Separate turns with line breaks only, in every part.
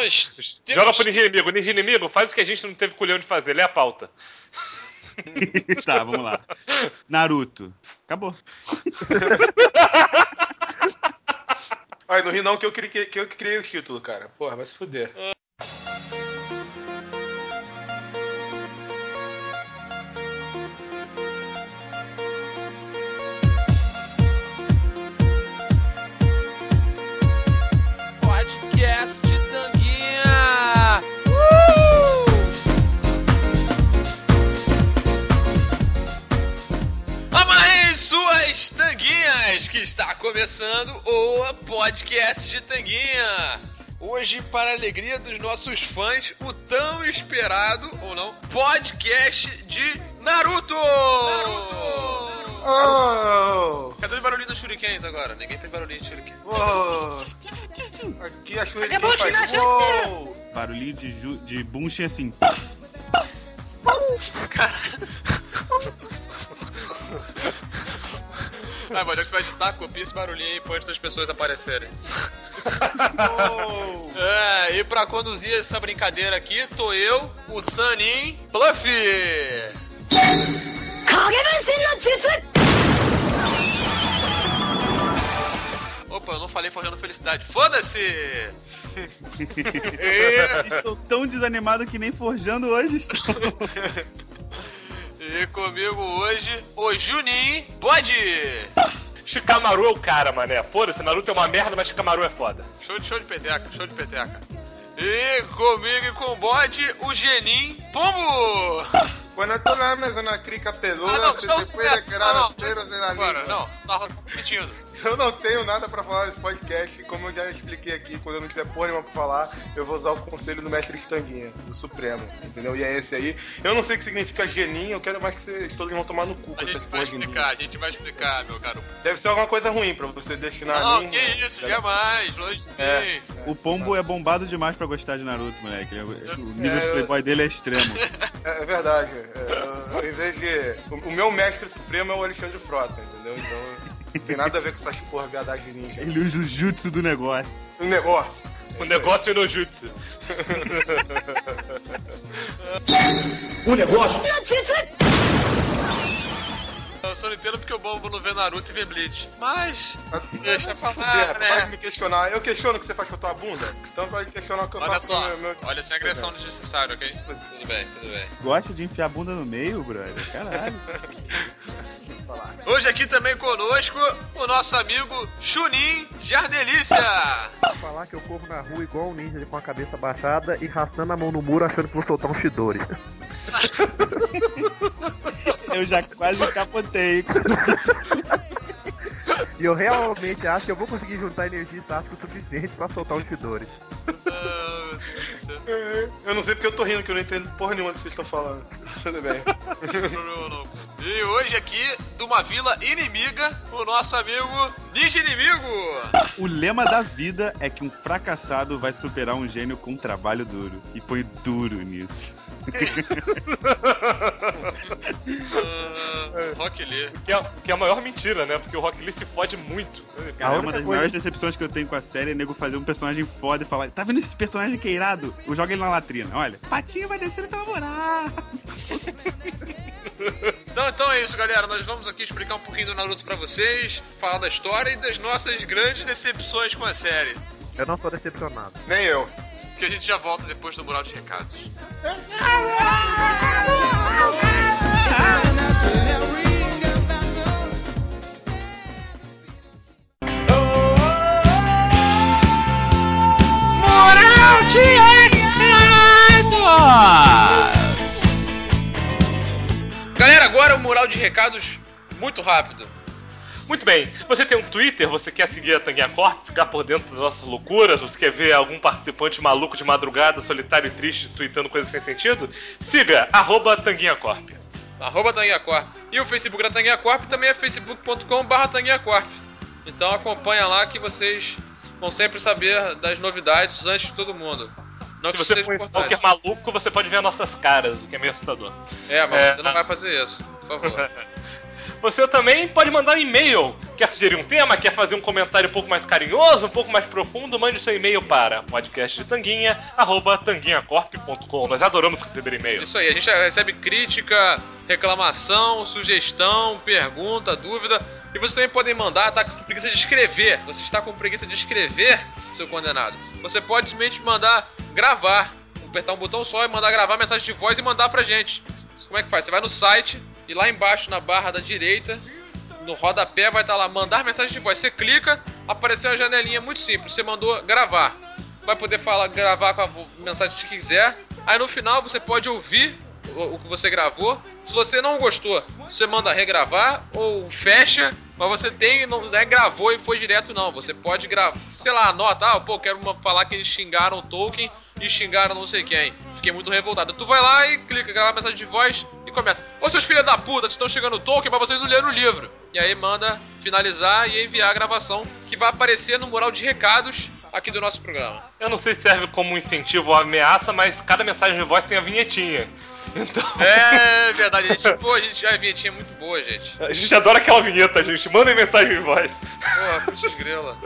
nós temos...
Joga pro ninja inimigo. Ninja inimigo, faz o que a gente não teve culhão de fazer. Lê a pauta.
Tá, vamos lá. Naruto. Acabou.
Ai, não ri não que eu criei o título, cara. Porra, vai se fuder.
Podcast de Tanguinha! Amarrem suas tanguinhas, que está começando o Podcast de Tanguinha. Hoje, para a alegria dos nossos fãs, o tão esperado, ou não, podcast de Naruto!
Oh!
Cadê os barulhinhos dos shurikens agora? Ninguém tem barulhinho de shuriken.
Oh! Aqui a Shuriken
Acabou
faz
de
uou!
Barulhinho de bunch assim.
Ah, mas já que você vai editar, copia esse barulhinho aí antes das pessoas aparecerem. E pra conduzir essa brincadeira aqui, tô eu, o Sanin Fluffy. Opa, eu não falei forjando felicidade. Foda-se!
Estou tão desanimado que nem forjando hoje estou.
E comigo hoje, o Junin Bode.
Shikamaru é o cara, mané. Foda-se, Naruto é uma merda, mas Shikamaru é foda.
Show de peteca. E comigo e com o Bode, o Genin Pombo.
Quando tu lames una crica peluda, se te puede quedar os pelos na língua.
Não, você tá repetindo.
Eu não tenho nada pra falar nesse podcast, como eu já expliquei aqui, quando eu não tiver porra nenhuma pra falar, eu vou usar o conselho do mestre Stanguinha, do Supremo, entendeu? E é esse aí. Eu não sei o que significa geninho, eu quero mais que vocês todos vão tomar no cu com essas porras de
A gente vai explicar, meu garoto.
Deve ser alguma coisa ruim pra você destinar a
Não,
mim.
que isso, jamais, longe de mim.
O Pombo é bombado demais pra gostar de Naruto, moleque. O nível de playboy dele é extremo.
É verdade. Em vez de... O meu mestre supremo é o Alexandre Frota, entendeu? Então... Não tem nada a ver com essas porra viadagem ninja.
Ele usa o jutsu do negócio.
O negócio.
O negócio é no jutsu.
O negócio.
Eu só não entendo porque o Bombo não vê Naruto e vê Bleach. Mas, deixa pra
Fuder,
lá,
rapaz, pode
né?
me questionar. Eu questiono o que você faz com a tua bunda. Então pode questionar o que eu
Olha
faço
só,
com o meu...
olha, sem agressão desnecessária, ok? Tudo bem.
Gosta de enfiar a bunda no meio, brother? Caralho.
Hoje aqui também conosco, o nosso amigo Chunin Jardelícia.
Falar que eu corro na rua igual um ninja com a cabeça baixada e arrastando a mão no muro achando que vou soltar um Chidori.
Eu já quase capotei.
E eu realmente acho que eu vou conseguir juntar energia estática o suficiente pra soltar um Chidori.
Eu não sei porque eu tô rindo, que eu não entendo porra nenhuma do que vocês estão falando. Tudo bem.
Não. E hoje aqui, de uma vila inimiga, o nosso amigo Ninja Inimigo.
O lema da vida é que um fracassado vai superar um gênio com trabalho duro. E põe duro nisso.
Rock Lee.
Que é a maior mentira, né? Porque o Rock Lee se fode muito.
Cara, uma das maiores decepções que eu tenho com a série é nego fazer um personagem foda e falar: tá vendo esse personagem que é irado? Eu jogo ele na latrina. Olha, Patinho vai descendo pela moral.
Então é isso, galera. Nós vamos aqui explicar um pouquinho do Naruto pra vocês, falar da história e das nossas grandes decepções com a série.
Eu não tô decepcionado.
Nem eu.
Que a gente já volta depois do mural de recados. Mural de recados! Galera, agora o mural de recados muito rápido.
Muito bem, você tem um Twitter, você quer seguir a Tanguinha Corp, ficar por dentro das nossas loucuras, você quer ver algum participante maluco de madrugada, solitário e triste, tweetando coisas sem sentido? Siga, @Tanguinha Corp.
@Tanguinha Corp. E o Facebook da Tanguinha Corp também é facebook.com/Tanguinha Corp. Então acompanha lá que vocês vão sempre saber das novidades antes de todo mundo. Não
Se
que
você
seja
for
importante.
qualquer maluco, você pode ver nossas caras, o que é meio assustador.
Mas você não vai fazer isso, por favor.
Você também pode mandar um e-mail. Quer sugerir um tema? Quer fazer um comentário um pouco mais carinhoso, um pouco mais profundo? Mande seu e-mail para podcastdetanguinha@tanguinhacorp.com. Nós adoramos receber e-mail.
Isso aí, a gente recebe crítica, reclamação, sugestão, pergunta, dúvida. E vocês também podem mandar, tá com preguiça de escrever. Você está com preguiça de escrever, seu condenado. Você pode simplesmente mandar gravar. Apertar um botão só e mandar gravar mensagem de voz e mandar pra gente. Como é que faz? Você vai no site e lá embaixo na barra da direita, no rodapé vai estar lá, mandar mensagem de voz. Você clica, apareceu uma janelinha muito simples. Você mandou gravar. Vai poder gravar com a mensagem se quiser. Aí no final você pode ouvir o que você gravou. Se você não gostou, você manda regravar ou fecha. Mas você não gravou e foi direto não. Você pode gravar, sei lá, anota. Quero falar que eles xingaram o Tolkien e xingaram não sei quem. Fiquei muito revoltado. Tu vai lá e clica, gravar mensagem de voz e começa. Ô seus filhos da puta, vocês estão chegando o Tolkien, mas vocês não leram o livro. E aí manda finalizar e enviar a gravação que vai aparecer no mural de recados aqui do nosso programa.
Eu não sei se serve como incentivo ou ameaça, mas cada mensagem de voz tem a vinhetinha. Então...
É verdade, a vinhetinha é muito boa, gente.
A gente adora aquela vinheta, gente. Manda mensagem de voz.
Porra, putz grila.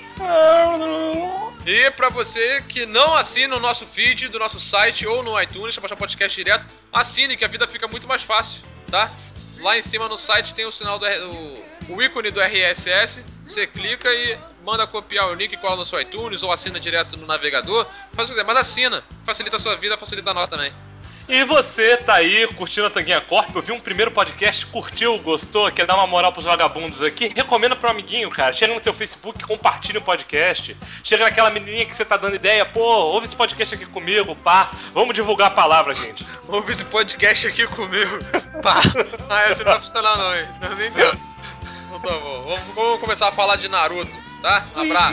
E pra você que não assina o nosso feed do nosso site ou no iTunes, pra baixar podcast direto, assine que a vida fica muito mais fácil, tá? Lá em cima no site tem o sinal o ícone do RSS, você clica e manda copiar o link e cola no seu iTunes ou assina direto no navegador, faz o que quiser, mas assina, facilita a sua vida, facilita a nossa também.
E você tá aí curtindo a Tanguinha Corp, ouviu um primeiro podcast, curtiu, gostou, quer dar uma moral pros vagabundos aqui? Recomenda pro amiguinho, cara. Chega no seu Facebook, compartilha o podcast. Chega naquela menininha que você tá dando ideia, ouve esse podcast aqui comigo, pá. Vamos divulgar a palavra, gente.
Ouve esse podcast aqui comigo, pá. Esse não vai funcionar não, hein? Não, nem deu. Então tá bom, vamos começar a falar de Naruto, tá? Um abraço.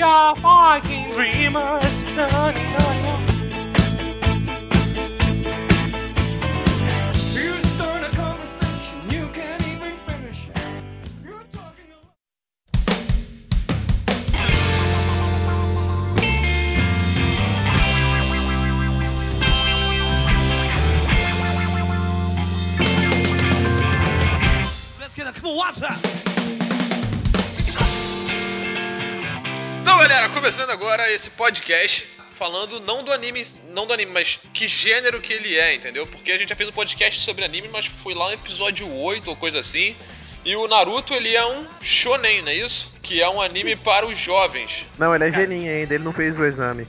Então galera, começando agora esse podcast falando não do anime, mas que gênero que ele é, entendeu? Porque a gente já fez um podcast sobre anime, mas foi lá no episódio 8 ou coisa assim. E o Naruto, ele é um shonen, não é isso? Que é um anime para os jovens.
Não, ele é geninho ainda, ele não fez o exame.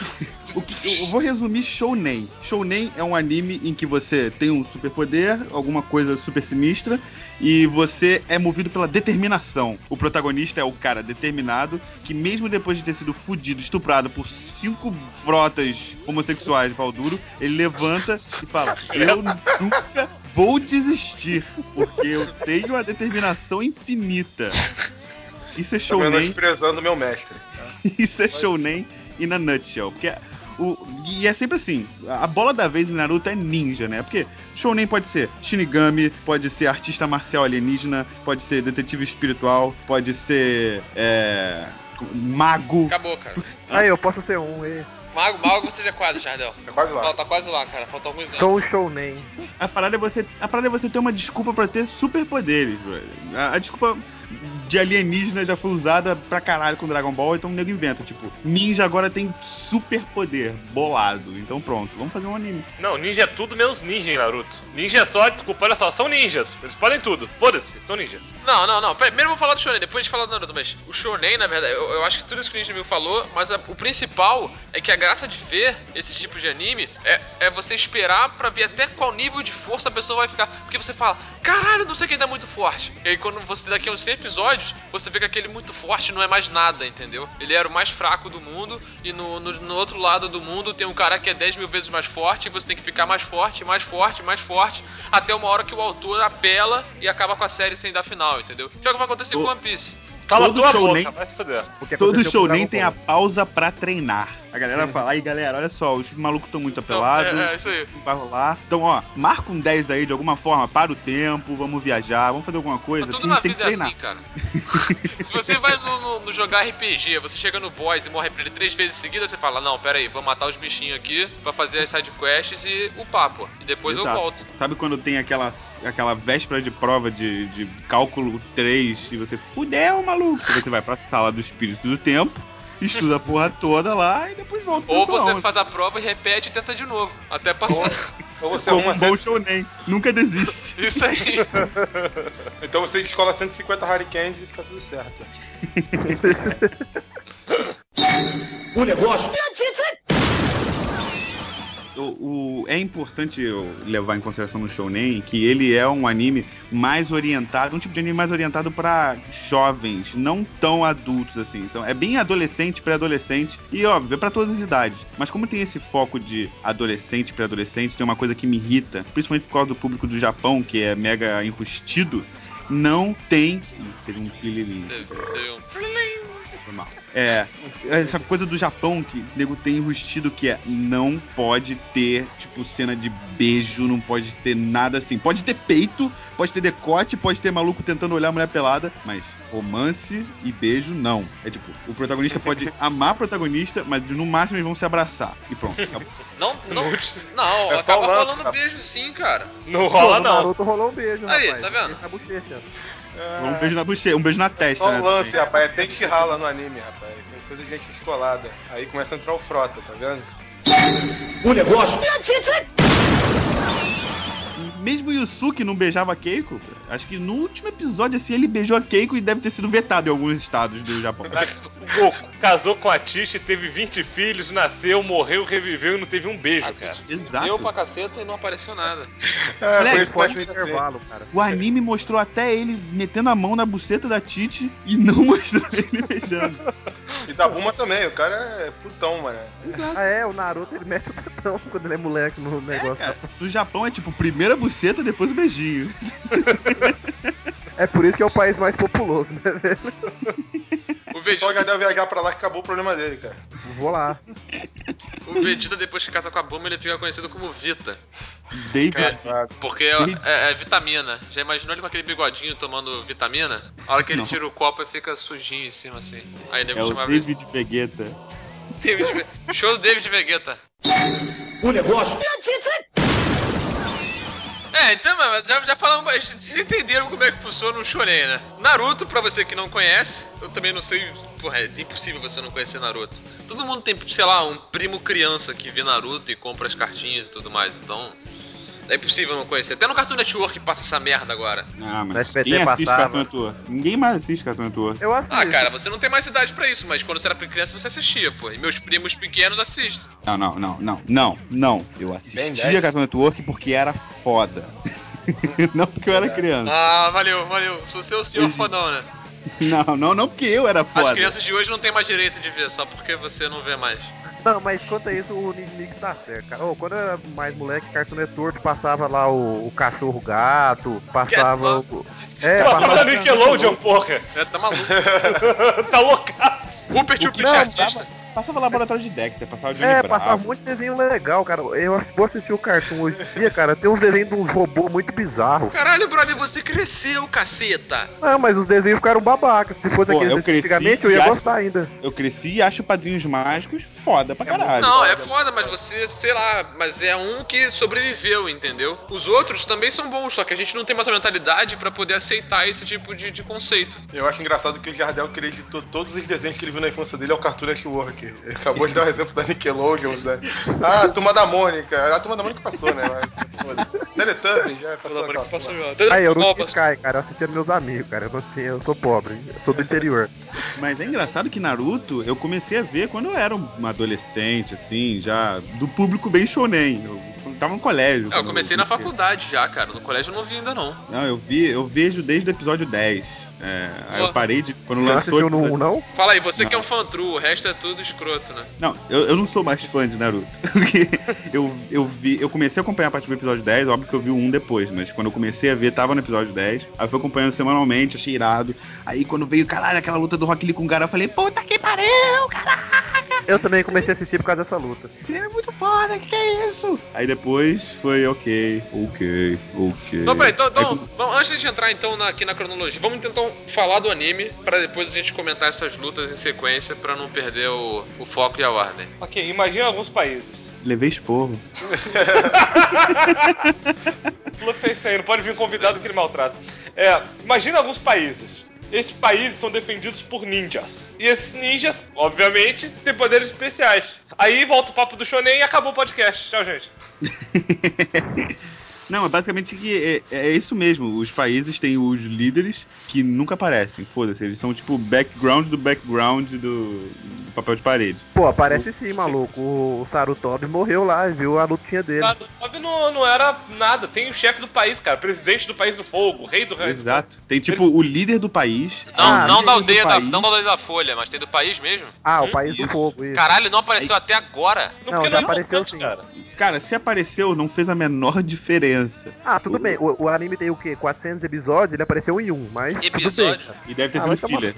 Eu vou resumir Shounen. Shounen é um anime em que você tem um superpoder, alguma coisa super sinistra, e você é movido pela determinação. O protagonista é o cara determinado, que mesmo depois de ter sido fudido, estuprado por 5 frotas homossexuais de pau duro, ele levanta e fala: eu nunca vou desistir, porque eu tenho a determinação infinita. Isso é
Tô
Shounen.
menosprezando meu mestre.
Isso é Shounen in a nutshell. Porque e é sempre assim, a bola da vez em Naruto é ninja, né? Porque Shounen pode ser Shinigami, pode ser artista marcial alienígena, pode ser detetive espiritual, pode ser mago.
Acabou, cara.
Aí, eu posso ser um,
Mago você já é quase, Jardel.
Tá quase lá.
Tá quase lá, cara. Faltam alguns anos.
Sou um shounen.
A parada é você ter uma desculpa pra ter superpoderes, brother. A desculpa de alienígena já foi usada pra caralho com Dragon Ball, então o nego inventa. Tipo, ninja agora tem superpoder bolado. Então pronto, vamos fazer um anime.
Não, ninja é tudo menos ninja em Naruto. Ninja é só, desculpa, olha só, são ninjas. Eles podem tudo, foda-se, são ninjas.
Não. Primeiro eu vou falar do Shonen, depois a gente fala do Naruto. Mas o Shonen, na verdade, eu acho que tudo isso que o Ninja Mil falou, mas o principal é que a graça de ver esse tipo de anime é você esperar pra ver até qual nível de força a pessoa vai ficar. Porque você fala, caralho, não sei quem tá muito forte. E aí quando você, daqui a uns 100 episódios, você vê que aquele muito forte não é mais nada, entendeu? Ele era o mais fraco do mundo e no outro lado do mundo tem um cara que é 10 mil vezes mais forte e você tem que ficar mais forte, até uma hora que o autor apela e acaba com a série sem dar final, entendeu? Que é o que vai acontecer com One Piece.
Cala
Todo
tua
shounen-
boca, vai se fuder.
O que
Todo
aconteceu com
shounen
Dragon
tem a
Ball.
pausa pra treinar. A galera fala, aí galera, olha só, os malucos estão muito apelados,
É isso aí.
não vai rolar. Então, ó, marca um 10 aí de alguma forma, para o tempo, vamos viajar, vamos fazer alguma coisa,
Mas
porque
tudo
a
na
gente tem que
vida é
treinar.
assim, cara. Se você vai no jogar RPG, você chega no boss e morre pra ele 3 vezes seguidas, você fala, não, pera aí, vou matar os bichinhos aqui pra fazer as sidequests e o papo. E depois eu
Exato.
volto.
Sabe quando tem aquela véspera de prova de cálculo 3 e você fudeu, maluco? Você vai pra sala do espírito do tempo, estuda a porra toda lá e depois volta.
Ou
tranquilão.
você faz a prova e repete e tenta de novo, até passar.
Ou você
Como
arruma
um bom shounen, nunca desiste.
Isso aí.
Então você escola 150 Hurricanes e fica tudo certo.
O negócio
É importante eu levar em consideração no Shounen que ele é um anime mais orientado, um tipo de anime mais orientado pra jovens, não tão adultos assim. É bem adolescente, pré-adolescente e óbvio, é pra todas as idades. Mas como tem esse foco de adolescente, pré-adolescente, tem uma coisa que me irrita, principalmente por causa do público do Japão, que é mega enrustido, não tem... Ih, teve um pililinho. Foi mal. Essa coisa do Japão que o nego tem enrustido que não pode ter, tipo, cena de beijo, não pode ter nada assim. Pode ter peito, pode ter decote, pode ter maluco tentando olhar a mulher pelada, mas romance e beijo, não. É tipo, o protagonista pode amar a protagonista, mas no máximo eles vão se abraçar. E pronto, acabou.
Não,
É só
acaba
o lance,
rolando
rapaz.
beijo sim, cara.
Não
Pô,
rola,
no
não.
Naruto rolou um beijo,
Aí,
rapaz.
tá vendo?
Beijo na bochecha.
Um beijo na bochecha, um beijo na testa,
Só
né?
um lance,
também.
rapaz. Tem que rala no anime, rapaz. Tem coisa de gente descolada. Aí começa a entrar o frota, tá vendo?
o negócio
Mesmo o Yusuke não beijava a Keiko, acho que no último episódio, assim, ele beijou a Keiko e deve ter sido vetado em alguns estados do Japão.
O Goku casou com a Tishi, teve 20 filhos, nasceu, morreu, reviveu e não teve um beijo, cara.
Exato.
Deu pra caceta e não apareceu nada.
É,
Moleque,
por isso que
Pode
eu
no
acho que assim.
intervalo, cara.
O anime mostrou até ele metendo a mão na buceta da Titi e não mostrou ele beijando.
E da Buma também, o cara é putão, mano.
Exato.
Ah, é, o Naruto ele mete o tatão quando ele é moleque no negócio.
Cara, no Japão é tipo, primeiro a buceta, depois o beijinho.
É por isso que é o país mais populoso, né, velho?
O
Só
Vegeta,
já deve viajar pra lá que acabou o problema dele, cara.
Vou lá.
o Vegeta, depois que casa com a Bulma, ele fica conhecido como Vita.
David.
Porque é vitamina. Já imaginou ele com aquele bigodinho tomando vitamina? A hora que ele
Nossa.
tira o copo, ele fica sujinho em cima, assim. Aí nego
É o
chamava
David Vegeta.
Show do David Vegeta.
o negócio
Então, mas já falamos, vocês entenderam como é que funciona o shonen, né? Naruto, pra você que não conhece, eu também não sei, porra, é impossível você não conhecer Naruto. Todo mundo tem, sei lá, um primo criança que vê Naruto e compra as cartinhas e tudo mais, então é impossível não conhecer. Até no Cartoon Network passa essa merda agora.
Ah,
No
mas
SBT
quem assiste
passava.
Cartoon Network? Ninguém mais assiste Cartoon Network.
Eu assisto.
Ah, cara, você não tem mais idade pra isso, mas quando você era criança você assistia, pô. E meus primos pequenos assistem.
Não. Eu assistia
10.
Cartoon Network porque era foda. Não porque eu era criança.
Ah, valeu. Se você é o senhor
Hoje-
fodão, né?
Não porque eu era foda.
As crianças de hoje não tem mais direito de ver, só porque você não vê mais.
Não, mas quanto a isso, o Nick tá certo, cara. Ô, quando eu era mais moleque, Cartoon Network passava lá o cachorro gato, passava o.
Você passava na Nickelodeon, porra.
Tá maluco.
Tá loucaço.
Rupert e o
O que
Piche
não,
Artista.
Passava Laboratório de Dexter, passava Johnny Bravo.
Passava um monte de desenho legal, cara. Eu vou assistir o Cartoon hoje em dia, cara. Tem uns desenhos de uns robôs muito bizarros.
Caralho, brother, você cresceu, caceta.
Não, mas os desenhos ficaram babaca. Se fosse
Pô,
aqueles
eu cresci
antigamente, eu
e
ia
acho-
gostar ainda.
Eu cresci e acho Padrinhos Mágicos foda pra caralho.
Não, é foda, mas você, sei lá, mas é um que sobreviveu, entendeu? Os outros também são bons, só que a gente não tem mais a mentalidade pra poder aceitar esse tipo de conceito.
Eu acho engraçado que o Jardel acreditou todos os desenhos que ele viu na infância dele ao Cartoon Network. Ele acabou de dar o exemplo da Nickelodeon, né? Ah, a Turma da Mônica. A Turma da Mônica passou, né? Mas, foda-se. Teletubbies já passou aquela porra.
Aí, eu não tinha
Opa,
Sky, cara. Eu assistia meus amigos, cara. Eu sou pobre. Eu sou do interior.
Mas é engraçado que Naruto eu comecei a ver quando eu era um adolescente, assim, já do público bem shonen. Eu tava no colégio.
eu
quando
comecei na faculdade já, cara. No colégio eu não vi ainda, não.
Não, eu vejo desde o episódio 10. Aí eu parei de. Quando
Você não
lançou.
assistiu no 1, não?
Fala aí, você que é
Não.
um fã true, o resto é tudo escroto, né?
Não, eu não sou mais fã de Naruto. Porque eu comecei a acompanhar a partir do episódio 10, óbvio que eu vi o 1 depois, mas quando eu comecei a ver, tava no episódio 10. Aí eu fui acompanhando semanalmente, achei irado. Aí quando veio, caralho, aquela luta do Rock Lee com o Garou, eu falei, puta que pariu, caraca!
Eu também comecei a assistir por causa dessa luta.
Esse anime é muito foda, que é isso? Aí depois foi ok.
Então, peraí, então, antes de entrar então aqui na cronologia, vamos então falar do anime, pra depois a gente comentar essas lutas em sequência, pra não perder o foco e a ordem.
Ok, imagina alguns países.
Levei esporro.
Fluff é isso aí, não pode vir um convidado que ele maltrata. Imagina alguns países. Esses países são defendidos por ninjas. E esses ninjas, obviamente, têm poderes especiais. Aí volta o papo do Shonen e acabou o podcast. Tchau, gente.
Não, é basicamente que é isso mesmo. Os países têm os líderes que nunca aparecem. Foda-se, eles são tipo o background do papel de parede.
Pô, aparece sim, maluco. O Sarutobi morreu lá, viu a lutinha dele.
Sarutobi não era nada. Tem o chefe do país, cara. Presidente do país do fogo, rei do reino.
Exato. Tem tipo o líder do país.
Não da aldeia da Folha, mas tem do país mesmo.
O país do fogo, isso.
Caralho, não apareceu até agora.
Não, já apareceu sim.
Cara, se apareceu, não fez a menor diferença.
Tudo bem. O anime tem o quê? 400 episódios, ele apareceu em um, mas
episódio?
tudo bem.
E deve ter sido filler.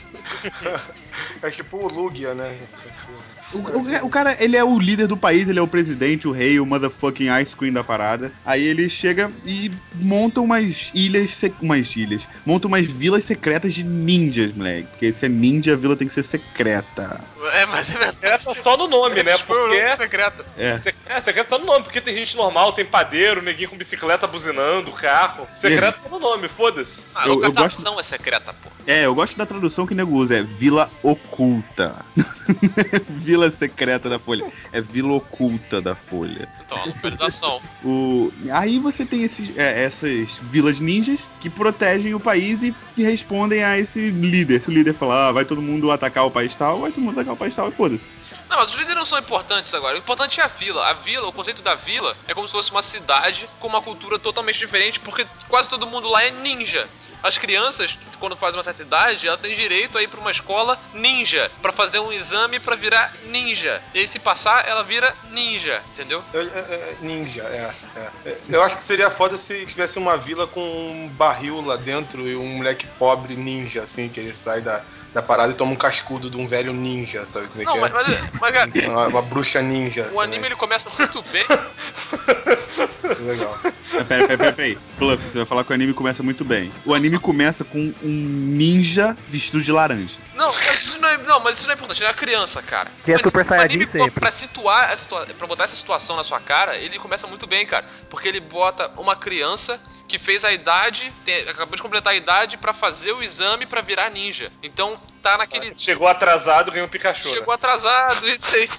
É tipo o Lugia, né?
O cara, ele é o líder do país, ele é o presidente, o rei, o motherfucking ice cream da parada. Aí ele chega e monta umas monta umas vilas secretas de ninjas, moleque. Porque se é ninja, a vila tem que ser secreta.
Mas é verdade.
Secreta só no nome, né? Porque
secreta.
Secreta só no nome, porque tem gente normal, tem padeiro, neguinho com bicicleta buzinando, carro. Secreta só no nome, foda-se.
A localização é secreta, pô.
Eu gosto da tradução que nego usa, é Vila Oculta. Vila secreta da Folha. É Vila Oculta da Folha.
Então, a localização.
Aí você tem essas vilas ninjas que protegem o país e respondem a esse líder. Se o líder falar, vai todo mundo atacar o país tal, vai todo mundo atacar o país tal e foda-se.
Não, mas os líderes não são importantes agora. O importante é a vila. A vila, o conceito da vila é como se fosse uma cidade com uma cultura totalmente diferente, porque quase todo mundo lá é ninja. As crianças, quando fazem uma certa idade, ela tem direito a ir pra uma escola ninja, pra fazer um exame pra virar ninja. E aí, se passar, ela vira ninja, entendeu?
Ninja. Eu acho que seria foda se tivesse uma vila com um barril lá dentro e um moleque pobre ninja, assim, que ele sai da parada e toma um cascudo de um velho ninja, sabe como é que é?
Mas cara,
uma bruxa ninja.
O anime ele começa muito bem.
Legal.
Peraí. Bluff, você vai falar que o anime começa muito bem. O anime começa com um ninja vestido de laranja.
Mas isso não é importante, ele é a criança, cara.
Que é Super Saiyajin sempre.
Pra botar essa situação na sua cara, ele começa muito bem, cara. Porque ele bota uma criança que fez a idade, acabou de completar a idade pra fazer o exame pra virar ninja. Então, tá naquele...
Chegou atrasado, ganhou um Pikachu.
Chegou atrasado, isso aí.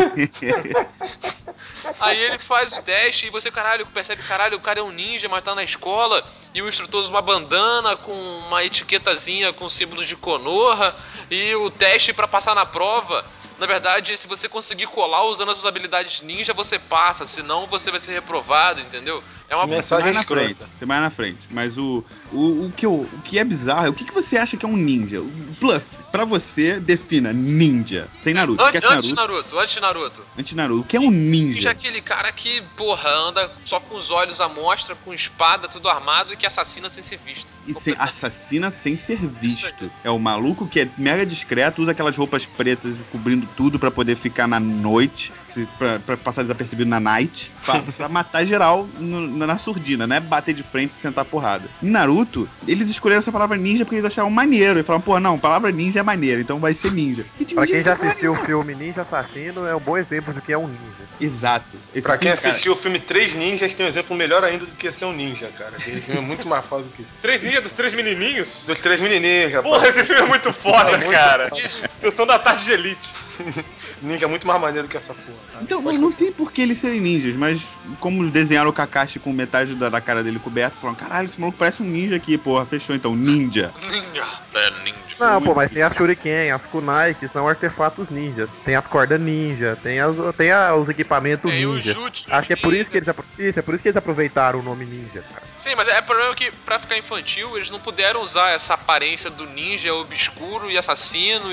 Aí ele faz o teste e você, percebe, o cara é um ninja, mas tá na escola. E o instrutor usa uma bandana com uma etiquetazinha com símbolos de Konoha. E o teste pra passar na prova, na verdade, se você conseguir colar usando as suas habilidades ninja, você passa. Senão você vai ser reprovado, entendeu? É uma
mensagem
escrota. Você vai na frente. Mas o que é bizarro é o que você acha que é um ninja? Bluff, pra você, defina ninja. Sem Naruto.
Antes de Naruto.
O que é um ninja?
Ninja é aquele cara que, anda só com os olhos à mostra, com espada, tudo armado e que assassina sem ser visto.
Assassina sem ser visto. É o maluco que é mega discreto, usa aquelas roupas pretas cobrindo tudo pra poder ficar na noite, pra passar desapercebido na night, pra matar geral na surdina, né? Bater de frente e sentar porrada. Em Naruto, eles escolheram essa palavra ninja porque eles achavam maneiro. Eles falaram, não, a palavra ninja é maneira, então vai ser ninja.
Pra quem já assistiu o filme Ninja Assassino, é um bom exemplo do que é um ninja.
Exato.
Pra quem assistiu o filme 3 Ninjas, tem um exemplo melhor ainda do que ser um ninja, cara. Esse filme é muito mais foda do que isso.
3 ninjas dos 3 menininhos?
Dos 3 menininhos, rapaz.
Porra, esse filme é muito foda, cara. Sessão da tarde de elite.
Ninja é muito mais maneiro que essa porra. Tá?
Então, não tem por que eles serem ninjas, mas como desenharam o Kakashi com metade da cara dele coberto, falaram, caralho, esse maluco parece um ninja aqui, porra, fechou então, ninja.
Ninja.
Não, mas tem as Shuriken, as Kunai, que são artefatos ninjas. Tem as cordas ninja, tem os equipamentos ninja. Acho que é por isso que eles aproveitaram o nome ninja, cara.
Sim, mas é problema que pra ficar infantil, eles não puderam usar essa aparência do ninja obscuro e assassino e temperamento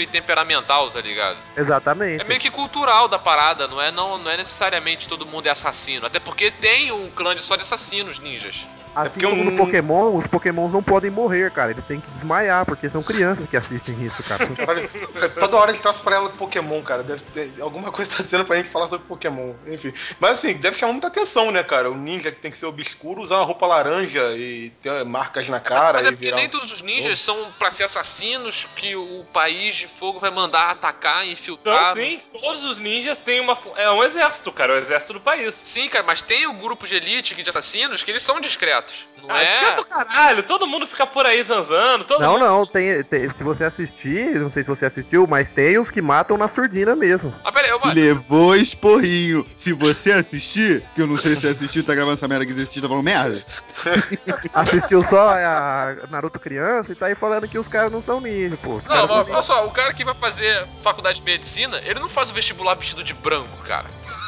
comportamental, tá ligado?
Exatamente.
É meio que cultural da parada, não é necessariamente todo mundo é assassino. Até porque tem um clã só de assassinos ninjas.
Assim como no Pokémon, os Pokémons não podem morrer, cara. Eles têm que desmaiar, porque são crianças que assistem isso, cara.
Olha, toda hora a gente traça pra ela com Pokémon, cara. Deve ter, alguma coisa tá dizendo pra gente falar sobre Pokémon. Enfim. Mas assim, deve chamar muita atenção, né, cara? O ninja que tem que ser obscuro, usar uma roupa laranja e ter marcas na cara.
Mas é porque nem todos os ninjas são pra ser assassinos que o país de fogo vai mandar atacar e infiltrar.
Então, sim, todos os ninjas têm é um exército, cara. É o exército do país.
Sim, cara, mas tem o grupo de elite de assassinos que eles são discretos. Não é?
Discreto, caralho. Todo mundo fica por aí zanzando.
Não, tem, se você assistir, não sei se você assistiu, mas tem os que matam na surdina mesmo.
Ah, pera aí,
Levou esporrinho. Se você assistir, que eu não sei se você assistiu, tá gravando essa merda que você assistiu, tá falando merda?
Assistiu só a Naruto criança e tá aí falando que os caras não são ninja, pô.
Não, mas olha só, o cara que vai fazer faculdade de medicina, ele não faz o vestibular vestido de branco, cara.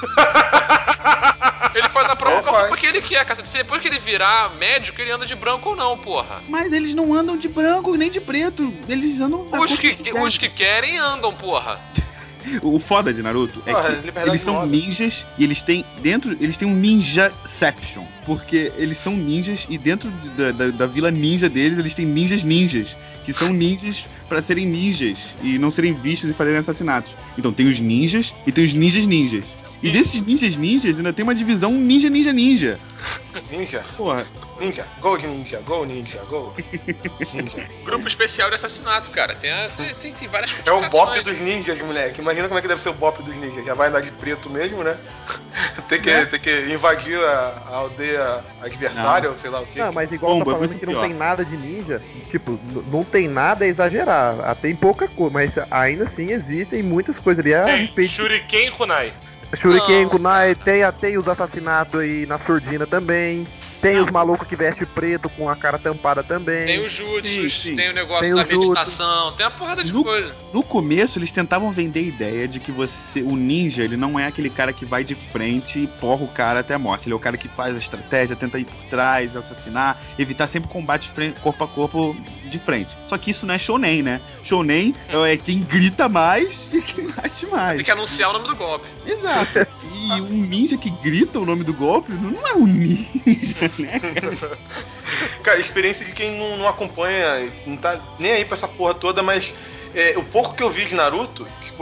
Ele faz a prova com a roupa que ele quer, cara. Se depois que ele virar médico, ele anda de branco ou não, porra.
Mas eles não andam de branco nem de preto. Eles andam da
Os que querem andam, porra.
O foda de Naruto é que eles são ninjas e eles têm um ninjaception. Porque eles são ninjas e dentro da vila ninja deles, eles têm ninjas. Que são ninjas pra serem ninjas e não serem vistos e fazerem assassinatos. Então tem os ninjas e tem os ninjas. E desses ninjas ainda tem uma divisão ninja.
Ninja?
Porra.
Ninja, Gold Ninja, Go Ninja, Go. Ninja.
Grupo especial de assassinato, cara. Tem várias
É o bop dos ninjas, moleque. Imagina como é que deve ser o bop dos ninjas. Já vai andar de preto mesmo, né? tem que invadir a aldeia adversária, ou sei lá o quê.
Não, mas igual tá falando que não tem nada de ninja, tipo, não tem nada a exagerar. Tem pouca coisa, mas ainda assim existem muitas coisas ali a respeito.
Shuriken Kunai.
Shuriken Kunai, tem os assassinatos aí na surdina também. Tem os malucos que vestem preto com a cara tampada também.
Tem os jutsus, tem o negócio da meditação, tem uma porrada de coisa.
No começo, eles tentavam vender a ideia de que o ninja, ele não é aquele cara que vai de frente e porra o cara até a morte. Ele é o cara que faz a estratégia, tenta ir por trás, assassinar, evitar sempre combate corpo a corpo de frente. Só que isso não é shounen, né? Shounen é quem grita mais e quem bate mais.
Tem que anunciar o nome do golpe.
Exato. E um ninja que grita o nome do golpe não é um ninja, né, cara?
Cara, experiência de quem não acompanha, não tá nem aí pra essa porra toda, mas o pouco que eu vi de Naruto, tipo,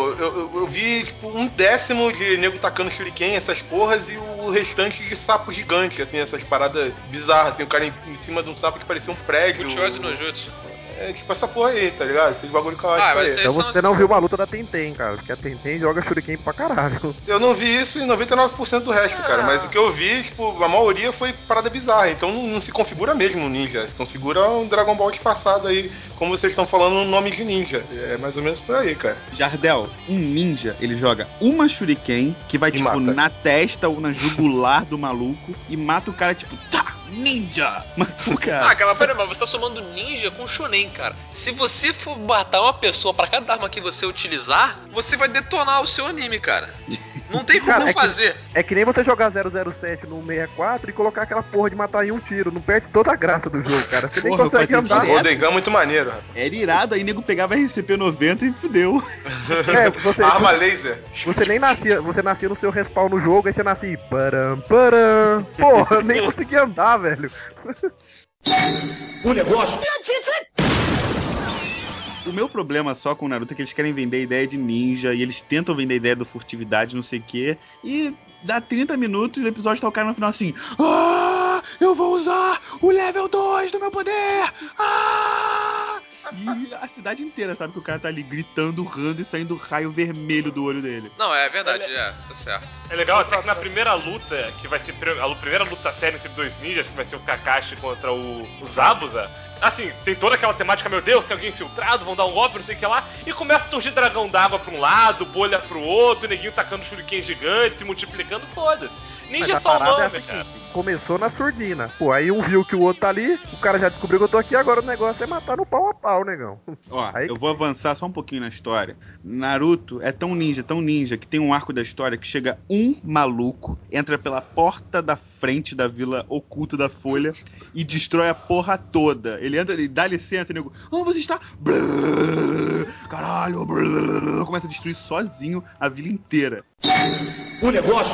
eu vi tipo, 1/10 de nego tacando shuriken, essas porras, e o restante de sapo gigante, assim, essas paradas bizarras, assim, o cara em cima de um sapo que parecia um prédio.
Uchiose no jutsu.
É tipo essa porra aí, tá ligado? Esse bagulho caótico aí.
Então você não viu uma luta da Tenten, cara. Porque a Tenten joga shuriken pra caralho.
Eu não vi isso em 99% do resto, cara. Mas o que eu vi, tipo, a maioria foi parada bizarra. Então não se configura mesmo um ninja. Se configura um Dragon Ball disfarçado aí. Como vocês estão falando, o nome de ninja. É mais ou menos por aí, cara.
Jardel, um ninja, ele joga uma shuriken que vai, tipo, mata na testa ou na jugular do maluco e mata o cara, tipo, tá! Ninja! Matou o cara.
Ah, cara, mas pera, mas você tá somando ninja com shonen, cara. Se você for matar uma pessoa pra cada arma que você utilizar, você vai detonar o seu anime, cara. Não tem como fazer.
É que nem você jogar 007 no 64 e colocar aquela porra de matar em um tiro. Não perde toda a graça do jogo, cara. Você nem consegue andar.
O Odegan é muito maneiro, rapaz.
Era irado, aí nego pegava RCP-90 e fudeu.
Arma laser.
Você nem nascia, você nascia no seu respawn no jogo, aí você nascia param. Porra, nem conseguia andar, velho.
O negócio.
O meu problema só com o Naruto é que eles querem vender a ideia de ninja e eles tentam vender a ideia da furtividade, não sei o quê. E dá 30 minutos do episódio tá o cara no final assim: ah, eu vou usar o level 2 do meu poder! Ah! E a cidade inteira sabe que o cara tá ali gritando, urrando e saindo raio vermelho do olho dele.
Não, é verdade, tá certo.
É legal até que na primeira luta, que vai ser a primeira luta séria entre dois ninjas, que vai ser o Kakashi contra o Zabuza, assim, tem toda aquela temática, meu Deus, tem alguém infiltrado, vão dar um golpe, não sei o que lá, e começa a surgir dragão d'água pra um lado, bolha pro outro, neguinho tacando shuriken gigante, se multiplicando, foda-se. Ninja é só o nome, cara.
começou na surdina. Pô, aí um viu que o outro tá ali, o cara já descobriu que eu tô aqui, agora o negócio é matar no pau a pau, negão.
Ó,
Aí-
eu vou avançar só um pouquinho na história. Naruto é tão ninja, que tem um arco da história que chega um maluco, entra pela porta da frente da vila oculta da Folha e destrói a porra toda. Ele entra, ele dá licença, nego. Onde você está? Caralho, começa a destruir sozinho a vila inteira.
O negócio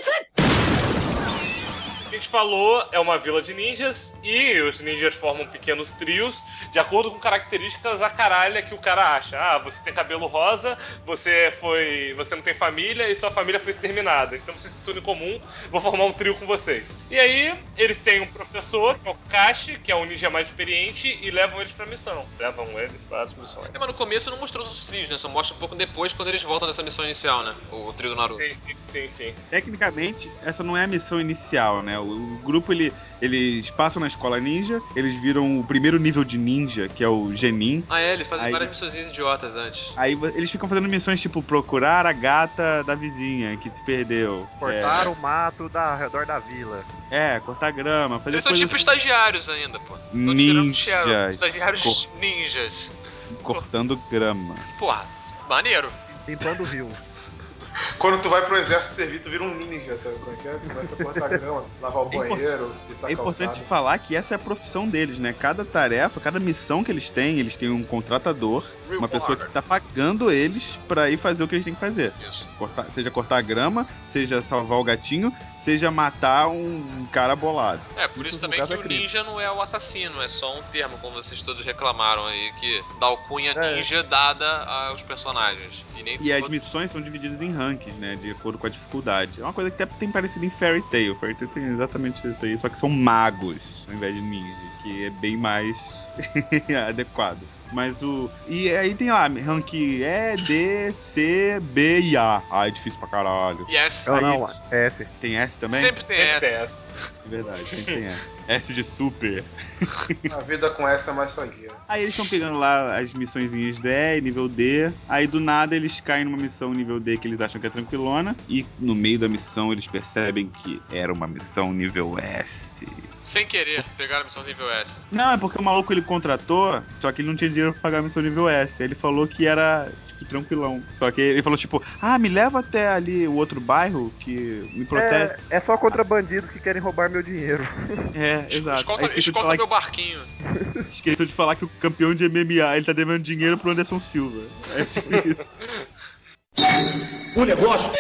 A gente falou, é uma vila de ninjas e os ninjas formam pequenos trios de acordo com características a caralha que o cara acha. Ah, você tem cabelo rosa, você não tem família e sua família foi exterminada. Então vocês têm tudo em comum, vou formar um trio com vocês. E aí, eles têm um professor, que é o Kakashi, que é o ninja mais experiente, e levam eles pra missão. Levam eles para as missões.
Mas no começo não mostrou os trios, né? Só mostra um pouco depois, quando eles voltam dessa missão inicial, né? O trio do Naruto.
Sim.
Tecnicamente, essa não é a missão inicial, né? O grupo, eles passam na escola ninja, eles viram o primeiro nível de ninja, que é o Genin.
Ah, é, eles fazem
Aí-
várias missões idiotas antes.
Aí eles ficam fazendo missões tipo procurar a gata da vizinha que se perdeu.
Cortar o mato ao redor da vila.
Cortar grama, fazer
Eles são
coisas
tipo
assim.
estagiários ainda, pô. Tão tirando
Ninjas.
Shadow, estagiários ninjas.
Cortando grama.
Porra, maneiro.
Limpando o rio.
Quando tu vai pro exército servir, tu vira um ninja, sabe como é que é? Tu começa a cortar grama, lavar o banheiro,
É importante falar que essa é a profissão deles, né? Cada tarefa, cada missão que eles têm um contratador, uma pessoa que tá pagando eles pra ir fazer o que eles têm que fazer.
Isso.
Seja cortar a grama, seja salvar o gatinho, seja matar um cara bolado.
É, por isso
Isso,
também
no
que
caso,
o
é crime.
ninja não é o assassino, é só um termo, como vocês todos reclamaram aí, que dá alcunha
É.
ninja dada aos personagens.
E as
todos-
missões são divididas em ranks, né? De acordo com a dificuldade. É uma coisa que até tem parecido em Fairy Tail. Fairy Tail tem exatamente isso aí, só que são magos ao invés de ninjas, que é bem mais adequado. Mas E aí tem lá, rank E, D, C, B e A. Ah, é difícil pra caralho.
Yes.
Não, S.
Tem S também?
Sempre tem essa.
É verdade, sempre tem S. S de super.
A vida com essa é mais sadia.
Aí eles estão pegando lá as missõezinhas D, nível D. Aí do nada eles caem numa missão nível D que eles acham que é tranquilona. E no meio da missão eles percebem que era uma missão nível S.
Sem querer, pegaram a missão nível S.
Não, é porque o maluco ele contratou, só que ele não tinha dinheiro pra pagar a missão nível S. Aí ele falou que era, tipo, tranquilão. Só que ele falou, tipo, me leva até ali o outro bairro que me protege.
É só contra bandidos que querem roubar meu dinheiro.
Exato. Aí
Escolta meu barquinho.
esqueceu de falar que o campeão de MMA, ele tá devendo dinheiro pro Anderson Silva. É tipo isso.
o negócio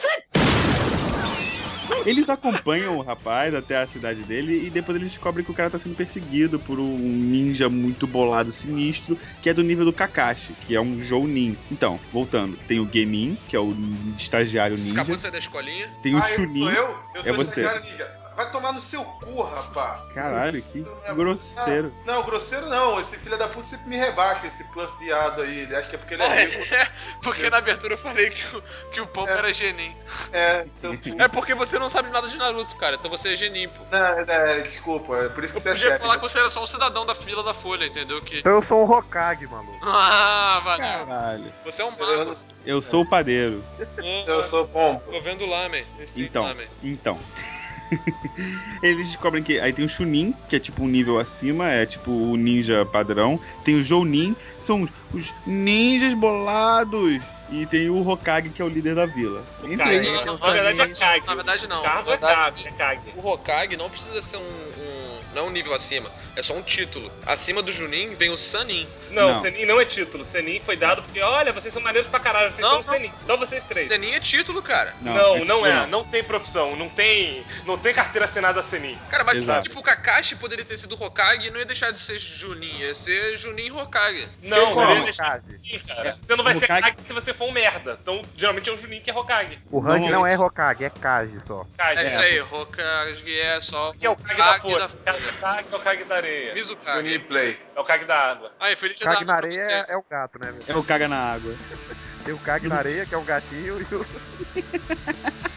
Eles acompanham o rapaz até a cidade dele e depois eles descobrem que o cara tá sendo perseguido por um ninja muito bolado, sinistro, que é do nível do Kakashi, que é um Jounin. Então, voltando, tem o Genin, que é o estagiário
Você acabou
ninja.
de sair da escolinha?
Tem o
Esse
Chunin.
sou eu? Eu sou
É você.
estagiário ninja. Vai tomar no seu cu, rapá.
Caralho, que grosseiro.
Não, grosseiro não. Esse filho da puta sempre me rebaixa, esse puff viado aí. Ele acha que é porque ele é rico.
Porque na abertura eu falei que o Pombo era Genin.
Seu cu.
É porque você não sabe nada de Naruto, cara. Então você é Genin, pô.
Desculpa, é por isso que
Eu
você é
podia
chefe.
falar que você era só um cidadão da fila da Folha, entendeu? Que...
Então eu sou um Hokage, maluco.
Ah, valeu.
Caralho.
Você é um mago.
Eu sou o padeiro.
Eu sou pombo.
Tô vendo o Lamen.
Então. Eles descobrem que aí tem o Chunin, que é tipo um nível acima, é tipo o ninja padrão. Tem o Jounin, são os ninjas bolados. E tem o Hokage, que é o líder da vila. Entre eles.
Aí tem
Na
o
verdade é
Sanin.
Kage.
Na verdade, não.
Cargo
Na
é
verdade,
Kage.
o Hokage não precisa ser não é um nível acima, é só um título. Acima do Junin vem o Sanin.
Não, Senin não é título. Senin foi dado porque, olha, vocês são maneiros pra caralho, vocês são Senin. Só vocês três.
Sanin é título, cara.
Não é. Não tem profissão. Não tem carteira assinada Senin.
Cara, mas
Exato.
tipo, o Kakashi poderia ter sido Hokage e não ia deixar de ser Junin, ia ser Junin Hokage.
Não,
como?
ele deixa de ser, cara. Você não vai ser
Hokage-
Kage se você for um merda. Então, geralmente é o Junin que é Hokage.
O rank não
Normalmente-
é Hokage, é Kage só.
Kage.
É isso aí, Hokage é só
Esse aqui é o Kage da Folha. Kage é o Kage da areia.
Mizukage.
Uniplay.
É o Kage da água.
Aí, feliz dia
Kage
da
na
pra
areia
vocês.
é o gato, né, velho?
É o Caga na água.
Tem o Kage na areia, que é o gatinho, e o...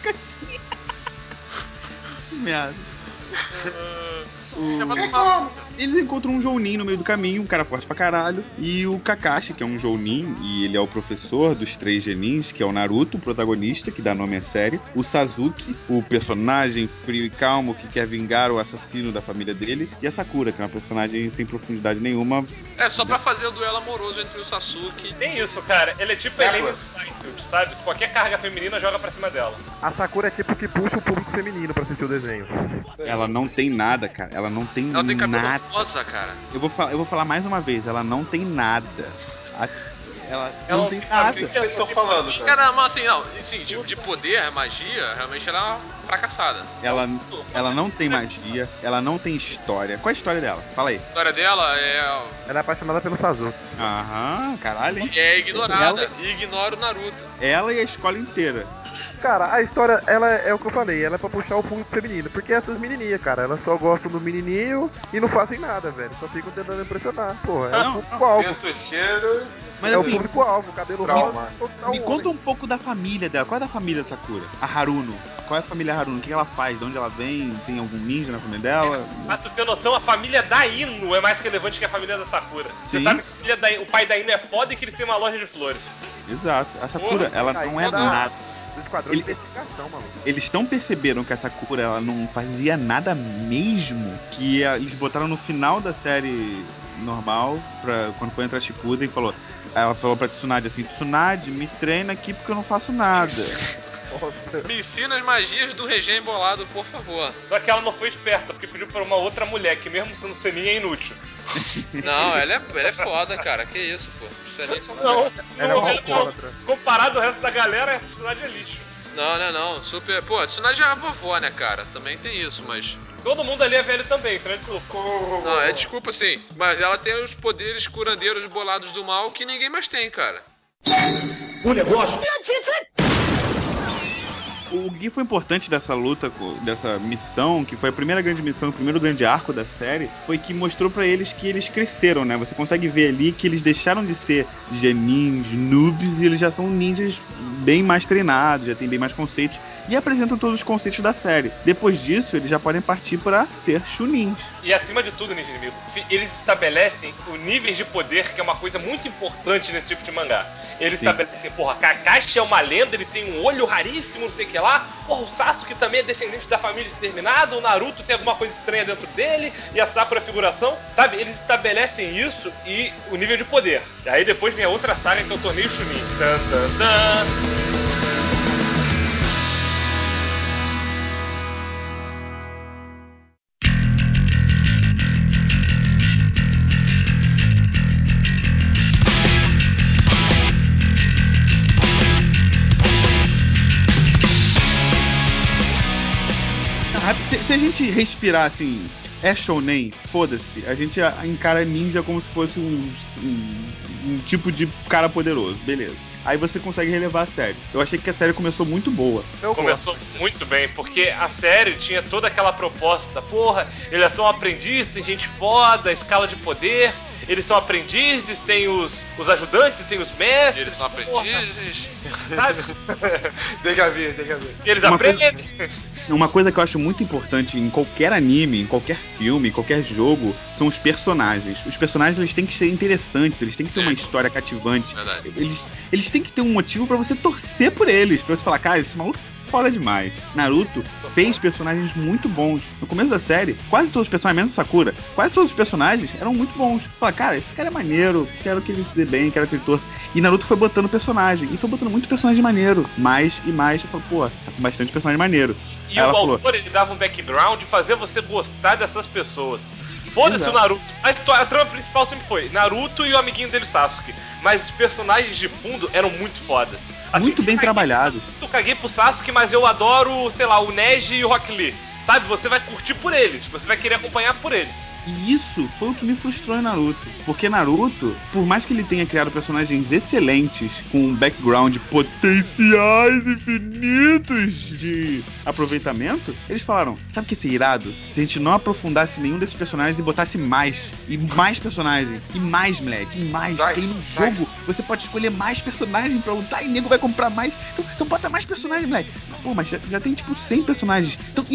Que merda.
É, mas
O...
não-
Eles encontram um Jounin no meio do caminho, um cara forte pra caralho, e o Kakashi, que é um Jounin, e ele é o professor dos 3 genins, que é o Naruto, o protagonista, que dá nome à série, o Sasuke, o personagem frio e calmo que quer vingar o assassino da família dele, e a Sakura, que é uma personagem sem profundidade nenhuma.
É só pra fazer o duelo amoroso entre o Sasuke.
Tem isso, cara. Ele é tipo Helene Seinfeld, sabe? Qualquer carga feminina joga pra cima dela.
A Sakura é tipo que puxa o público feminino pra assistir o desenho.
Ela não tem nada, cara. Ela não tem
Ela tem cabelo
nada.
rosa, cara.
Eu vou falar mais uma vez, ela não tem nada. Ela não tem nada.
O que vocês estão falando, cara?
Cara, mas assim, não, assim, de poder, magia, realmente ela é uma fracassada.
Ela não tem magia, ela não tem história. Qual é a história dela? Fala aí.
A história dela é.
Ela é apaixonada pelo Sasuke.
Aham, caralho, hein?
É ignorada. E ignora o Naruto.
Ela e a escola inteira.
Cara, a história, ela é o que eu falei, ela é pra puxar o público feminino. Porque essas menininhas, cara, elas só gostam do menininho e não fazem nada, velho. Só ficam tentando impressionar. Porra, é o público-alvo.
Sento cheiro.
Mas
É
assim,
o público-alvo, cabelo rosa.
me conta um pouco da família dela. Qual é da família da Sakura? A Haruno. Qual é a família Haruno? O que ela faz? De onde ela vem? Tem algum ninja na família dela?
Pra tu ter noção, a família da Ino é mais relevante que a família da Sakura.
Sim.
Você sabe que o pai da Ino é foda e que ele tem uma loja de flores.
Exato. A Sakura, ela não é nada.
Do esquadrão de investigação, maluco.
Eles não perceberam que a Sakura, ela não fazia nada mesmo, que eles botaram no final da série normal, quando foi entrar Shippuden, ela falou pra Tsunade assim, Tsunade, me treina aqui porque eu não faço nada.
Me ensina as magias do Regen Bolado, por favor.
Só que ela não foi esperta, porque pediu pra uma outra mulher, que mesmo sendo Senin é inútil.
Não, ela é foda, cara. Que isso, pô. Senin são
Não,
Ela é uma alcoólatra.
comparado ao resto da galera, a personagem é lixo.
Não. Super. Pô, a Tsunade é a vovó, né, cara? Também tem isso, mas.
Todo mundo ali é velho também, você não é desculpa.
Não, é desculpa sim. Mas ela tem os poderes curandeiros bolados do mal que ninguém mais tem, cara.
O negócio
O que foi importante dessa luta, dessa missão, que foi a primeira grande missão, o primeiro grande arco da série, foi que mostrou pra eles que eles cresceram, né? Você consegue ver ali que eles deixaram de ser genins, noobs, e eles já são ninjas bem mais treinados, já tem bem mais conceitos, e apresentam todos os conceitos da série. Depois disso, eles já podem partir pra ser chunins.
E acima de tudo, Ninja Inimigo, eles estabelecem o nível de poder, que é uma coisa muito importante nesse tipo de mangá. Eles estabelecem, porra, Kakashi é uma lenda, ele tem um olho raríssimo, não sei o que lá. Porra, o Sasuke também é descendente da família exterminada, o Naruto tem alguma coisa estranha dentro dele, e a Sakura é figuração. Sabe, eles estabelecem isso e o nível de poder. E aí depois vem a outra saga que é o Torneio Chunin. Tan, tan, tan.
Se a gente respirar assim, é shounen, foda-se, a gente encara ninja como se fosse um tipo de cara poderoso, beleza. Aí você consegue relevar a série. Eu achei que a série começou muito boa.
Começou muito bem, porque a série tinha toda aquela proposta. Porra, eles são aprendizes, tem gente foda, escala de poder. Eles são aprendizes, tem os ajudantes, tem os mestres.
Eles são aprendizes.
Sabe?
Deixa ver.
Eles aprendem.
Uma coisa que eu acho muito importante em qualquer anime, em qualquer filme, em qualquer jogo, são os personagens. Os personagens, eles têm que ser interessantes, eles têm que ter uma história cativante.
Verdade.
Eles têm que ter um motivo pra você torcer por eles, pra você falar, cara, esse maluco foda demais. Naruto fez personagens muito bons. No começo da série, quase todos os personagens, menos Sakura, quase todos os personagens eram muito bons. Fala, cara, esse cara é maneiro, quero que ele se dê bem, quero que ele torça. E Naruto foi botando personagem, e foi botando muito personagem maneiro, mais e mais. Eu falo, pô, tá com bastante personagem maneiro.
E o autor, ele dava um background de fazer você gostar dessas pessoas. Foda-se o Naruto. A trama principal sempre foi Naruto e o amiguinho dele, Sasuke. Mas os personagens de fundo eram muito fodas. Assim,
muito bem trabalhados.
Eu caguei pro Sasuke, mas eu adoro, sei lá, o Neji e o Rock Lee. Sabe, você vai curtir por eles, você vai querer acompanhar por eles.
E isso foi o que me frustrou em Naruto. Porque Naruto, por mais que ele tenha criado personagens excelentes, com um background potenciais infinitos de aproveitamento, eles falaram, sabe o que seria irado? Se a gente não aprofundasse nenhum desses personagens e botasse mais, e mais personagens, e mais, moleque, e mais. Porque aí no jogo você pode escolher mais personagens pra lutar e nego vai comprar mais. Então bota mais personagens, moleque. Pô, mas já tem tipo 100 personagens. Então bota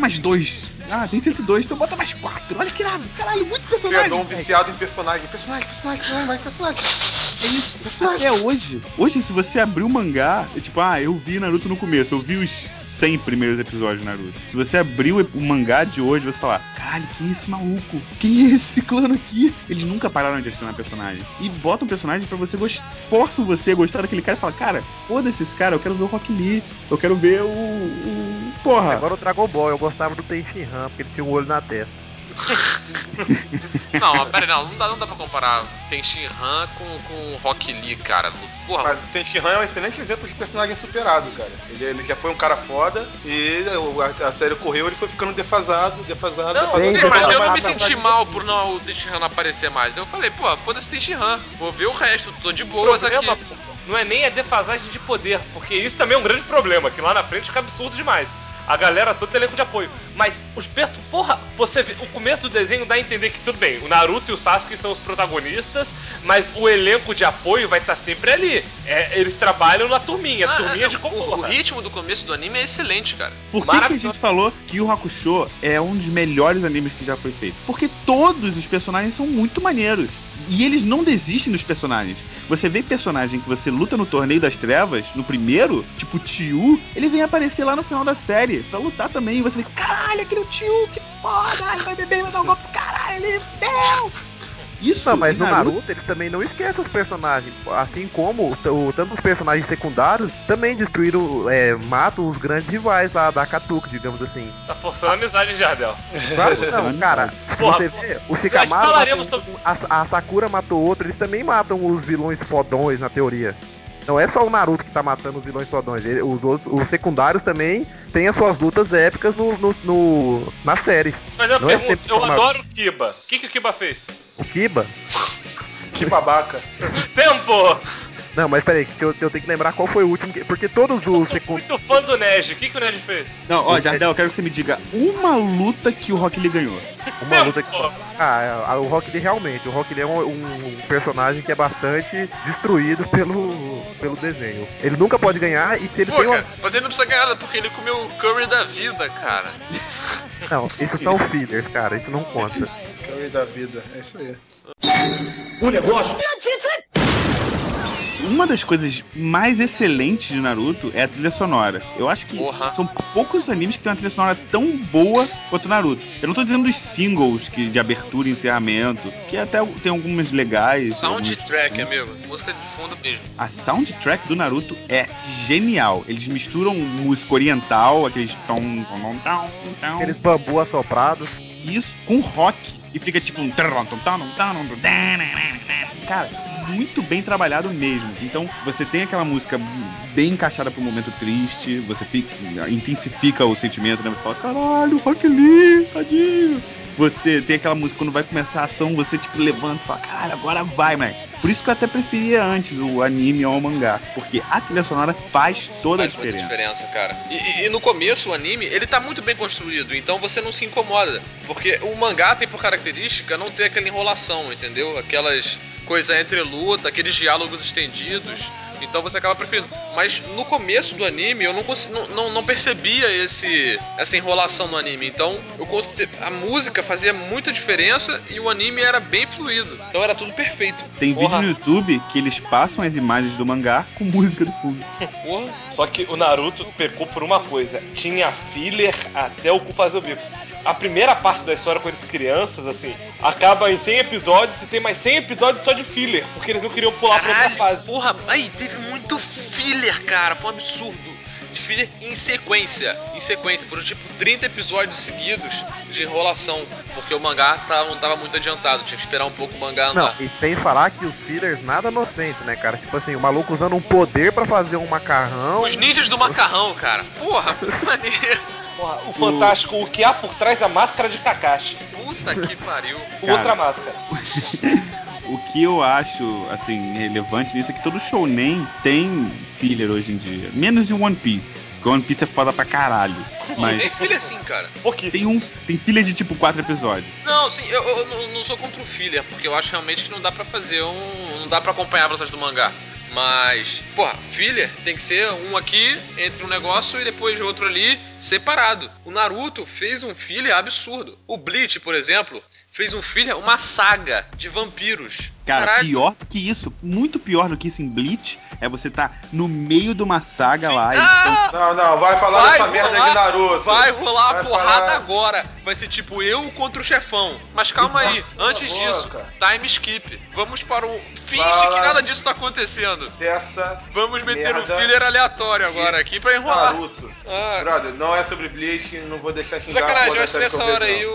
mais 2. Ah, tem 102, então bota mais 4. Olha que irado. Caralho, muito personagem.
Fedon viciado em personagem. Personagem.
É isso. Até hoje. Hoje, se você abrir o mangá, é tipo, eu vi Naruto no começo. Eu vi os 100 primeiros episódios de Naruto. Se você abrir o mangá de hoje, você falar, caralho, quem é esse maluco? Quem é esse clã aqui? Eles nunca pararam de adicionar personagens. E botam personagem pra você forçam você a gostar daquele cara e falar, cara, foda-se esse cara, eu quero ver o Rock Lee, eu quero ver porra.
Agora o Dragon Ball, eu gostava do Tenshinhan, porque ele tinha um olho na testa.
Não, mas pera, não dá pra comparar Tenshinhan com Rock Lee, cara. Porra.
Mas o Tenshinhan é um excelente exemplo de personagem superado, cara. Ele já foi um cara foda e a série correu, ele foi ficando defasado.
Sim, mas eu não me senti mal por o Tenshinhan não aparecer mais. Eu falei, pô, foda-se Tenshinhan, vou ver o resto, tô de boas aqui.
Não é nem a defasagem de poder, porque isso também é um grande problema, que lá na frente fica absurdo demais. A galera toda elenco de apoio. Mas os porra, você vê, o começo do desenho dá a entender que tudo bem, o Naruto e o Sasuke são os protagonistas, mas o elenco de apoio vai estar sempre ali. Eles trabalham na turminha de
o ritmo do começo do anime é excelente, cara.
Por que a gente falou que o Hakusho é um dos melhores animes que já foi feito? Porque todos os personagens são muito maneiros. E eles não desistem dos personagens. Você vê personagem que você luta no Torneio das Trevas, no primeiro, tipo o Tio, ele vem aparecer lá no final da série pra lutar também. E você vê, caralho, aquele Tio, que foda! Ele vai beber, vai dar um golpe, caralho, ele fudeu! Isso,
não, mas no Naruto eles também não esquecem os personagens. Assim como tanto os personagens secundários também destruíram, matam os grandes rivais lá da Akatsuki, digamos assim.
Tá forçando a amizade, Jardel.
Claro que não, cara. Se você vê, o Shikamaru a Sakura matou outro, eles também matam os vilões fodões, na teoria. Não é só o Naruto que tá matando os vilões fodões. Os secundários também têm as suas lutas épicas na série.
Mas eu pergunto, eu adoro o Kiba. O que o Kiba fez?
O Kiba?
Que babaca.
Tempo!
Não, mas peraí, que eu tenho que lembrar qual foi o último. Porque todos os secundários.
Muito fã do Neji. O que o Neji fez?
Não, Jardel, eu quero que você me diga uma luta que o Rock Lee ganhou.
Uma luta que. O Rock Lee realmente. O Rock Lee é um personagem que é bastante destruído pelo desenho. Ele nunca pode ganhar e se ele tem
cara, mas ele não precisa ganhar nada porque ele comeu o curry da vida, cara.
Não, isso são fillers, cara. Isso não conta.
Curry da vida, é isso aí.
O negócio.
Uma das coisas mais excelentes de Naruto é a trilha sonora. Eu acho que são poucos animes que tem uma trilha sonora tão boa quanto Naruto. Eu não tô dizendo dos singles de abertura e encerramento, que até tem algumas legais.
Soundtrack, amigo. Música de fundo mesmo.
A soundtrack do Naruto é genial. Eles misturam música oriental, aqueles
aqueles bambu assoprados.
Isso, com rock. E fica tipo um... Cara, muito bem trabalhado mesmo. Então, você tem aquela música bem encaixada pro momento triste, você intensifica o sentimento, né? Você fala, caralho, Rock Lee, tadinho. Você tem aquela música, quando vai começar a ação, você tipo levanta e fala, caralho, agora vai, moleque. Por isso que eu até preferia antes o anime ao mangá, porque a trilha sonora faz toda a diferença.
Muita diferença, cara. E no começo, o anime, ele tá muito bem construído, então você não se incomoda. Porque o mangá tem por característica não ter aquela enrolação, entendeu? Aquelas coisas entre luta, aqueles diálogos estendidos. Então você acaba preferindo. Mas no começo do anime eu não percebia essa enrolação no anime. Então a música fazia muita diferença e o anime era bem fluido. Então era tudo perfeito.
Tem vídeo no YouTube que eles passam as imagens do mangá com música do fundo.
Porra. Só que o Naruto pecou por uma coisa. Tinha filler até o cu fazer o bico. A primeira parte da história com eles crianças, assim, acaba em 100 episódios e tem mais 100 episódios só de filler, porque eles não queriam pular pra outra fase.
Porra, aí teve muito filler, cara, foi um absurdo. De filler em sequência. Foram tipo 30 episódios seguidos de enrolação, porque o mangá não tava muito adiantado, tinha que esperar um pouco o mangá andar.
Não, e sem falar que os fillers nada inocente, né, cara? Tipo assim, o maluco usando um poder pra fazer um macarrão.
Os ninjas do macarrão, cara. Porra, que maneiro.
Porra, o fantástico, o que há por trás da máscara de Kakashi.
Puta que pariu.
Outra máscara.
O que eu acho, assim, relevante nisso é que todo shounen tem filler hoje em dia. Menos de One Piece. Porque One Piece é foda pra caralho. Mas
tem filler sim, cara.
Tem filler de tipo 4 episódios.
Não, sim, eu não sou contra o filler, porque eu acho realmente que não dá pra fazer não dá pra acompanhar a velocidade do mangá. Mas, porra, filler tem que ser um aqui, entre um negócio e depois outro ali, separado. O Naruto fez um filler absurdo. O Bleach, por exemplo, fez um filler, uma saga de vampiros.
Cara,
Caralho.
pior do que isso, muito pior do que isso em Bleach, é você tá no meio de uma saga lá e
Não, vai falar dessa merda de Naruto.
Vai rolar a porrada agora. Vai ser tipo eu contra o chefão. Mas calma aí, antes disso, time skip. Vamos para o... Finge que nada disso tá acontecendo. Vamos meter um filler aleatório agora aqui pra enrolar.
Naruto. Brother, não é sobre Bleach, não vou deixar xingar.
Sacanagem, eu acho que nessa hora aí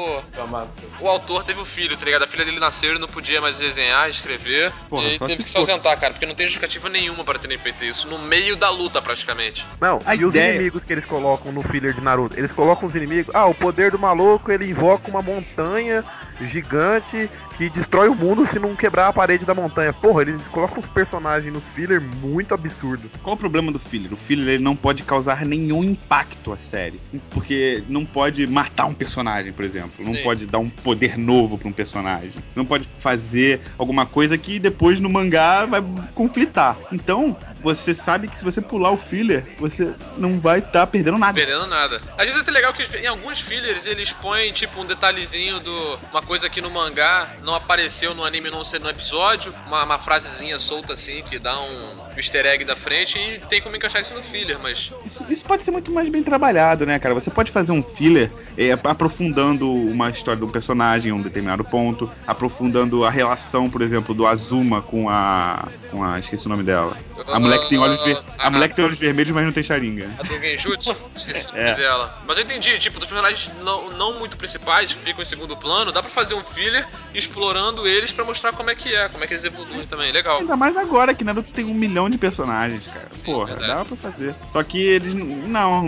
o autor teve um filho, tá ligado? A filha dele nasceu, ele não podia mais desenhar, escrever. Porra, e teve que se ausentar, cara, porque não tem justificativa nenhuma para terem feito isso. No meio da luta, praticamente.
Não, os inimigos que eles colocam no filler de Naruto? Eles colocam os inimigos... o poder do maluco, ele invoca uma montanha gigante que destrói o mundo se não quebrar a parede da montanha. Porra, eles colocam os personagens nos filler muito absurdo.
Qual o problema do filler? O filler ele não pode causar nenhum impacto à série. Porque não pode matar um personagem, por exemplo. Não pode dar um poder novo pra um personagem. Você não pode fazer alguma coisa que depois no mangá vai conflitar. Então, você sabe que se você pular o filler, você não vai estar perdendo nada.
Às vezes é até legal que em alguns fillers eles põem tipo um detalhezinho uma coisa que no mangá não apareceu no anime, não ser no episódio, uma frasezinha solta assim que dá um easter egg da frente e tem como encaixar isso no filler, mas...
Isso pode ser muito mais bem trabalhado, né, cara? Você pode fazer um filler aprofundando uma história do personagem em um determinado ponto, aprofundando a relação, por exemplo, do Azuma com a esqueci o nome dela. A mulher que tem olhos vermelhos, mas não tem Sharingan.
A do Genjutsu? Esqueci o nome dela. Mas eu entendi, tipo, dos personagens não muito principais, que ficam em segundo plano, dá pra fazer um filler explorando eles pra mostrar como é que eles evoluem também. Legal.
Ainda mais agora que Naruto tem 1 milhão de personagens, cara. Porra, dá pra fazer. Só que eles não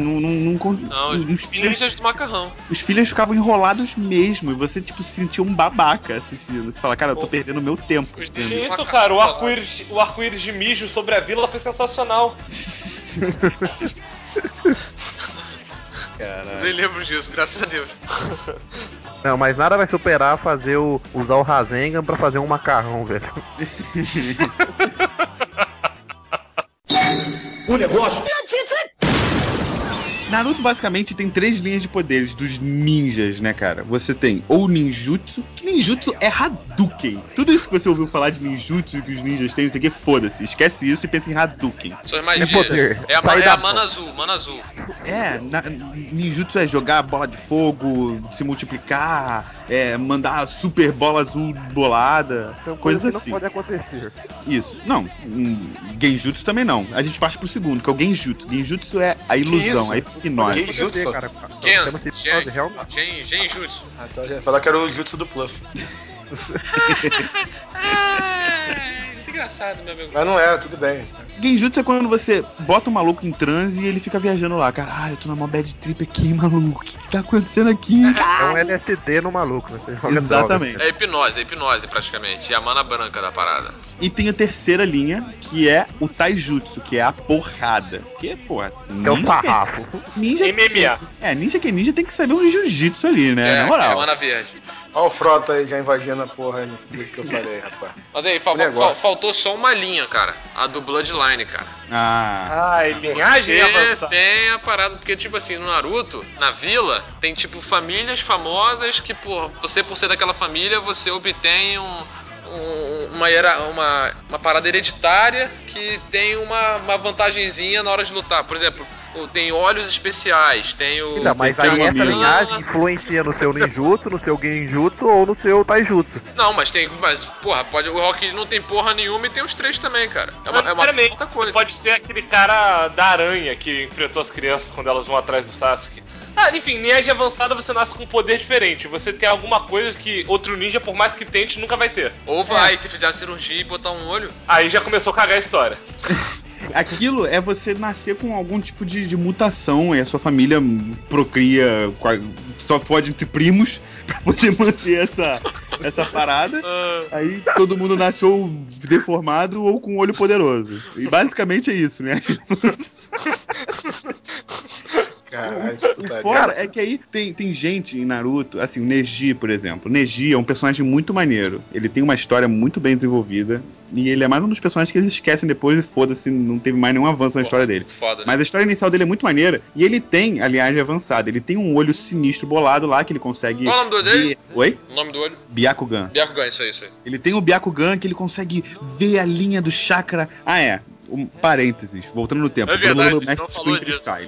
os fillers do macarrão.
Os fillers ficavam enrolados mesmo, e você, tipo, se sentia um babaca assistindo. Você fala, cara, eu tô perdendo meu tempo.
Isso, cara, o arco-íris de mijo sobre a vila foi sensacional.
Caralho. Nem lembro disso, graças a Deus.
Não, mas nada vai superar usar o Rasengan pra fazer um macarrão, velho.
O negócio...
Naruto basicamente tem 3 linhas de poderes dos ninjas, né, cara? Você tem ou ninjutsu, que ninjutsu é Hadouken. Tudo isso que você ouviu falar de ninjutsu que os ninjas têm, não sei o que, foda-se. Esquece isso e pensa em Hadouken.
Só imagina. É a mana azul.
Ninjutsu é jogar bola de fogo, se multiplicar, mandar super bola azul bolada,
são
coisas
coisas
assim.
Que não pode acontecer.
Isso. Não, Genjutsu também não. A gente parte pro segundo, que é o Genjutsu. Genjutsu é a ilusão, a hipnose.
Genjutsu?
Genjutsu.
Então já ia falar que era o jutsu do Fluff.
Muito engraçado, meu amigo.
Mas não é, tudo bem.
Genjutsu é quando você bota o maluco em transe e ele fica viajando lá. Caralho, eu tô numa bad trip aqui, maluco. O que tá acontecendo aqui?
É um LSD no maluco, né?
Exatamente.
É hipnose praticamente. É a mana branca da parada.
E tem a terceira linha, que é o Taijutsu, que é a porrada. Porque, porra,
é o sarrafo.
Ninja
MMA.
Ninja que é ninja tem que saber um jiu-jitsu ali, né? Na moral.
É mana verde.
Olha o Frota aí já invadindo a porra do que eu falei, rapaz.
Mas aí, faltou só uma linha, cara. A do Bloodline, cara.
Linhagem avançada.
Tem a parada, porque tipo assim, no Naruto, na vila, tem tipo famílias famosas que, você por ser daquela família, você obtém uma parada hereditária que tem uma vantagenzinha na hora de lutar. Por exemplo, tem olhos especiais, tem o...
Não, mas aí essa linhagem influencia no seu ninjutsu, no seu genjutsu ou no seu taijutsu.
Não, mas o Rock não tem porra nenhuma e tem os 3 também, cara. É uma puta coisa.
Pode ser aquele cara da aranha que enfrentou as crianças quando elas vão atrás do Sasuke. Enfim, ninja avançada você nasce com um poder diferente. Você tem alguma coisa que outro ninja, por mais que tente, nunca vai ter.
Ou se fizer a cirurgia e botar um olho.
Aí já começou a cagar a história.
Aquilo é você nascer com algum tipo de mutação e a sua família procria, só fode entre primos pra poder manter essa parada. Aí todo mundo nasce ou deformado ou com um olho poderoso. E basicamente é isso, né?
Caralho,
O foda é que aí tem gente em Naruto, assim, o Neji, por exemplo. O Neji é um personagem muito maneiro. Ele tem uma história muito bem desenvolvida. E ele é mais um dos personagens que eles esquecem depois e foda-se, não teve mais nenhum avanço na história dele.
Foda,
Mas a história inicial dele é muito maneira. E ele tem, aliás, avançada. Ele tem um olho sinistro bolado lá que ele consegue.
Qual é o nome do olho dele?
Oi?
O nome do olho?
Byakugan.
Byakugan, isso aí.
Ele tem o Byakugan que ele consegue ver a linha do chakra. Ah, é. Um parênteses, voltando no tempo.
É verdade,
Mestre
não falou
Splinter
disso.
Style.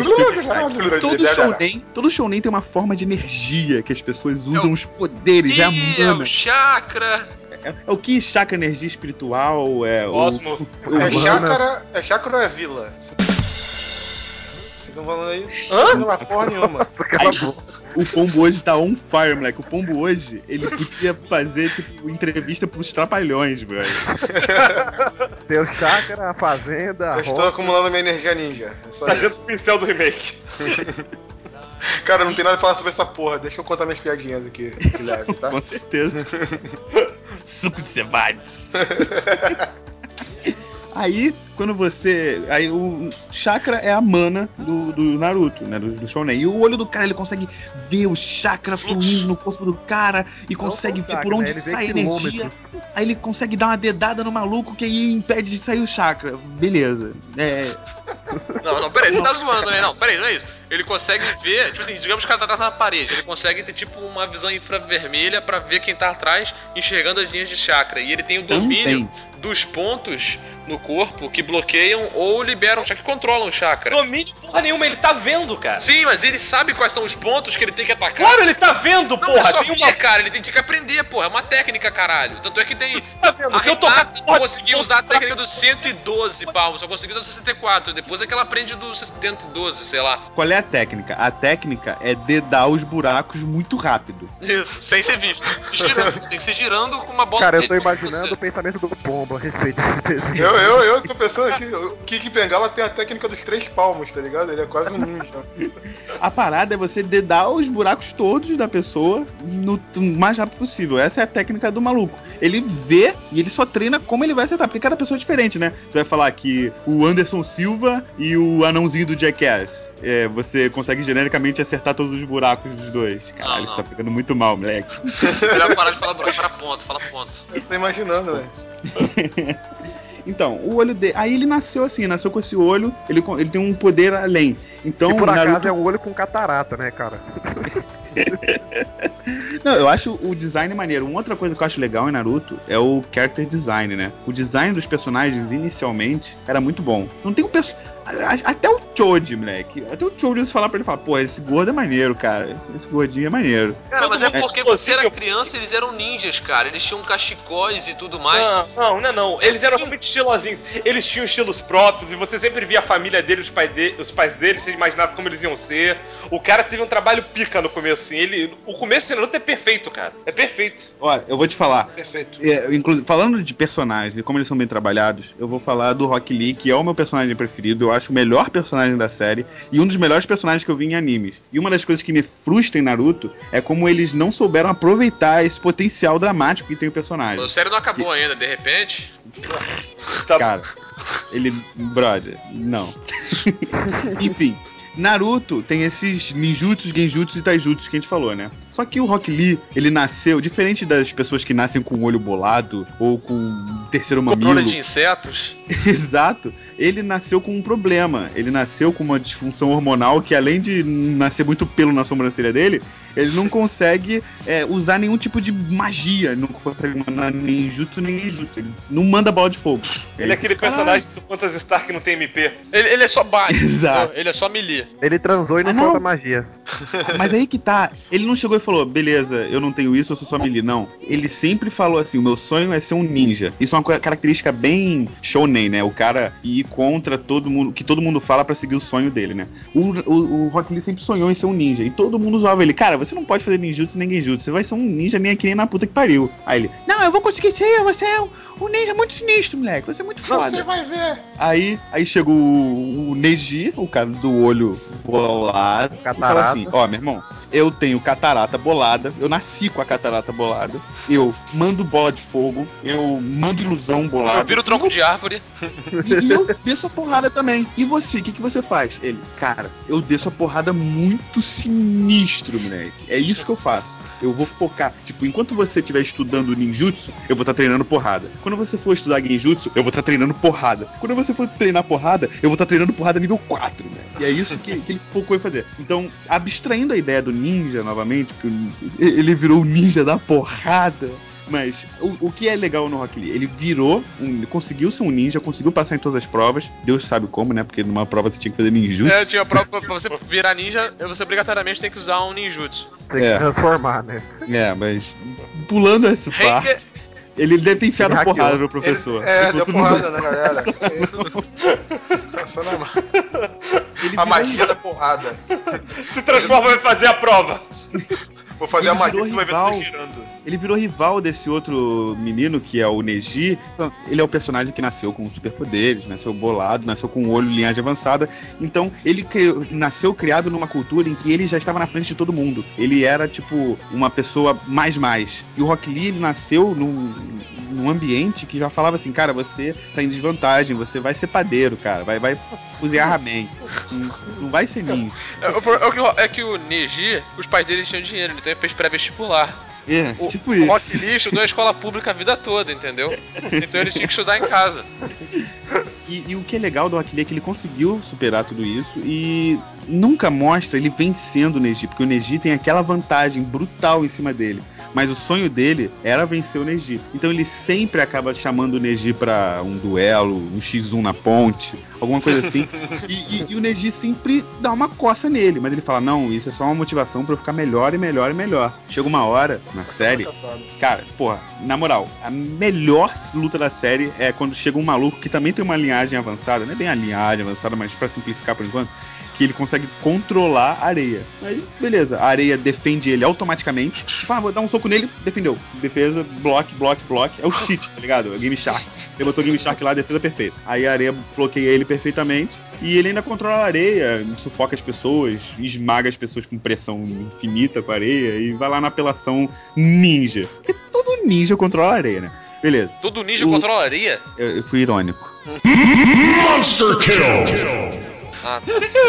Todo shounen tem uma forma de energia que as pessoas usam os poderes, é a mana.
É o chakra.
É o que chakra, energia espiritual,
Cosmo.
É chácara ou é vila? Vocês estão falando aí?
Hã?
Não é porra nenhuma.
O Pombo hoje tá on fire, moleque. O Pombo hoje, ele podia fazer, tipo, entrevista pros trapalhões, velho.
Tem o chácara, a fazenda, a
Eu estou
roça.
acumulando minha energia ninja. É só
Sargento
isso.
Pincel do remake.
Cara, não tem nada pra falar sobre essa porra. Deixa eu contar minhas piadinhas aqui, Guilherme, tá?
Com certeza. Suco de cevados. Aí, quando você... Aí o chakra é a mana do Naruto, né? Do Shonen. E o olho do cara, ele consegue ver o chakra fluindo no corpo do cara e consegue ver por onde sai a energia. Aí ele consegue dar uma dedada no maluco que aí impede de sair o chakra. Beleza.
Não, peraí, você tá zoando, né? Não, peraí, não é isso. Ele consegue ver, tipo assim, digamos que o cara tá atrás na parede, ele consegue ter tipo uma visão infravermelha pra ver quem tá atrás, enxergando as linhas de chakra. E ele tem o domínio dos pontos no corpo que bloqueiam ou liberam, já que controlam o chakra.
Domínio porra nenhuma, ele tá vendo, cara.
Sim, mas ele sabe quais são os pontos que ele tem que atacar.
Claro, ele tá vendo,
Não,
porra.
é só
Tem
ver, cara, ele tem que aprender, porra. É uma técnica, caralho. Tanto é que tem.
Tá vendo? Se eu tocar,
Renata conseguiu usar a técnica dos 112 palmos, só conseguiu usar 64. Depois é que ela aprende do 112, sei lá.
Qual é a técnica? A técnica é dedar os buracos muito rápido.
Isso, sem ser visto. Girando, tem que ser girando com uma bola.
Cara, eu tô imaginando o pensamento do Pombo a respeito desse desenho.
Eu tô pensando aqui, o Kid Bengala tem a técnica dos 3 palmos, tá ligado? Ele é quase um ninja.
A parada é você dedar os buracos todos da pessoa no mais rápido possível. Essa é a técnica do maluco. Ele vê e ele só treina como ele vai acertar, porque cada pessoa é diferente, né? Você vai falar que o Anderson Silva e o anãozinho do Jackass, você consegue genericamente acertar todos os buracos dos dois. Caralho, você tá pegando muito mal, moleque.
Melhor parar de falar buraco, fala ponto.
Eu tô imaginando, velho.
Então, o olho dele. Aí ele nasceu assim, nasceu com esse olho, ele tem um poder além. Então,
E por acaso
Naruto...
é um olho com catarata, né, cara?
Não, eu acho o design maneiro. Uma outra coisa que eu acho legal em Naruto é o character design, né? O design dos personagens inicialmente era muito bom. Não tem um até o Choji, moleque. Até o Choji, você falar pra ele, falar, pô, esse gordo é maneiro, cara. Esse gordinho é maneiro.
Cara, mas é porque você era criança, eles eram ninjas, cara. Eles tinham cachecóis e tudo mais.
Não. Eles eram realmente estilosinhos. Eles tinham estilos próprios e você sempre via a família deles, os pais deles, você imaginava como eles iam ser. O cara teve um trabalho pica no começo, assim. O começo de Naruto é perfeito, cara. É perfeito.
Olha, eu vou te falar.
Perfeito.
Falando de personagens e como eles são bem trabalhados, eu vou falar do Rock Lee, que é o meu personagem preferido. Eu acho o melhor personagem da série e um dos melhores personagens que eu vi em animes. E uma das coisas que me frustra em Naruto é como eles não souberam aproveitar esse potencial dramático que tem o personagem.
A série não acabou ainda, de repente.
Cara, ele... Brother, não. Enfim... Naruto tem esses ninjutsus, genjutsus e taijutsus que a gente falou, né? Só que o Rock Lee, ele nasceu, diferente das pessoas que nascem com o olho bolado ou com um terceiro mamilo.
Controle de insetos.
Exato. Ele nasceu com um problema. Ele nasceu com uma disfunção hormonal que, além de nascer muito pelo na sobrancelha dele, ele não consegue usar nenhum tipo de magia. Não consegue mandar nem jutsu nem genjutsu. Ele não manda bola de fogo.
Ele é aquele personagem do Phantasy Star que não tem MP.
Ele é só básico.
Exato.
Ele é só melee.
Ele transou e não solta magia.
Mas aí que tá. Ele não chegou e falou, beleza, eu não tenho isso, eu sou só melee. Não. Ele sempre falou assim, o meu sonho é ser um ninja. Isso é uma característica bem shonen, né? O cara ir contra todo mundo, que todo mundo fala pra seguir o sonho dele, né? O Rock Lee sempre sonhou em ser um ninja. E todo mundo zoava ele. Cara, você não pode fazer ninjutsu nem genjutsu. Você vai ser um ninja nem aqui nem na puta que pariu. Aí ele, não, eu vou conseguir ser, você é um ninja muito sinistro, moleque. Você é muito foda.
Você vai ver.
Aí chegou o Neji, o cara do olho bolado.
Catarata.
E fala assim, Ó, meu irmão, eu tenho catarata bolada, eu nasci com a catarata bolada, eu mando bola de fogo, eu mando ilusão bolada.
Eu viro tronco de árvore.
E eu desço a porrada também. E você, o que você faz? Ele, cara, eu desço a porrada muito sinistro, moleque. É isso que eu faço. Eu vou focar, tipo, enquanto você estiver estudando ninjutsu, eu vou estar treinando porrada. Quando você for estudar genjutsu, eu vou estar treinando porrada. Quando você for treinar porrada, eu vou estar treinando porrada nível 4, né? E é isso que ele focou em fazer. Então, abstraindo a ideia do ninja novamente, porque ele virou o ninja da porrada. Mas o que é legal no Rock Lee? Ele conseguiu ser um ninja, conseguiu passar em todas as provas. Deus sabe como, né? Porque numa prova você tinha que fazer ninjutsu.
Tinha prova pra você virar ninja, você obrigatoriamente tem que usar um ninjutsu.
Tem que transformar, né?
Mas pulando essa parte, ele deve ter enfiado porrada no professor.
Deu porrada na galera. Passou na mão. A magia da porrada.
Se transforma em fazer a prova.
Vou fazer a magia que tu vai ver tudo girando.
Ele virou rival desse outro menino, que é o Neji. Ele é o personagem que nasceu com superpoderes, nasceu bolado, nasceu com o olho linhagem avançada. Então, ele nasceu criado numa cultura em que ele já estava na frente de todo mundo. Ele era, tipo, uma pessoa mais. E o Rock Lee, ele nasceu num ambiente que já falava assim, cara, você tá em desvantagem, você vai ser padeiro, cara, vai cozinhar ramen. Não vai ser ninja.
É que o Neji, os pais dele tinham dinheiro, então ele fez pré-vestibular.
Tipo isso.
O Rock Lee estudou em escola pública a vida toda, entendeu? Então ele tinha que estudar em casa.
E o que é legal do Rock Lee é que ele conseguiu superar tudo isso e nunca mostra ele vencendo o Neji, porque o Neji tem aquela vantagem brutal em cima dele. Mas o sonho dele era vencer o Neji. Então ele sempre acaba chamando o Neji pra um duelo, um X1 na ponte, alguma coisa assim. E o Neji sempre dá uma coça nele, mas ele fala, não, isso é só uma motivação pra eu ficar melhor e melhor e melhor. Chega uma hora na série, cara, porra, na moral, a melhor luta da série é quando chega um maluco que também tem uma linhagem avançada, não é bem a linhagem avançada, mas pra simplificar por enquanto, que ele consegue controlar a areia. Aí, beleza, a areia defende ele automaticamente. Tipo, vou dar um soco nele, defendeu. Defesa, block. É o cheat, tá ligado? É o Game Shark. Ele botou o Game Shark lá, defesa perfeita. Aí a areia bloqueia ele perfeitamente. E ele ainda controla a areia, sufoca as pessoas, esmaga as pessoas com pressão infinita com a areia e vai lá na apelação ninja. Porque todo ninja controla a areia, né? Beleza.
Todo ninja controla a areia?
Eu fui irônico.
Monster Kill!
Ah,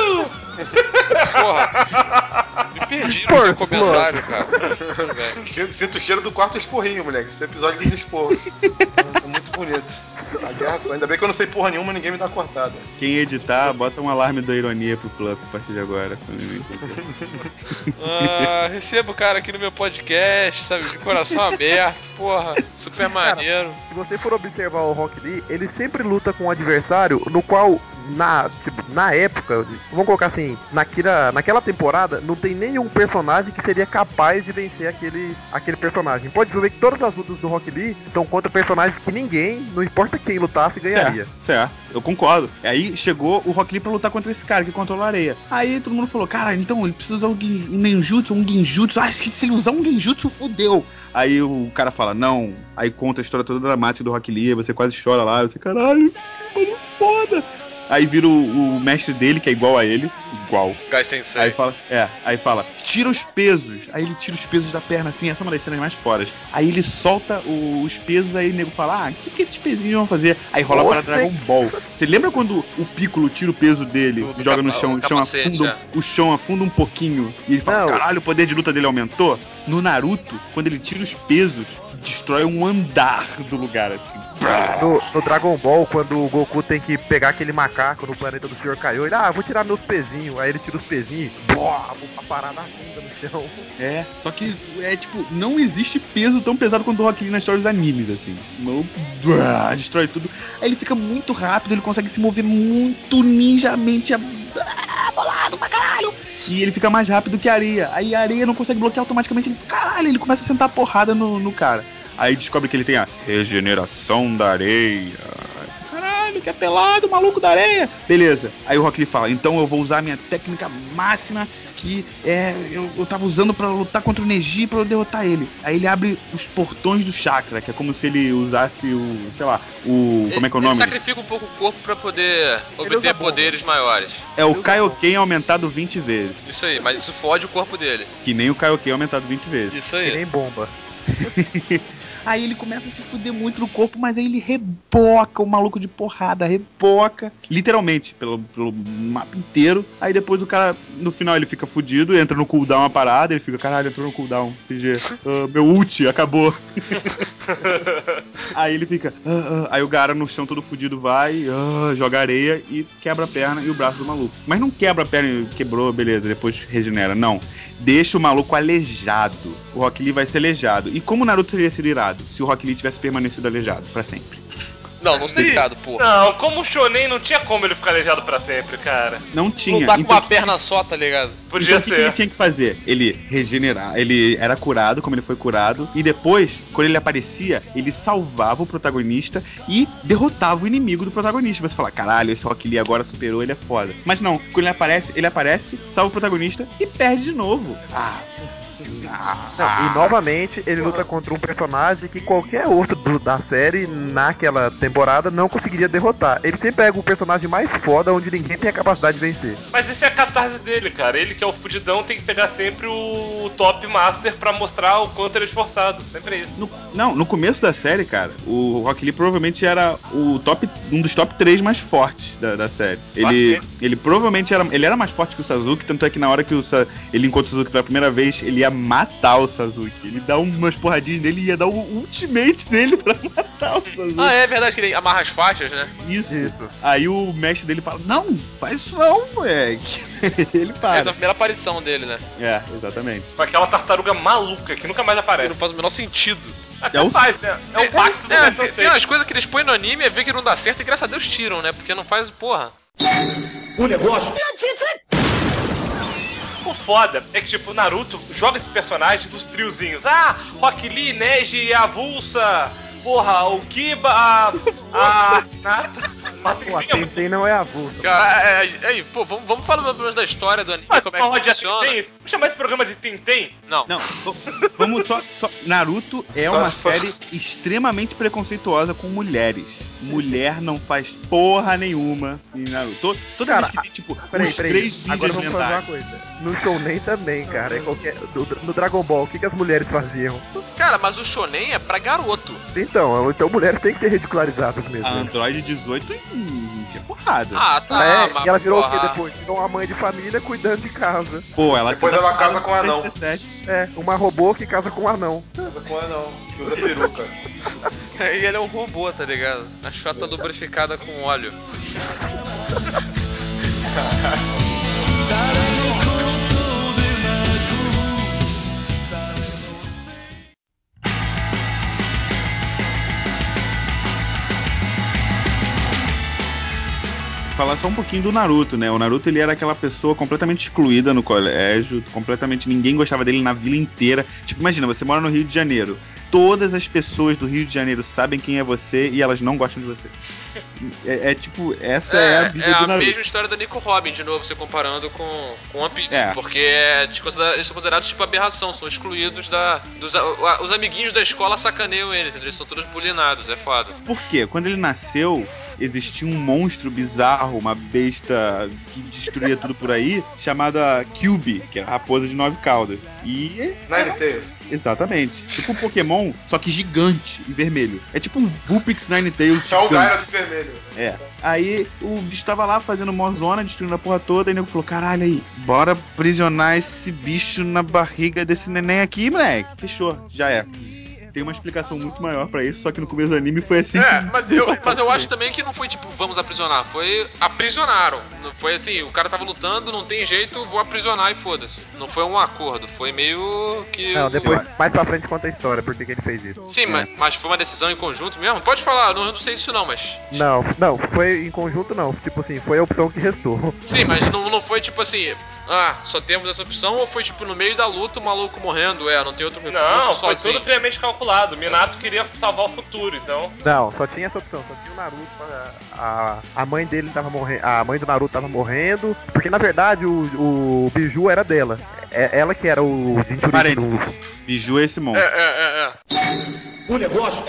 porra, me perdi no seu comentário, cara.
Sinto o cheiro do quarto esporrinho, moleque. Esse episódio de esporro. É muito bonito. A guerra só. Ainda bem que eu não sei porra nenhuma, ninguém me dá cortada.
Quem editar, bota um alarme da ironia pro Pluff a partir de agora.
Recebo o cara aqui no meu podcast, sabe, de coração aberto, porra, super maneiro.
Se você for observar o Rock Lee, ele sempre luta com um adversário no qual, na época, vamos colocar assim, naquela temporada, não tem nenhum personagem que seria capaz de vencer aquele personagem. Pode ver que todas as lutas do Rock Lee são contra personagens que ninguém, não importa quem lutasse, ganharia.
Certo, eu concordo. Aí chegou o Rock Lee pra lutar contra esse cara que controla a areia. Aí todo mundo falou, cara, então ele precisa usar um ninjutsu, um genjutsu. Acho que se ele usar um genjutsu, fudeu. Aí o cara fala, não. Aí conta a história toda dramática do Rock Lee, você quase chora lá, você, caralho, que maluco foda. Aí vira o mestre dele, que é igual a ele. Igual.
Gai Sensei.
Aí fala, tira os pesos. Aí ele tira os pesos da perna, assim, essa é uma das cenas mais fodas. Aí ele solta os pesos, aí o nego fala, o que esses pezinhos vão fazer? Aí rola para Dragon Ball. Você lembra quando o Piccolo tira o peso dele, joga no chão, o chão afunda um pouquinho, e ele fala, caralho, o poder de luta dele aumentou? No Naruto, quando ele tira os pesos, destrói um andar do lugar, assim.
No Dragon Ball, quando o Goku tem que pegar aquele macaco no planeta do Sr. Kaiô, ele, vou tirar meus pezinhos. Aí ele tira os pezinhos e, a parada afunda no chão.
Só que, tipo, não existe peso tão pesado quanto o Rock Lee na história dos animes, assim. Destrói tudo. Aí ele fica muito rápido, ele consegue se mover muito ninjamente, bolado pra caralho. E ele fica mais rápido que a areia. Aí a areia não consegue bloquear automaticamente. Ele começa a sentar a porrada no cara. Aí descobre que ele tem a regeneração da areia. Caralho, ele quer pelado, maluco da areia. Beleza. Aí o Rock Lee fala, então eu vou usar a minha técnica máxima, que eu tava usando pra lutar contra o Neji pra eu derrotar ele. Aí ele abre os portões do chakra, que é como se ele usasse como é que é o nome?
Ele sacrifica um pouco o corpo pra poder obter poderes maiores.
É o Kaioken aumentado 20 vezes.
Isso aí, mas isso fode o corpo dele.
Que nem o Kaioken aumentado 20 vezes.
Isso aí.
Que nem bomba.
Aí ele começa a se fuder muito no corpo, mas aí ele reboca o maluco de porrada, reboca, literalmente, pelo mapa inteiro. Aí depois o cara, no final ele fica fudido, entra no cooldown a parada, ele fica, caralho, entrou no cooldown, CG, meu ult acabou. Aí ele fica, aí o Gaara no chão todo fudido vai, joga areia e quebra a perna e o braço do maluco. Mas não quebra a perna e quebrou, beleza, depois regenera, não. Deixa o maluco aleijado. O Rock Lee vai ser aleijado. E como o Naruto teria sido irado se o Rock Lee tivesse permanecido aleijado pra sempre?
Não seria irado, porra.
Não, como o Shonen não tinha como ele ficar aleijado pra sempre, cara.
Não tinha.
Lutar com uma perna só, tá ligado?
Podia
então,
ser.
O que ele tinha que fazer? Ele regenerar. Ele era curado, como ele foi curado. E depois, quando ele aparecia, ele salvava o protagonista e derrotava o inimigo do protagonista. Você fala, caralho, esse Rock Lee agora superou, ele é foda. Mas não, quando ele aparece, salva o protagonista e perde de novo.
E novamente ele luta contra um personagem que qualquer outro da série naquela temporada não conseguiria derrotar. Ele sempre pega o personagem mais foda onde ninguém tem a capacidade de vencer.
Mas esse é a catarse dele, cara. Ele que é o fudidão tem que pegar sempre o top master pra mostrar o quanto ele é esforçado. Sempre é isso.
No começo da série, cara, o Rock Lee provavelmente era um dos top 3 mais fortes da série. Ele provavelmente era mais forte que o Sasuke, tanto é que na hora que ele encontra o Sasuke pela primeira vez, ele ia matar o Sasuke. Ele dá umas porradinhas nele e ia dar o ultimate dele pra matar o Sasuke.
Ah, é verdade que ele amarra as faixas, né?
Isso. Aí o mestre dele fala, não, faz isso não, moleque. Ele para.
Essa é a primeira aparição dele, né?
É, exatamente.
Com aquela tartaruga maluca que nunca mais aparece.
Que não faz o menor sentido.
Até faz, né? É o pacto do Versão
Tem umas coisas que eles põem no anime e vê que não dá certo e graças a Deus tiram, né? Porque não faz porra.
O negócio.
O foda é que, tipo, o Naruto joga esse personagem dos triozinhos. Rock Lee, Neji e a Avulsa. Porra, o Kiba, a Nata.
Pô, a Tenten não é avulsa.
Cara, aí, pô, vamos falar menos da história do anime, como é que funciona.
Vamos chamar esse programa de Tenten?
Não,
vamos só Naruto é uma série extremamente preconceituosa com mulheres. Mulher não faz porra nenhuma em Naruto. Toda vez que tem, tipo, os 3 ninjas lendários.
No Shonen também, cara. No Dragon Ball, o que as mulheres faziam?
Cara, mas o Shonen é pra garoto.
Então mulheres têm que ser ridicularizadas mesmo.
A Android 18 enfia porrada.
Mas e ela virou o que depois? Virou uma mãe de família cuidando de casa.
Pô,
depois ela casa com um anão.
Uma robô que casa com um anão.
Casa com um anão, que usa peruca.
E ele é um robô, tá ligado? A chota lubrificada com óleo.
Falar só um pouquinho do Naruto, né? O Naruto, ele era aquela pessoa completamente excluída no colégio, completamente ninguém gostava dele na vila inteira. Tipo, imagina, você mora no Rio de Janeiro. Todas as pessoas do Rio de Janeiro sabem quem é você e elas não gostam de você. Tipo, essa é a vida do Naruto.
É a mesma história da Nico Robin, de novo, você comparando com One Piece. Porque eles são considerados tipo aberração, são excluídos os amiguinhos da escola sacaneiam eles, eles são todos bulinados, é foda.
Por quê? Quando ele nasceu, existia um monstro bizarro, uma besta que destruía tudo por aí, chamada Kyuubi, que é a raposa de 9 caudas. E...
Ninetales.
Exatamente. Tipo um Pokémon, só que gigante e vermelho. É tipo um Vulpix Ninetales
Só o
gigante.
Gyarados vermelho.
Aí o bicho tava lá fazendo mozona, destruindo a porra toda, e o nego falou, caralho aí, bora aprisionar esse bicho na barriga desse neném aqui, moleque. Fechou, já é. Tem uma explicação muito maior pra isso, só que no começo do anime foi assim
mas eu acho também que não foi tipo, vamos aprisionar, foi aprisionaram. Não foi assim, o cara tava lutando, não tem jeito, vou aprisionar e foda-se. Não foi um acordo, foi meio que...
Não, depois, mais pra frente conta a história, por que ele fez isso.
Sim, mas foi uma decisão em conjunto mesmo? Pode falar, eu não sei disso não, mas...
Não, foi em conjunto não, tipo assim, foi a opção que restou.
Sim, mas não foi tipo assim, só temos essa opção, ou foi tipo no meio da luta o maluco morrendo, não tem outro recurso
Não,
sozinho.
foi tudo friamente calculado. pro lado. Minato queria salvar o futuro, então...
Não, só tinha essa opção, só tinha o Naruto. A mãe dele tava morrendo, a mãe do Naruto tava morrendo, porque na verdade o Biju era dela. Ela que era o Jinchuriki
Parênteses. Biju é esse monstro.
O negócio.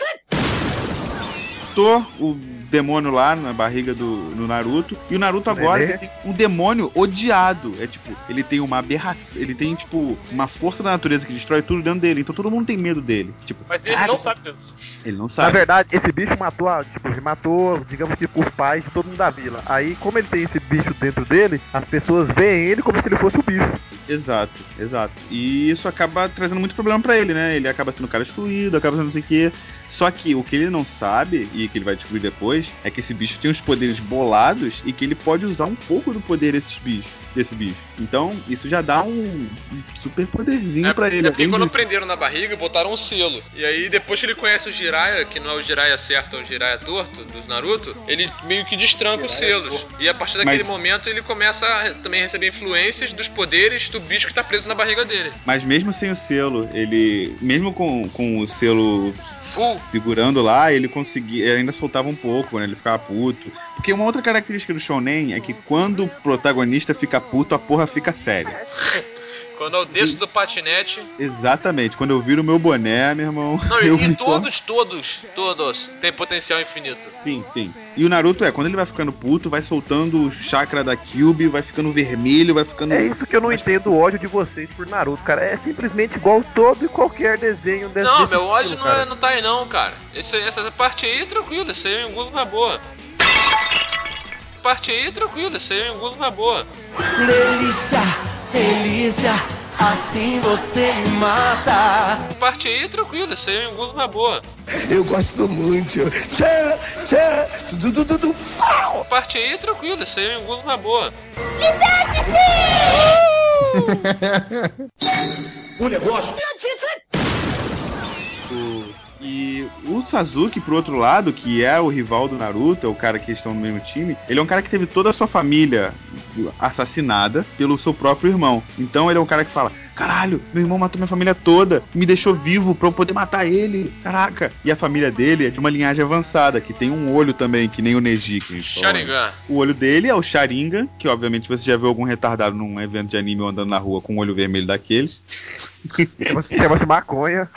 O demônio lá na barriga do Naruto. E o Naruto agora ele tem um demônio odiado. É tipo, ele tem uma aberração. Ele tem, tipo, uma força da natureza que destrói tudo dentro dele. Então todo mundo tem medo dele. Tipo,
mas ele não sabe disso.
Ele não sabe.
Na verdade, esse bicho matou, digamos que os pais de todo mundo da vila. Aí, como ele tem esse bicho dentro dele, as pessoas veem ele como se ele fosse o bicho.
Exato. E isso acaba trazendo muito problema pra ele, né? Ele acaba sendo um cara excluído, acaba sendo não sei o quê. Só que o que ele não sabe, e que ele vai descobrir depois, é que esse bicho tem os poderes bolados e que ele pode usar um pouco do poder desse bicho. Então, isso já dá um super poderzinho pra ele.
É porque quando prenderam na barriga, botaram um selo. E aí, depois que ele conhece o Jiraiya, que não é o Jiraiya certo, é o Jiraiya torto, do Naruto, ele meio que destranca os selos. E a partir daquele momento, ele começa a também receber influências dos poderes do bicho que tá preso na barriga dele.
Mas mesmo sem o selo, mesmo com o selo segurando lá, ele ainda soltava um pouco, né? Ele ficava puto. Porque uma outra característica do Shounen é que quando o protagonista fica puto, a porra fica séria.
Quando eu desço do patinete...
Exatamente, quando eu viro o meu boné, meu irmão...
Não, e todos têm potencial infinito.
Sim. E o Naruto quando ele vai ficando puto, vai soltando o chakra da Kyuubi, vai ficando vermelho, vai ficando...
É isso que eu não entendo o ódio de vocês por Naruto, cara. É simplesmente igual todo e qualquer desenho desse
Não, meu ódio
estilo,
não tá aí não, cara. Essa parte aí é tranquila, isso aí eu uso na boa.
Delícia, assim você me mata.
Parte aí é tranquilo, isso aí eu uso na boa.
Eu gosto muito.
Parte aí é tranquilo, isso aí eu uso na boa.
O negócio.
E o Sasuke, pro outro lado, que é o rival do Naruto, é o cara que estão no mesmo time, ele é um cara que teve toda a sua família assassinada pelo seu próprio irmão. Então ele é um cara que fala: caralho, meu irmão matou minha família toda, me deixou vivo pra eu poder matar ele, caraca. E a família dele é de uma linhagem avançada, que tem um olho também, que nem o Neji, que a gente falou,
Sharingan.
né? O olho dele é o Sharingan, que obviamente você já viu algum retardado num evento de anime ou andando na rua com um olho vermelho daqueles.
Chama-se maconha.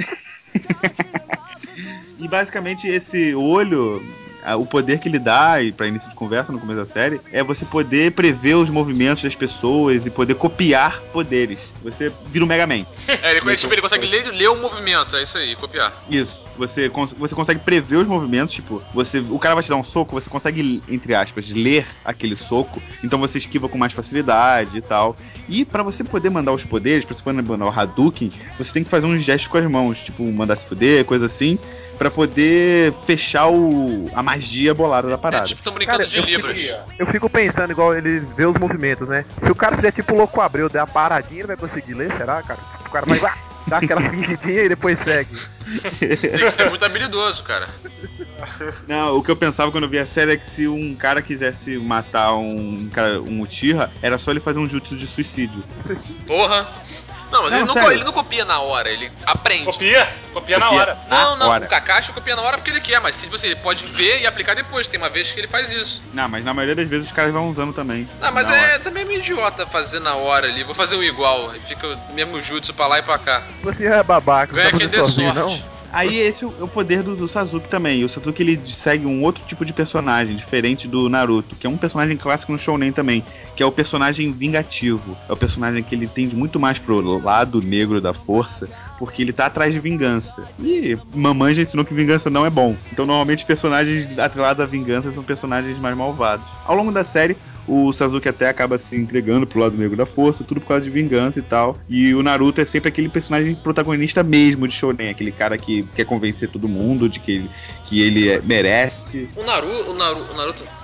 E basicamente esse olho, o poder que ele dá, e pra início de conversa no começo da série, é você poder prever os movimentos das pessoas e poder copiar poderes. Você vira um Mega Man.
Ele consegue ler o movimento, é isso aí, copiar.
Isso. Você consegue prever os movimentos, tipo, o cara vai te dar um soco, você consegue, entre aspas, ler aquele soco, então você esquiva com mais facilidade e tal. E pra você poder mandar os poderes, pra você poder mandar o Hadouken, você tem que fazer uns gestos com as mãos, tipo, mandar se fuder, coisa assim, pra poder fechar a magia bolada da parada.
Tipo, tão brincando de Libras.
Eu fico pensando igual ele vê os movimentos, né? Se o cara fizer tipo o Louco Abreu, der uma paradinha, ele vai conseguir ler, será, cara? O cara vai dar aquela fingidinha e depois segue.
Tem que ser muito habilidoso, cara.
Não, o que eu pensava quando eu vi a série é que se um cara quisesse matar um Uchiha, era só ele fazer um jutsu de suicídio.
Porra. Não, mas
não,
ele não copia na hora, ele aprende.
Copia na hora.
Não, o Kakashi copia na hora porque ele quer, mas se você pode ver e aplicar depois. Tem uma vez que ele faz isso.
Não, mas na maioria das vezes os caras vão usando também.
Não, mas também meio idiota fazer na hora ali. Vou fazer o igual, aí fica o mesmo jutsu pra lá e pra cá.
Você é babaca,
ganha
não
quem
tá
dê
sozinho,
sorte.
não?
Aí esse é o poder do Sasuke também. O Sasuke ele segue um outro tipo de personagem, diferente do Naruto, que é um personagem clássico no Shounen também, que é o personagem vingativo. É o personagem que ele tende muito mais pro lado negro da força, porque ele tá atrás de vingança. E mamãe já ensinou que vingança não é bom. Então normalmente personagens atrelados à vingança são personagens mais malvados. Ao longo da série, o Sasuke até acaba se entregando pro lado negro da força, tudo por causa de vingança e tal. E o Naruto é sempre aquele personagem protagonista mesmo de Shounen, aquele cara que quer convencer todo mundo de que ele merece.
O Naruto,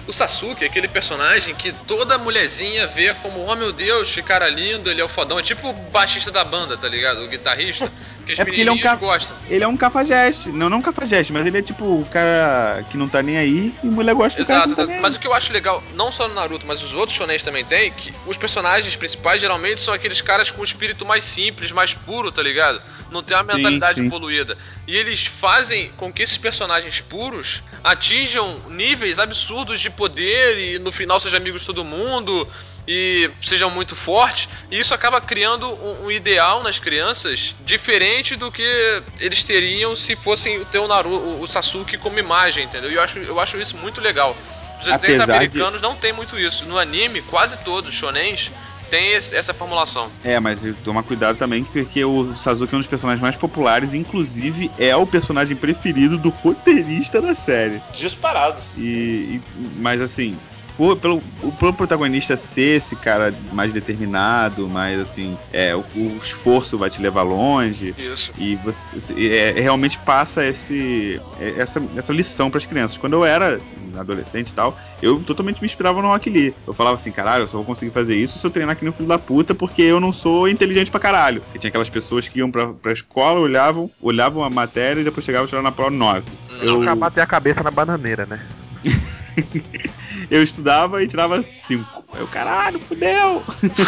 O Sasuke é aquele personagem que toda mulherzinha vê como, oh meu Deus, que cara lindo, ele é o fodão. É tipo o baixista da banda, tá ligado? O guitarrista, que as menininhas gostam.
Ele é um cafajeste. Não um cafajeste, mas ele é tipo o cara que não tá nem aí e mulher gosta do cara que não tá nem aí.
Mas o que eu acho legal, não só no Naruto, mas os outros shonens também tem, que os personagens principais geralmente são aqueles caras com o espírito mais simples, mais puro, tá ligado? Não tem uma mentalidade poluída. E eles fazem com que esses personagens puros atinjam níveis absurdos de poder e no final sejam amigos de todo mundo e sejam muito fortes. E isso acaba criando um ideal nas crianças diferente do que eles teriam se fossem ter o Naruto, o Sasuke como imagem, entendeu? E eu acho isso muito legal. Os desenhos americanos não tem muito isso. No anime, quase todos os shonens tem essa formulação.
Mas toma cuidado também, porque o Sasuke é um dos personagens mais populares, inclusive é o personagem preferido do roteirista da série.
Disparado.
Mas assim, pelo protagonista ser esse cara mais determinado, mais assim, o esforço vai te levar longe.
Isso.
E você realmente passa essa lição pras crianças. Quando eu era adolescente e tal, eu totalmente me inspirava no Rock Lee. Eu falava assim, caralho, eu só vou conseguir fazer isso se eu treinar que nem um filho da puta, porque eu não sou inteligente pra caralho. Porque tinha aquelas pessoas que iam pra escola, olhavam a matéria e depois chegavam e tiravam na prova 9.
Eu bater a cabeça na bananeira, né?
Eu estudava e tirava 5. Aí eu, caralho, fudeu!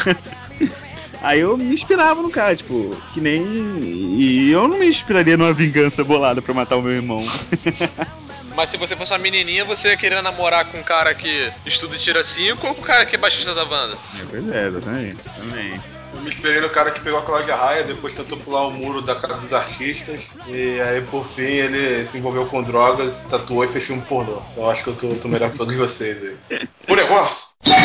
Aí eu me inspirava no cara, tipo, que nem... E eu não me inspiraria numa vingança bolada pra matar o meu irmão.
Mas se você fosse uma menininha, você ia querer namorar com um cara que estuda e tira 5 ou com um cara que é baixista da banda?
Pois é, exatamente.
Eu me inspirei no cara que pegou a Cláudia Raia, depois tentou pular o muro da Casa dos Artistas, e aí por fim ele se envolveu com drogas, tatuou e fez filme pornô. Então eu acho que eu tô melhor que todos vocês aí. O negócio!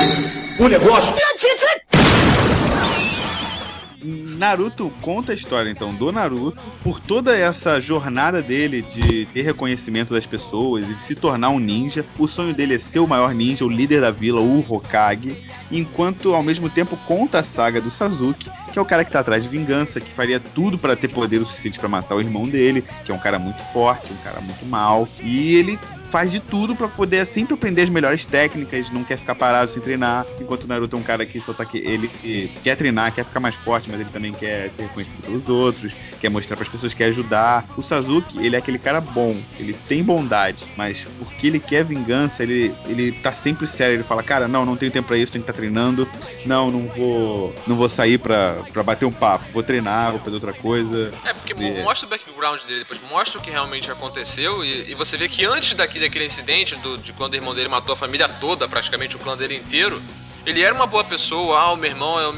Naruto conta a história, então, do Naruto, por toda essa jornada dele de ter reconhecimento das pessoas e de se tornar um ninja. O sonho dele é ser o maior ninja, o líder da vila, o Hokage, enquanto, ao mesmo tempo, conta a saga do Sasuke, que é o cara que tá atrás de vingança, que faria tudo para ter poder o suficiente para matar o irmão dele, que é um cara muito forte, um cara muito mau, e ele faz de tudo para poder sempre aprender as melhores técnicas, não quer ficar parado sem treinar, enquanto o Naruto é um cara que só tá ele quer treinar, quer ficar mais forte, mas ele também quer ser reconhecido pelos outros, quer mostrar pras pessoas, quer ajudar. O Sasuke, ele é aquele cara bom, ele tem bondade, mas porque ele quer vingança, ele tá sempre sério, ele fala, cara, não tenho tempo pra isso, tenho que estar treinando, não vou sair pra bater um papo, vou treinar, vou fazer outra coisa.
Porque mostra o background dele, depois mostra o que realmente aconteceu e você vê que antes daquele incidente, de quando o irmão dele matou a família toda, praticamente o clã dele inteiro, ele era uma boa pessoa. O meu irmão é o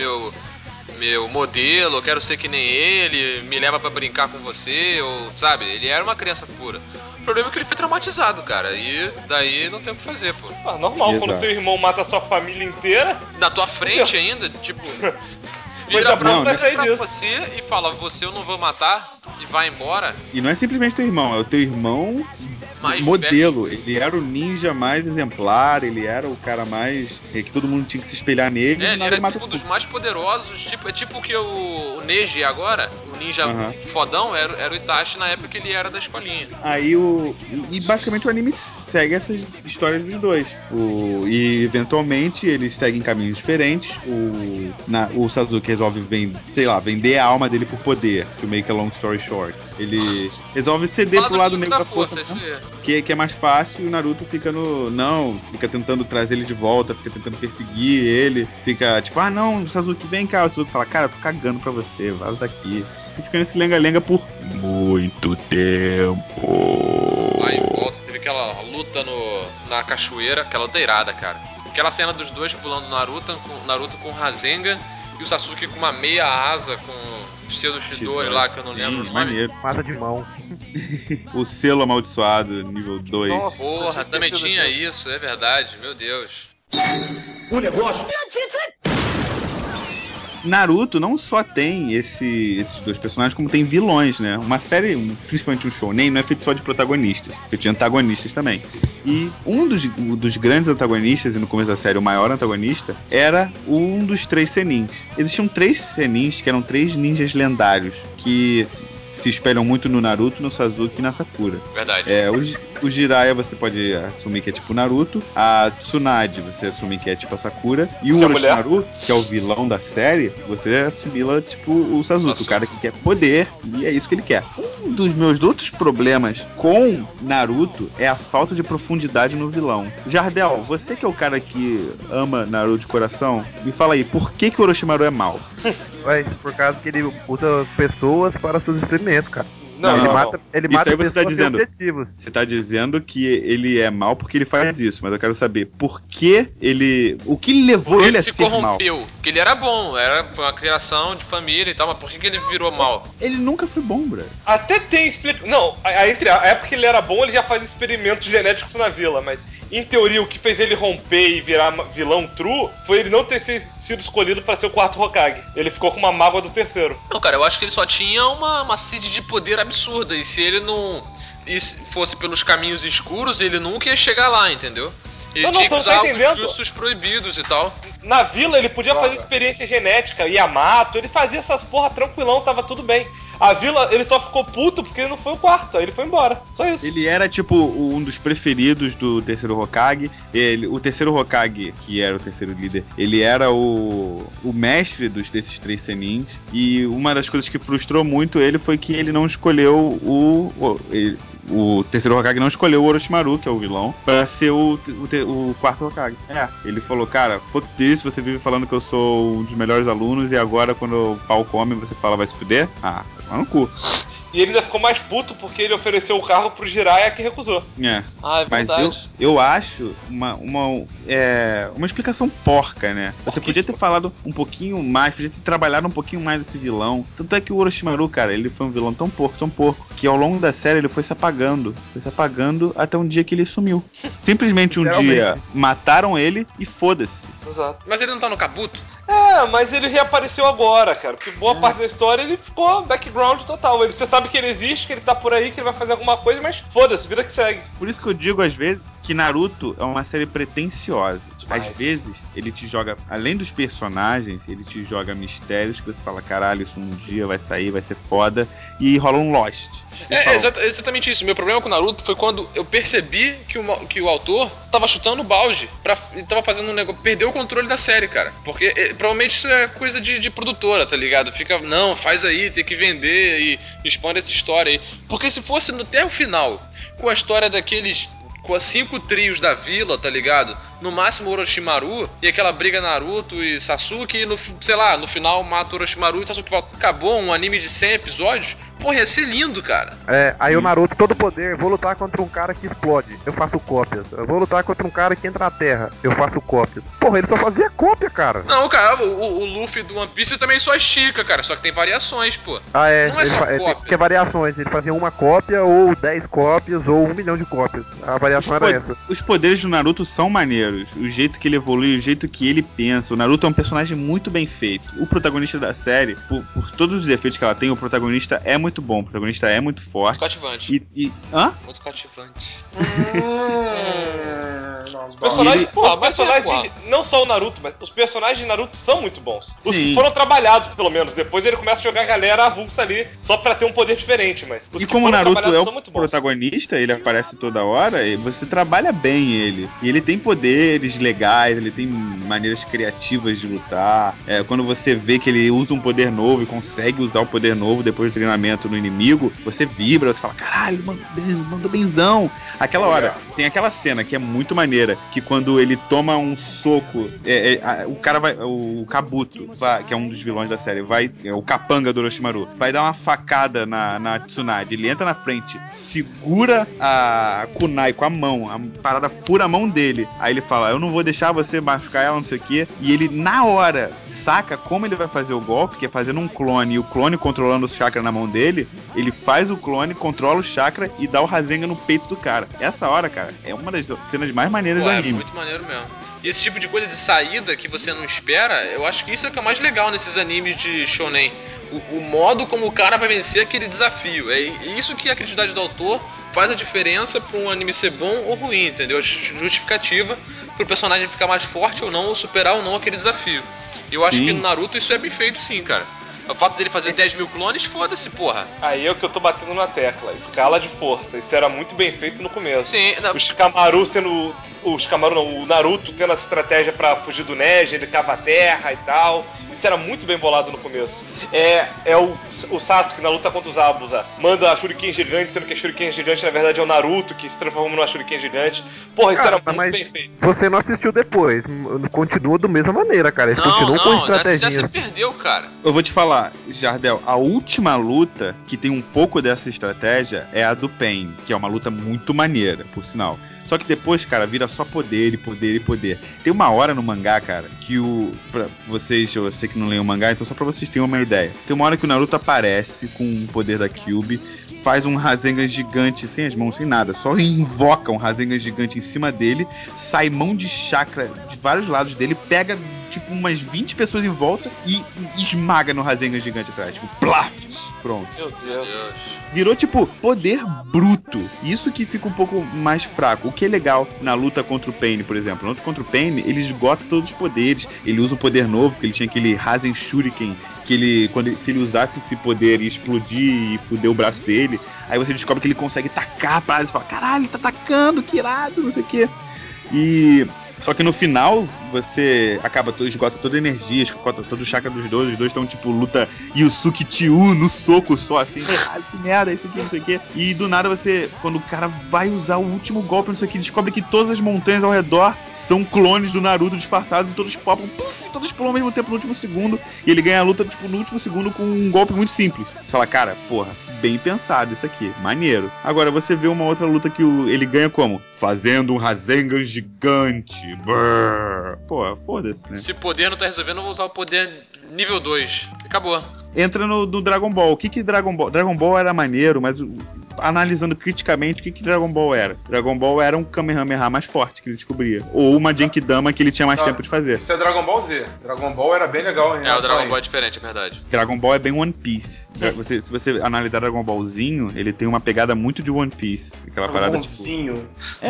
meu modelo, eu quero ser que nem ele, me leva pra brincar com você, ou sabe, ele era uma criança pura. O problema é que ele foi traumatizado, cara, e daí não tem o que fazer, pô.
Normal. Exato. Quando seu irmão mata a sua família inteira...
Na tua frente ainda, tipo...
Vira
pra você e fala, você eu não vou matar, e vai embora.
E não é simplesmente teu irmão, é o teu irmão mais modelo. Velho. Ele era o ninja mais exemplar, ele era o cara mais... que todo mundo tinha que se espelhar nele.
Ele era tipo um dos mais poderosos, é tipo que o Neji agora, o ninja fodão, era o Itachi na época que ele era da escolinha.
Aí e basicamente o anime segue essas histórias dos dois. E eventualmente eles seguem caminhos diferentes. O Sasuke resolve vender a alma dele por poder, to make a long story short. Ele resolve ceder pro lado negro da força, que é mais fácil, e o Naruto fica fica tentando trazer ele de volta, fica tentando perseguir ele, fica tipo, não, Sasuke, vem cá. O Sasuke fala, cara, eu tô cagando pra você, vaza daqui. E fica nesse lenga-lenga por muito tempo.
Aí volta, teve aquela luta na cachoeira, aquela luta irada, cara. Aquela cena dos dois pulando Naruto com Rasengan e o Sasuke com uma meia asa com pseudo Shidori lá, que eu não lembro o nome.
Maneiro.
Asa de mão.
O selo amaldiçoado, nível 2.
Nossa, porra, também tinha isso, é verdade, meu Deus.
O negócio...
Naruto não só tem esses dois personagens, como tem vilões, né? Uma série, principalmente um shounen, não é feito só de protagonistas, é feito de antagonistas também. E um dos grandes antagonistas, e no começo da série o maior antagonista, era um dos 3 senins. Existiam 3 senins que eram 3 ninjas lendários, que se espelham muito no Naruto, no Sasuke e na Sakura.
Verdade.
O Jiraiya você pode assumir que é tipo Naruto, a Tsunade você assume que é tipo a Sakura, e o Orochimaru, que é o vilão da série, você assimila tipo o Sasuke, o cara que quer poder, e é isso que ele quer. Um dos meus outros problemas com Naruto é a falta de profundidade no vilão. Jardel, você que é o cara que ama Naruto de coração, me fala aí, por que o Orochimaru é mau?
Ué, por causa que ele usa pessoas para seus experimentos, cara.
Não.
Ele
Isso
mata
aí você tá
pessoas
dizendo.
sem objetivos.
Você tá dizendo que ele é mal porque ele faz isso, mas eu quero saber por que ele. O que levou ele a ser mal?
Ele se corrompeu, porque ele era bom, era uma criação de família e tal, mas por que ele virou mal?
Ele nunca foi bom, brother.
Até tem explicação. Não, entre a época que ele era bom, ele já faz experimentos genéticos na vila, mas em teoria o que fez ele romper e virar vilão true foi ele não ter sido escolhido pra ser o quarto Hokage. Ele ficou com uma mágoa do terceiro.
Não, cara, eu acho que ele só tinha uma sede de poder absurda, e se ele não fosse pelos caminhos escuros, ele nunca ia chegar lá, entendeu? Ele tinha que usar os jutsus proibidos e tal.
Na vila ele podia fazer experiência genética, Yamato, ele fazia essas porra tranquilão, tava tudo bem. A vila, ele só ficou puto porque ele não foi o quarto, aí ele foi embora, só isso.
Ele era tipo um dos preferidos do terceiro Hokage. O terceiro Hokage, que era o terceiro líder, ele era o mestre desses 3 senins. E uma das coisas que frustrou muito ele foi que ele não escolheu o terceiro Hokage não escolheu o Orochimaru, que é o vilão, pra ser o quarto Hokage. Ele falou, cara, fuck this, você vive falando que eu sou um dos melhores alunos e agora quando o pau come você fala vai se fuder? Vai no cu.
E ele ainda ficou mais puto porque ele ofereceu o cargo pro Jiraiya que recusou.
É
mas
verdade.
eu acho uma explicação porca, né? Você podia ter falado um pouquinho mais, podia ter trabalhado um pouquinho mais desse vilão. Tanto é que o Orochimaru, cara, ele foi um vilão tão porco, que ao longo da série ele foi se apagando até um dia que ele sumiu. Simplesmente um dia mataram ele e foda-se.
Exato.
Mas ele não tá no Kabuto?
Mas ele reapareceu agora, cara. Porque boa parte da história ele ficou background total. Você sabe que ele existe, que ele tá por aí, que ele vai fazer alguma coisa, mas foda-se, vida que segue.
Por isso que eu digo, às vezes, que Naruto é uma série pretensiosa.
Demais.
Às vezes, ele te joga, além dos personagens, ele te joga mistérios que você fala, caralho, isso um dia vai sair, vai ser foda, e rola um Lost.
Exatamente isso. Meu problema com o Naruto foi quando eu percebi que o autor tava chutando o balde, tava fazendo um negócio, perdeu o controle da série, cara. Porque provavelmente isso é coisa de produtora, tá ligado? Fica, não, faz aí, tem que vender e expande essa história aí. Porque se fosse até o final, com a história daqueles... com as 5 trios da vila, tá ligado? No máximo Orochimaru, e aquela briga Naruto e Sasuke, e no final mata Orochimaru e Sasuke volta. Acabou um anime de 100 episódios? Porra, ia ser lindo, cara.
Aí o Naruto, todo poder, vou lutar contra um cara que explode, eu faço cópias. Eu vou lutar contra um cara que entra na terra, eu faço cópias. Porra, ele só fazia cópia, cara.
Não, cara, o Luffy do One Piece também só estica, cara, só que tem variações, pô. Não é só cópia.
Tem variações, ele fazia uma cópia, ou 10 cópias, ou 1 milhão de cópias. A variação era essa.
Os poderes do Naruto são maneiros. O jeito que ele evolui, o jeito que ele pensa. O Naruto é um personagem muito bem feito. O protagonista da série, por todos os defeitos que ela tem, o protagonista é muito bom. O protagonista é muito forte.
Muito cativante.
Hã?
Muito cativante.
Os personagens não só o Naruto, mas os personagens de Naruto são muito bons. Os que foram trabalhados, pelo menos. Depois ele começa a jogar a galera avulsa ali, só pra ter um poder diferente, mas os
e
que
como o Naruto é o
muito
protagonista, ele aparece toda hora, e você trabalha bem ele. E ele tem poderes legais, ele tem maneiras criativas de lutar. Quando você vê que ele usa um poder novo e consegue usar o poder novo depois do treinamento no inimigo, você vibra, você fala, caralho, mandou benzão. Aquela hora, tem aquela cena que é muito maneira, que quando ele toma um soco, o cara vai, o Kabuto, que é um dos vilões da série, o capanga do Orochimaru, vai dar uma facada na Tsunade. Ele entra na frente, segura a kunai com a mão, a parada fura a mão dele. Aí ele fala, eu não vou deixar você machucar ela, não sei o que. E ele, na hora, saca como ele vai fazer o golpe, que é fazendo um clone, e o clone controlando o chakra na mão dele. Ele faz o clone, controla o chakra e dá o Rasengan no peito do cara. Essa hora, cara, é uma das cenas mais maneiras do anime.
É muito maneiro mesmo. E esse tipo de coisa de saída que você não espera, eu acho que isso é o que é mais legal nesses animes de shonen. O modo como o cara vai vencer aquele desafio. É isso que a criatividade do autor faz a diferença para um anime ser bom ou ruim, entendeu? A justificativa pro personagem ficar mais forte ou não, ou superar ou não aquele desafio. Eu acho que no Naruto isso é bem feito sim, cara. O fato dele fazer 10 mil clones, foda-se, porra.
Aí é o que eu tô batendo na tecla. Escala de força. Isso era muito bem feito no começo.
Sim, não.
Os Kamaru sendo... Os Kamaru não, o Naruto tendo a estratégia pra fugir do Neji, ele cava a terra e tal. Isso era muito bem bolado no começo. É o Sasuke na luta contra os Abusa. Manda a Shuriken gigante, sendo que a Shuriken gigante na verdade é o Naruto que se transforma numa Shuriken gigante. Porra, isso era muito bem feito.
Você não assistiu depois. Continua da mesma maneira, cara. Eles continuam com estratégias.
Já se perdeu, cara.
Eu vou te falar, Jardel, a última luta que tem um pouco dessa estratégia é a do Pain, que é uma luta muito maneira, por sinal. Só que depois, cara, vira só poder e poder e poder. Tem uma hora no mangá, cara, que pra vocês, eu sei que não leem o mangá, então só pra vocês terem uma ideia. Tem uma hora que o Naruto aparece com o poder da Kyuubi, faz um Rasengan gigante, sem as mãos, sem nada, só invoca um Rasengan gigante em cima dele, sai mão de chakra de vários lados dele, pega tipo umas 20 pessoas em volta e esmaga no Rasengan gigante atrás, tipo, plaft, pronto.
Meu Deus.
Virou tipo poder bruto. Isso que fica um pouco mais fraco. O que é legal na luta contra o Pain, por exemplo. Na luta contra o Pain, ele esgota todos os poderes. Ele usa um poder novo, que ele tinha aquele Rasen Shuriken, que ele, se ele usasse esse poder, ia explodir e fuder o braço dele. Aí você descobre que ele consegue tacar a parada e fala, caralho, ele tá atacando, que irado, não sei o quê. Só que no final, você esgota toda a energia, esgota todo o chakra dos dois. Os dois estão tipo luta Yusuke Tiu no soco só, assim. Caralho, que merda, isso aqui, não sei o quê. E do nada você, quando o cara vai usar o último golpe, não sei o que, descobre que todas as montanhas ao redor são clones do Naruto disfarçados e todos popam, todos pulam ao mesmo tempo no último segundo. E ele ganha a luta, tipo, no último segundo com um golpe muito simples. Você fala, cara, porra, bem pensado isso aqui, maneiro. Agora você vê uma outra luta que ele ganha como? Fazendo um Rasengan gigante. Brrr. Pô, foda-se, né?
Se poder não tá resolvendo, eu vou usar o poder nível 2. Acabou.
Entra no Dragon Ball. O que Dragon Ball? Dragon Ball era maneiro, mas analisando criticamente, o que Dragon Ball era? Dragon Ball era um Kamehameha mais forte que ele descobria. Ou uma Genkidama que ele tinha mais tempo de fazer.
Isso é Dragon Ball Z. Dragon Ball era bem legal.
O Dragon Ball é diferente, é verdade.
Dragon Ball é bem One Piece. Se você analisar Dragon Ballzinho, ele tem uma pegada muito de One Piece. Aquela parada tipo...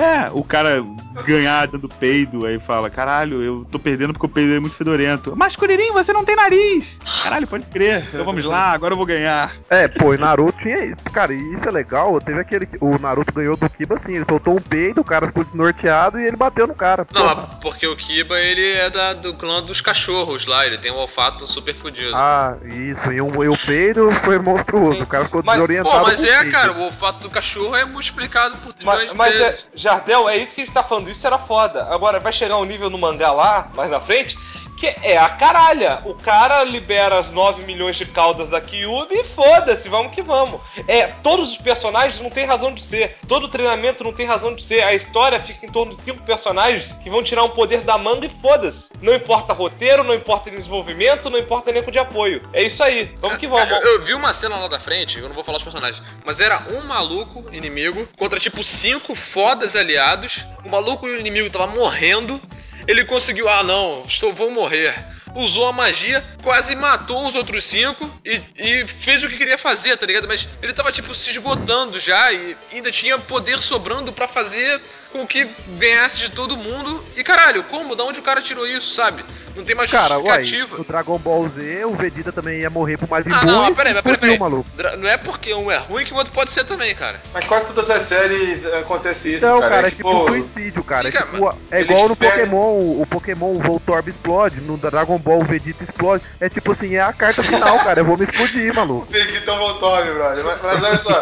o cara ganhar dando peido, aí fala, caralho, eu tô perdendo porque o peido é muito fedorento. Mas, Kuririn, você não tem nariz! Caralho, pode crer. Então vamos lá, agora eu vou ganhar.
E Naruto tinha isso. Cara, e isso é legal. Teve aquele... O Naruto ganhou do Kiba assim, ele soltou um peido, o cara ficou desnorteado e ele bateu no cara.
Não, mas porque o Kiba, ele é do clã dos cachorros lá, ele tem um olfato super fudido.
Ah, isso. E o peido foi monstruoso, o cara ficou desorientado.
Pô, mas cara, o olfato do cachorro é multiplicado por trilhões de vezes.
Jardel, é isso que a gente tá falando, isso era foda. Agora, vai chegar um nível no mangá lá, mais na frente, que é a caralha. O cara libera as 9 milhões de caudas da Kyuubi e foda-se, vamos que vamos. Todos os personagens não tem razão de ser. Todo treinamento não tem razão de ser. A história fica em torno de 5 personagens que vão tirar um poder da manga e foda-se. Não importa roteiro, não importa desenvolvimento, não importa elenco de apoio. É isso aí, vamos que vamos.
Eu vi uma cena lá da frente, eu não vou falar os personagens, mas era um maluco inimigo contra tipo 5 fodas aliados. O maluco inimigo tava morrendo. Ele conseguiu, vou morrer. Usou a magia, quase matou os outros 5 e fez o que queria fazer, tá ligado? Mas ele tava, tipo, se esgotando já e ainda tinha poder sobrando pra fazer com que ganhasse de todo mundo. E caralho, como? Da onde o cara tirou isso, sabe? Não tem mais justificativa.
No Dragon Ball Z, o Vegeta também ia morrer pro Majin Buu.
Não, peraí. Não é porque um é ruim que o outro pode ser também, cara.
Mas quase todas as séries acontece isso,
não,
cara.
É tipo suicídio, cara. É igual no Pokémon, o Pokémon Voltorb explode, no Dragon Ball o Vegeta explode. É tipo assim, é a carta final, cara. Eu vou me explodir, maluco.
Vegeta Voltorb, brother. Mas olha só,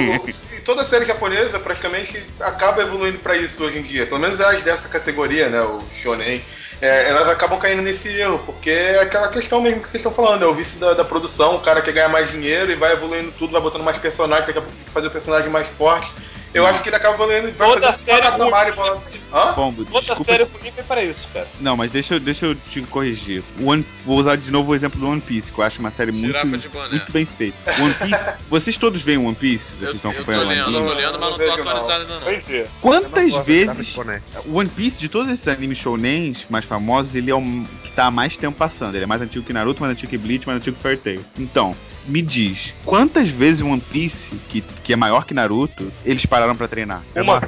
toda série japonesa praticamente acaba evoluindo pra isso hoje em dia. Pelo menos as dessa categoria, né? O shonen. Elas acabam caindo nesse erro, porque é aquela questão mesmo que vocês estão falando, é o vício da produção, o cara quer ganhar mais dinheiro e vai evoluindo tudo, vai botando mais personagens, daqui a pouco tem que fazer o personagem mais forte. Eu acho que ele acaba evoluindo e vai
toda
fazer
série
Toda
série ruim foi para isso, cara.
Não, mas deixa eu te corrigir. Vou usar de novo o exemplo do One Piece, que eu acho uma série muito bem feita. One Piece, vocês todos veem One Piece? Vocês estão acompanhando One Piece?
Eu tô lendo, mas não tô atualizado ainda não.
Quantas vezes o One Piece, de todos esses animes shounens mais famosos, ele é o que tá há mais tempo passando. Ele é mais antigo que Naruto, mais antigo que Bleach, mais antigo que Fairy Tail. Então, Me diz, quantas vezes One Piece, que é maior que Naruto, eles pararam pra treinar?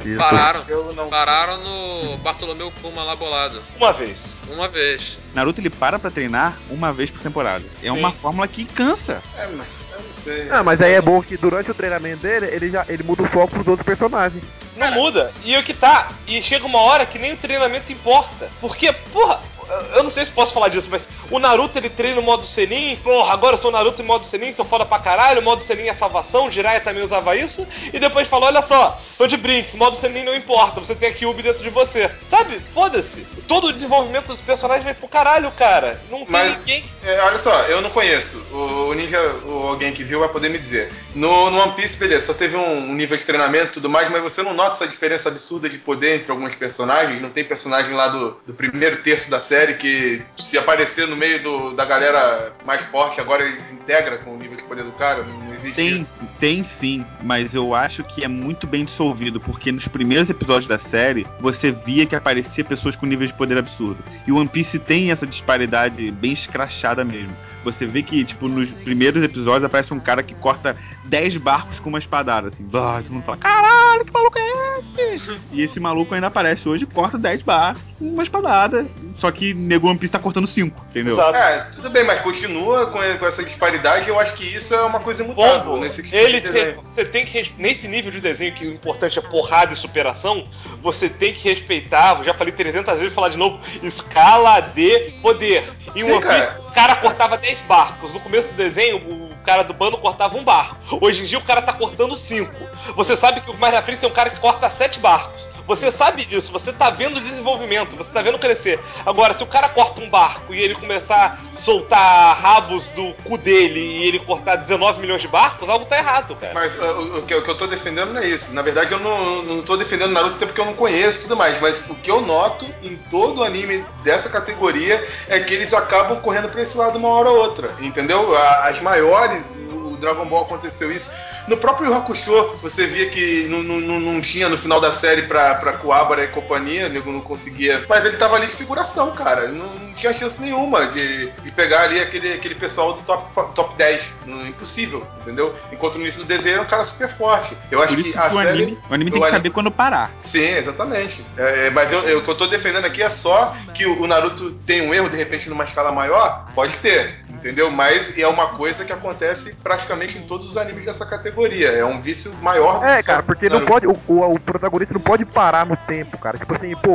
Pararam no Bartolomeu Kuma lá bolado.
Uma vez.
Naruto, ele para pra treinar uma vez por temporada. É uma fórmula que cansa.
Mas eu não sei.
Mas aí é bom que durante o treinamento dele, ele muda o foco pros outros personagens.
Não muda. E o que tá? E chega uma hora que nem o treinamento importa. Porque, porra, eu não sei se posso falar disso, mas o Naruto ele treina no modo Senin. Porra, agora eu sou Naruto em modo Senin, sou foda pra caralho. O modo Senin é salvação. Jiraiya também usava isso. E depois falou: olha só, tô de Brinks, modo Senin não importa. Você tem a Kyuubi dentro de você. Sabe? Foda-se. Todo o desenvolvimento dos personagens vai pro caralho, cara. Não tem ninguém.
Olha só, eu não conheço. O Ninja, ou alguém que viu, vai poder me dizer. No One Piece, beleza, só teve um nível de treinamento e tudo mais, mas você não nota essa diferença absurda de poder entre alguns personagens? Não tem personagem lá do primeiro terço da série que, se aparecer no meio da galera mais forte, agora ele se integra com o nível de poder do cara? Não existe isso?
Tem sim, mas eu acho que é muito bem dissolvido, porque nos primeiros episódios da série, você via que aparecia pessoas com níveis de poder absurdo. E o One Piece tem essa disparidade bem escrachada mesmo. Você vê que, tipo, nos primeiros episódios aparece um cara que corta 10 barcos com uma espadada, assim. Todo mundo fala, caralho, que maluco é esse? E esse maluco ainda aparece hoje e corta 10 barcos com uma espadada. Só que nego One Piece tá cortando 5, entendeu?
Exato.
Tudo bem, mas continua com essa disparidade. Eu acho que isso é uma coisa imutável nesse tipo de desenho.
Você tem que, nesse nível de desenho que o importante é porrada e superação, você tem que respeitar, já falei 300 vezes, falar de novo, escala de poder. Em One Piece, o cara cortava 10 barcos. No começo do desenho, o cara do bando cortava um barco. Hoje em dia, o cara tá cortando 5. Você sabe que mais na frente tem um cara que corta 7 barcos. Você sabe disso, você tá vendo o desenvolvimento, você tá vendo crescer. Agora, se o cara corta um barco e ele começar a soltar rabos do cu dele e ele cortar 19 milhões de barcos, algo tá errado, cara.
Mas o que eu tô defendendo não é isso. Na verdade, eu não tô defendendo Naruto até porque eu não conheço e tudo mais. Mas o que eu noto em todo o anime dessa categoria é que eles acabam correndo pra esse lado uma hora ou outra, entendeu? As maiores, o Dragon Ball aconteceu isso. No próprio Yu Hakusho, você via que não tinha no final da série pra Kuwabara e companhia, o nego não conseguia. Mas ele tava ali de figuração, cara. Não tinha chance nenhuma de pegar ali aquele pessoal do top 10. Impossível, entendeu? Enquanto no início do desenho era um cara super forte. Eu acho
Por isso
que a série.
O anime tem que saber quando parar.
Sim, exatamente. Mas o que eu tô defendendo aqui é só que o Naruto tem um erro, de repente, numa escala maior. Pode ter, entendeu? Mas é uma coisa que acontece praticamente em todos os animes dessa categoria. É um vício maior do que
cara, porque não pode. O protagonista não pode parar no tempo, cara. Tipo assim, pô,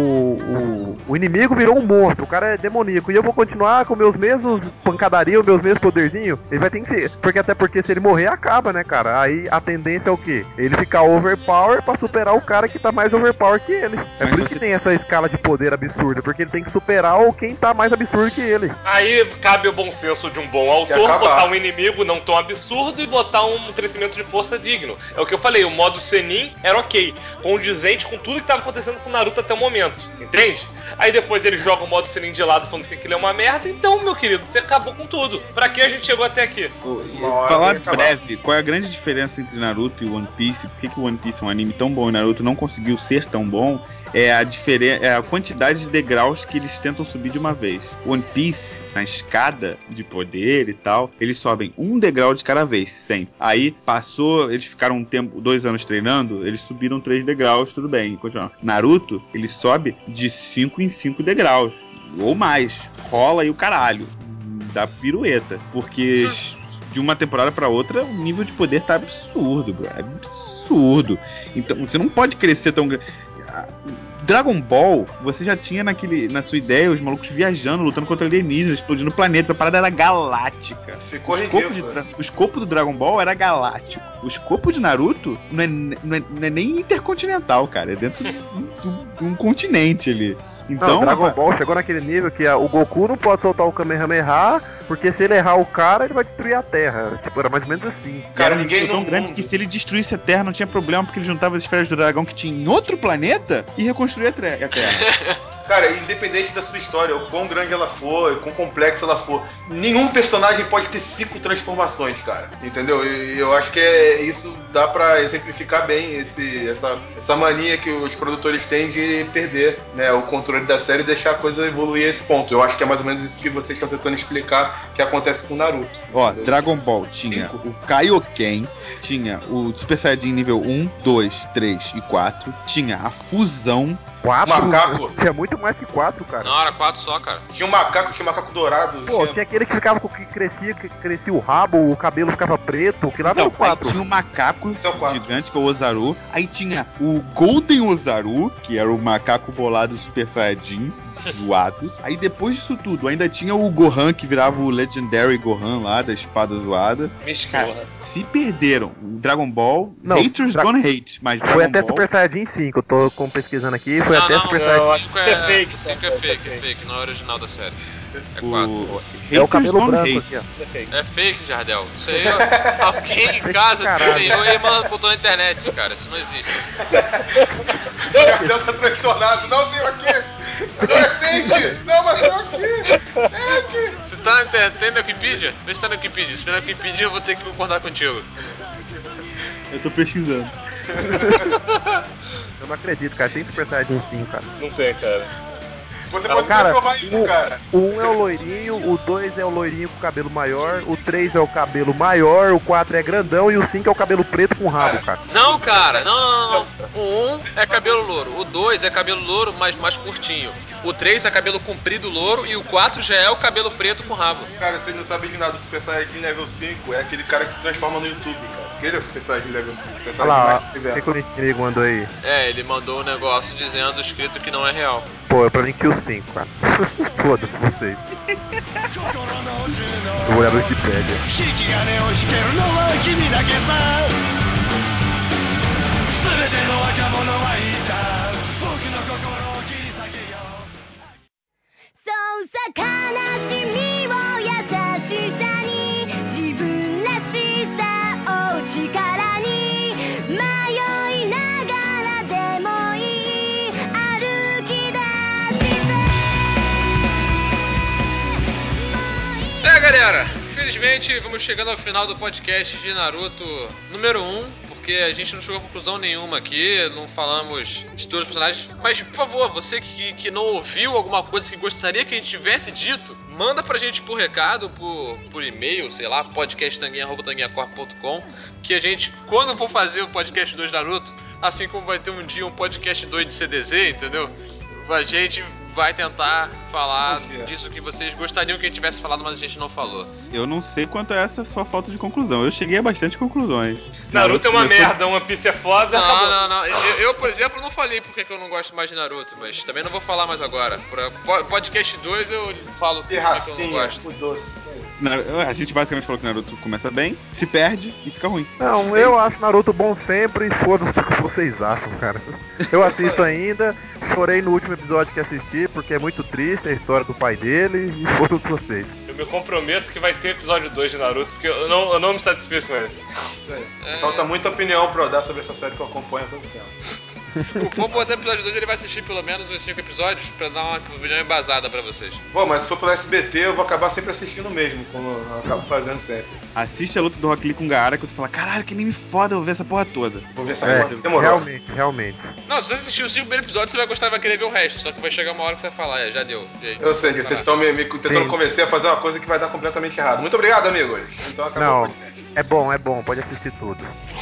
o inimigo virou um monstro, o cara é demoníaco. E eu vou continuar com meus mesmos pancadarias, meus mesmos poderzinhos. Ele vai ter que. Porque se ele morrer, acaba, né, cara? Aí a tendência é o quê? Ele ficar overpower pra superar o cara que tá mais overpower que ele. É por isso que tem essa escala de poder absurda, porque ele tem que superar quem tá mais absurdo que ele.
Aí cabe o bom senso de um bom autor botar um inimigo não tão absurdo e botar um crescimento de força digno. É o que eu falei, o modo Senin era ok, condizente com tudo que estava acontecendo com o Naruto até o momento, entende? Aí depois ele joga o modo Senin de lado falando que aquilo é uma merda, então, meu querido, você acabou com tudo. Pra que a gente chegou até aqui?
Falar breve, qual é a grande diferença entre Naruto e One Piece? Por que o One Piece é um anime tão bom e Naruto não conseguiu ser tão bom? É a quantidade de degraus que eles tentam subir de uma vez. One Piece, na escada de poder e tal, eles sobem um degrau de cada vez, sempre. Aí passou, eles ficaram 2 anos treinando, eles subiram 3 degraus, tudo bem, continuam. Naruto, ele sobe de 5 em 5 degraus, ou mais, rola aí o caralho, dá pirueta, porque de uma temporada pra outra o nível de poder tá absurdo, bro, é absurdo. Então você não pode crescer tão grande. Dragon Ball, você já tinha na sua ideia os malucos viajando, lutando contra alienígenas, explodindo planetas. A parada era galáctica.
Ficou
o escopo do Dragon Ball era galáctico. O escopo de Naruto não é nem intercontinental, cara. É dentro de um continente ali. Então,
Dragon Ball chegou naquele nível que o Goku não pode soltar o Kamehameha, porque se ele errar o cara, ele vai destruir a Terra. Tipo, era mais ou menos assim.
Cara, ninguém tão grande que se ele destruísse a Terra não tinha problema, porque ele juntava as esferas do dragão que tinha em outro planeta e reconstruía a Terra.
Cara, independente da sua história, o quão grande ela for, o quão complexa ela for, nenhum personagem pode ter 5 transformações, cara. Entendeu? E eu acho que isso dá pra exemplificar bem essa mania que os produtores têm de perder, né, o controle da série e deixar a coisa evoluir a esse ponto. Eu acho que é mais ou menos isso que vocês estão tentando explicar que acontece com o Naruto.
Ó, Dragon Ball tinha o Kaioken, tinha o Super Saiyajin nível 1, 2, 3 e 4, tinha a fusão.
4?
Macaco.
Tinha muito mais que 4, cara.
Não, era 4 só, cara.
Tinha um macaco dourado.
Pô, tinha aquele que ficava que crescia o rabo, o cabelo ficava preto, que lá não era o 4.
Tinha o macaco
é o 4.
gigante, que é o Ozaru. Aí tinha o Golden Ozaru, que era o macaco bolado Super Saiyajin, zoado. Aí depois disso tudo, ainda tinha o Gohan, que virava o Legendary Gohan lá, da espada zoada. Cara, se perderam o Dragon Ball,
Não,
haters gonna hate, mas
foi
Dragon
até
Ball...
Super Saiyajin 5, eu tô pesquisando aqui, foi até Super Saiyajin 5.
5 é fake, não é original da série. É 4.
É o cabelo
gonna
branco
hate.
aqui, ó.
É fake, Jardel. Isso aí, alguém em casa desenhou e botou na internet, cara. Isso não existe.
O Jardel tá transtornado. Não, tem aqui. Não é fake. Não, mas tem aqui. É aqui.
Se tem na Wikipedia? Vê se tá na Wikipedia. Se for na Wikipedia, eu vou ter que concordar contigo.
Eu tô pesquisando.
Eu não acredito, cara. Tem Super Saiyajin 5, cara.
Não tem, cara.
Depois você vai provar isso, cara.
O 1 é o loirinho, o 2 é o loirinho com cabelo maior, o 3 é o cabelo maior, o 4 é grandão e o 5 é o cabelo preto com rabo, cara.
Não, cara, não. O 1 é cabelo louro, o 2 é cabelo louro, mas mais curtinho. O 3 é cabelo comprido louro e o 4 já é o cabelo preto com rabo.
Cara, vocês não sabem de nada. O Super Saiyajin level 5 é aquele cara que se transforma no YouTube, cara. Aquele é o Super Saiyajin level 5. Super
Olha lá,
Saiyajin
o que o inimigo mandou aí?
É, ele mandou um negócio dizendo escrito que não é real.
Pô, é pra mim que o 5, cara. Foda-se vocês. Eu vou olhar no Wikipedia.
Galera, infelizmente vamos chegando ao final do podcast de Naruto número 1, porque a gente não chegou a conclusão nenhuma aqui, não falamos de todos os personagens, mas por favor, você que não ouviu alguma coisa que gostaria que a gente tivesse dito, manda pra gente por recado, por e-mail, sei lá, podcasttanguinha@tanguinhacorp.com, que a gente, quando for fazer o podcast 2 de Naruto, assim como vai ter um dia um podcast 2 de CDZ, entendeu? A gente vai tentar falar disso que vocês gostariam que a gente tivesse falado, mas a gente não falou.
Eu não sei quanto é essa sua falta de conclusão. Eu cheguei a bastante conclusões.
Naruto é uma merda, One Piece é foda.
Não. Eu, por exemplo, não falei porque que eu não gosto mais de Naruto, mas também não vou falar mais agora. Pra podcast 2 eu falo porque que eu não gosto.
O doce.
A gente basicamente falou que Naruto começa bem, se perde e fica ruim.
Não, eu acho Naruto bom sempre e foda-se o que vocês acham, cara. Eu assisto ainda, chorei no último episódio que assisti, porque é muito triste a história do pai dele e foda-se vocês.
Eu me comprometo que vai ter episódio 2 de Naruto, porque eu não me satisfiz com esse.
Falta muita opinião pra eu dar sobre essa série que eu acompanho há tanto tempo.
Vamos botar o episódio 2, ele vai assistir pelo menos uns 5 episódios pra dar uma opinião embasada pra vocês.
Pô, mas se for pelo SBT, eu vou acabar sempre assistindo mesmo, como eu acabo fazendo sempre.
Assiste a luta do Rock Lee com o Gaara que tu fala, caralho, que anime foda, eu vou ver essa porra toda.
Vou ver essa porra. Demorou.
Realmente.
Não, se você assistir os 5 primeiros episódios, você vai gostar e vai querer ver o resto. Só que vai chegar uma hora que você vai falar, já deu.
Eu sei que vocês estão me tentando convencer a fazer uma coisa que vai dar completamente errado. Muito obrigado, amigos. Então acabou o podcast.
É bom, pode assistir tudo.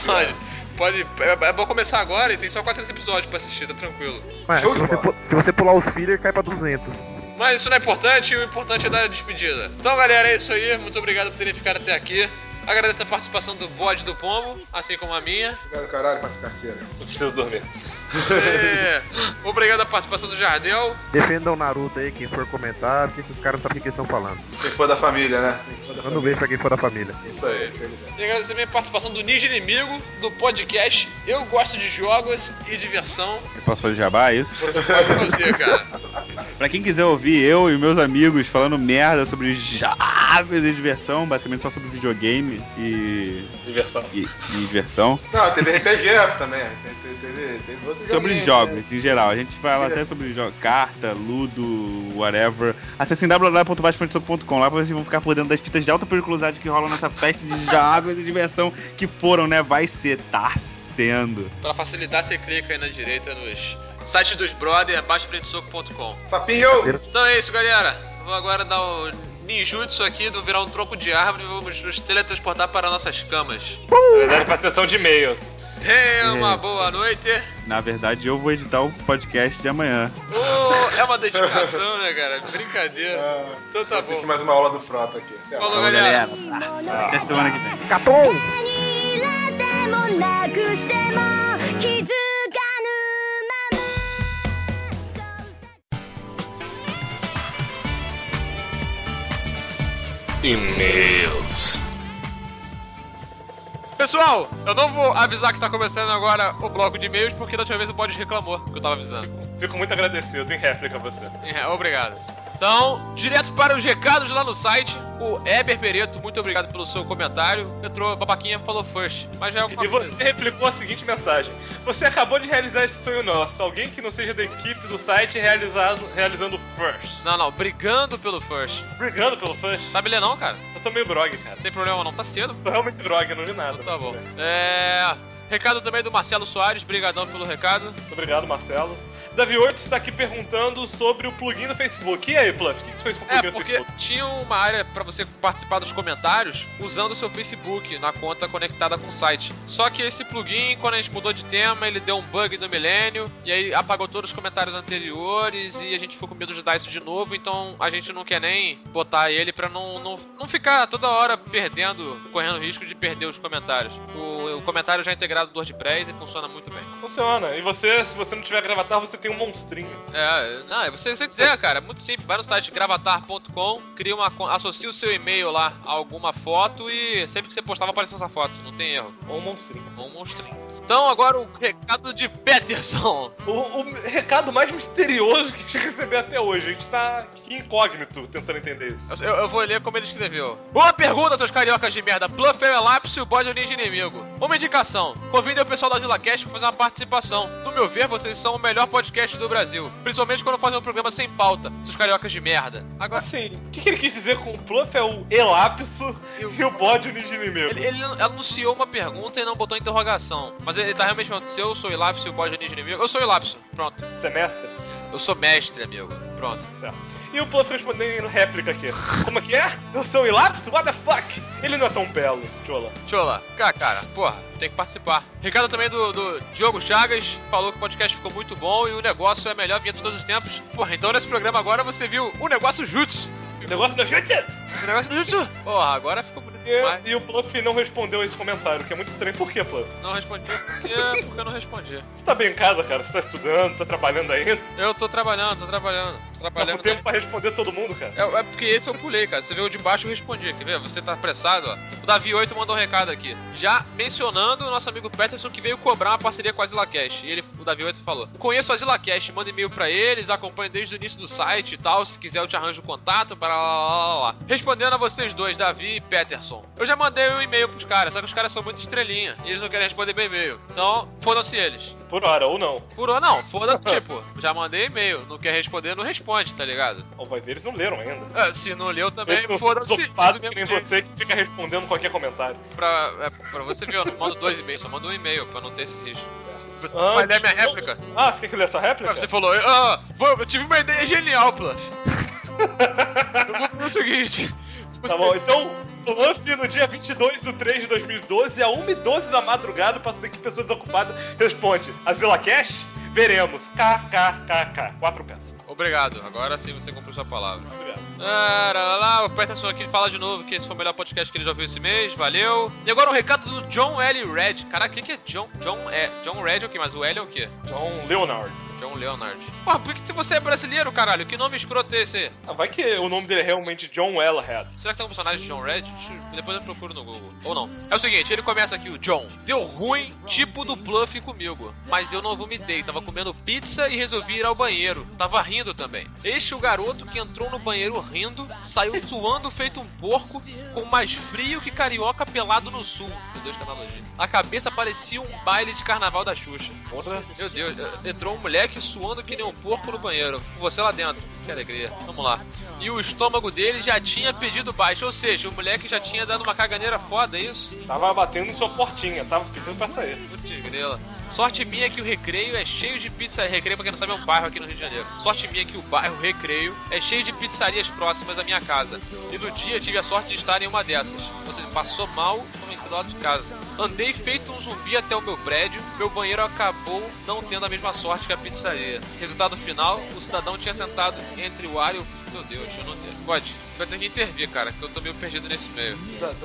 É bom começar agora e tem só 400 episódios pra assistir, tá tranquilo.
Mas, se você pular os filler, cai pra 200.
Mas isso não é importante, o importante é dar a despedida. Então, galera, é isso aí. Muito obrigado por terem ficado até aqui. Agradeço a participação do Bode do Pombo, assim como a minha.
Obrigado, caralho, passa carteira.
Eu preciso dormir.
Obrigado a participação do Jardel.
Defendam o Naruto aí, quem for comentar, porque esses caras não sabem o que eles estão falando.
Quem for da família, né?
Manda um beijo pra quem for da família.
Isso aí.
E agradeço também a participação do Ninja Inimigo, do podcast Eu Gosto de Jogos e Diversão.
Eu posso fazer jabá, é isso?
Você pode fazer, cara.
Pra quem quiser ouvir eu e meus amigos falando merda sobre jogos de diversão, basicamente só sobre videogame e...
Diversão.
E diversão.
Não, teve RPG também. Teve outros
Sobre jogos, em geral. A gente fala até sobre carta, ludo, whatever. Acessem www.baixofrontesoco.com. Lá vocês vão ficar por dentro das fitas de alta periculosidade que rolam nessa festa de jogos e diversão que foram, né? Vai ser, tá sendo.
Pra facilitar, você clica aí na direita nos sites dos brother, baixofrontesoco.com.
Sapinho!
Então é isso, galera. Vou agora dar o ninjutsu aqui, vou virar um tronco de árvore e vamos nos teletransportar para nossas camas.
Na verdade, pra sessão de e-mails.
Tenha uma boa noite.
Na verdade, eu vou editar o podcast de amanhã.
É uma dedicação, né, cara? Brincadeira. Então tá
Vou assistir
bom.
mais uma aula do Frota aqui.
Falou, galera.
Até semana que vem.
Caton!
E-mails.
Pessoal, eu não vou avisar que tá começando agora o bloco de e-mails, porque da última vez o Pod reclamou que eu tava avisando.
Fico muito agradecido, em réplica a você.
Obrigado. Então, direto para os recados lá no site, o Eber Pereto, muito obrigado pelo seu comentário. Entrou, babaquinha falou first, mas já é alguma coisa.
E você replicou a seguinte mensagem: você acabou de realizar esse sonho nosso. Alguém que não seja da equipe do site realizando first.
Não, brigando pelo first.
Brigando pelo first?
Sabe ler não, cara?
Eu tô meio grog, cara.
Não tem problema não, tá cedo.
Tô realmente grog, não li nada.
Então tá bom. Recado também do Marcelo Soares, brigadão pelo recado.
Muito obrigado, Marcelo. Davi 8 está aqui perguntando sobre o plugin do Facebook. E aí, Pluff, o que você fez com o plugin do
porque
Facebook?
tinha uma área pra você participar dos comentários usando o seu Facebook na conta conectada com o site. Só que esse plugin, quando a gente mudou de tema, ele deu um bug no milênio e aí apagou todos os comentários anteriores e a gente ficou com medo de dar isso de novo, então a gente não quer nem botar ele pra não ficar toda hora correndo risco de perder os comentários. O comentário já é integrado do WordPress e funciona muito bem.
Funciona. E você, se você não tiver Gravatar, você tem um monstrinho.
Se você quiser, cara, é muito simples. Vai no site gravatar.com, associa o seu e-mail lá a alguma foto e sempre que você postar vai aparecer essa foto, não tem erro.
Ou um monstrinho.
Então agora o recado de Peterson.
O recado mais misterioso que a gente recebeu até hoje. A gente tá aqui incógnito tentando entender isso.
Eu vou ler como ele escreveu. Boa pergunta, seus cariocas de merda. Bluff é o lápis e o bode é o ninja inimigo. Uma indicação. Convidem o pessoal da ZillaCast pra fazer uma participação. No meu ver, vocês são o melhor podcast do Brasil. Principalmente quando fazem um programa sem pauta. Seus cariocas de merda. Agora,
assim, o que ele quis dizer com o Bluff é o elapso e o bode o ninja inimigo?
Ele anunciou uma pergunta e não botou interrogação. Mas ele tá realmente falando, se eu sou Elapso e o bode é o ninja inimigo, eu sou Elapso. Pronto.
Você é mestre?
Eu sou mestre, amigo. Pronto.
E o Bluff respondendo em réplica aqui. Como é que é? Eu sou o Elapso? What the fuck? Ele não é tão belo, Chola. Cara, porra, tem que participar. Recado também do Diogo Chagas, falou que o podcast ficou muito bom e o negócio é a melhor vinheta de todos os tempos. Porra, então nesse programa agora você viu o negócio Jutsu. O negócio do
Jutsu? Porra, agora ficou bonito demais.
E o Bluff não respondeu esse comentário, que é muito estranho. Por que, Bluff?
Não respondi porque eu não respondi.
Você tá bem em casa, cara? Você tá estudando, tá trabalhando ainda?
Eu tô trabalhando.
Tá com tempo pra responder todo mundo, cara?
É porque esse eu pulei, cara. Você viu o de baixo, eu respondi. Quer ver? Você tá apressado, ó. O Davi 8 mandou um recado aqui. Já mencionando o nosso amigo Peterson que veio cobrar uma parceria com a ZillaCast. E o Davi 8 falou: conheço a ZillaCast, manda e-mail pra eles, acompanho desde o início do site e tal. Se quiser eu te arranjo o contato, para lá. Respondendo a vocês dois, Davi e Peterson. Eu já mandei um e-mail pros caras, só que os caras são muito estrelinha. E eles não querem responder meu e-mail. Então, fodam-se eles.
Por hora, ou não.
Por hora não, foda-se, tipo, já mandei e-mail. Não quer responder, não responde, tá ligado?
Ou vai ver, eles não leram ainda.
Se não leu também,
foda-se. Ocupado que nem você que fica respondendo qualquer comentário.
Pra você ver, eu não mando 2 e-mails, só mando um e-mail pra não ter esse risco. Você vai ler minha réplica?
Você quer que ler essa réplica?
Você falou, eu tive uma ideia genial, Plush. Eu vou pro seguinte.
Tá bom, então, Bluff no dia 22/3/2012, a 1h12 da madrugada, pra saber que pessoa desocupada responde: a ZillaCast? Veremos. KKKK. 4 peças.
Obrigado, agora sim você cumpriu sua palavra.
Obrigado.
O Peterson aqui fala de novo que esse foi o melhor podcast que ele já ouviu esse mês, valeu. E agora um recado do John L. Red. Caraca, o que é John? John Red é o que? Mas o L é o quê?
John Leonard.
John Leonard. Porra, por que você é brasileiro, caralho? Que nome escroto é esse?
Vai que o nome dele é realmente John Wellhead.
Será que tem um personagem de John Red? Depois eu procuro no Google. Ou não. É o seguinte, ele começa aqui, o John. Deu ruim, tipo do Bluff comigo. Mas eu não vomitei, tava comendo pizza e resolvi ir ao banheiro. Tava rindo também. Este o garoto que entrou no banheiro rindo, saiu suando feito um porco, com mais frio que carioca pelado no sul. Meu Deus, que analogia. A cabeça parecia um baile de carnaval da Xuxa.
Porra.
Meu Deus, entrou um moleque suando que nem um porco no banheiro. Com você lá dentro. Que alegria. Vamos lá. E o estômago dele já tinha pedido baixo. Ou seja, o moleque já tinha dado uma caganeira foda, é isso?
Tava batendo em sua portinha, tava pedindo pra sair.
Putz, grela. Sorte minha que o Recreio é cheio de pizza. Recreio, pra quem não sabe, é um bairro aqui no Rio de Janeiro. Sorte minha que o bairro Recreio é cheio de pizzarias próximas à minha casa. E no dia tive a sorte de estar em uma dessas. Ou seja, passou mal do lado de casa. Andei feito um zumbi até o meu prédio. Meu banheiro acabou não tendo a mesma sorte que a pizzaria. Resultado final, o cidadão tinha sentado entre o ar e o... Meu Deus, eu não tenho. Pode, você vai ter que intervir, cara, que eu tô meio perdido nesse meio.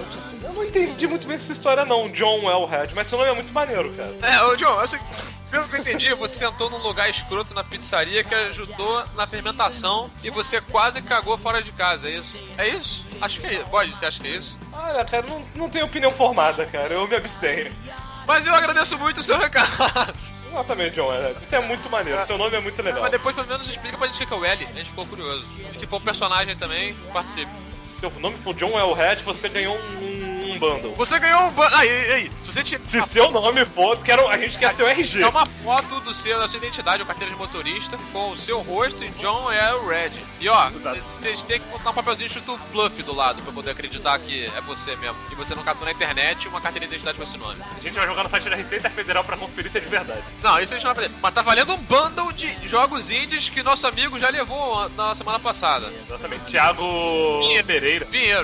Eu não entendi muito bem essa história não, John Wellhead, mas seu nome é muito maneiro, cara.
Ô John, pelo que eu entendi, você sentou num lugar escroto na pizzaria que ajudou na fermentação e você quase cagou fora de casa, é isso? É isso? Acho que é isso. Pode, você acha que é isso?
Olha, cara, não tenho opinião formada, cara, eu me abstenho.
Mas eu agradeço muito o seu recado.
Exatamente, John Wellhead. Isso é muito maneiro, seu nome é muito legal.
Mas depois pelo menos explica pra gente o que é o L, a gente ficou curioso. E se for um personagem também, participe.
Se seu nome for John Wellhead, você ganhou um bundle.
Você ganhou um bundle. Aí. Se
seu nome for, a gente quer seu RG.
É uma foto da sua identidade ou carteira de motorista com o seu rosto e John L. Red. E ó, vocês têm que botar um papelzinho escrito Bluff do lado pra poder acreditar que é você mesmo. E você não catou na internet uma carteira de identidade com esse nome.
A gente vai jogar no site da Receita Federal pra conferir se é de verdade.
Não, isso a gente não vai fazer. Mas tá valendo um bundle de jogos indies que nosso amigo já levou na semana passada.
Exatamente. Thiago Pereira.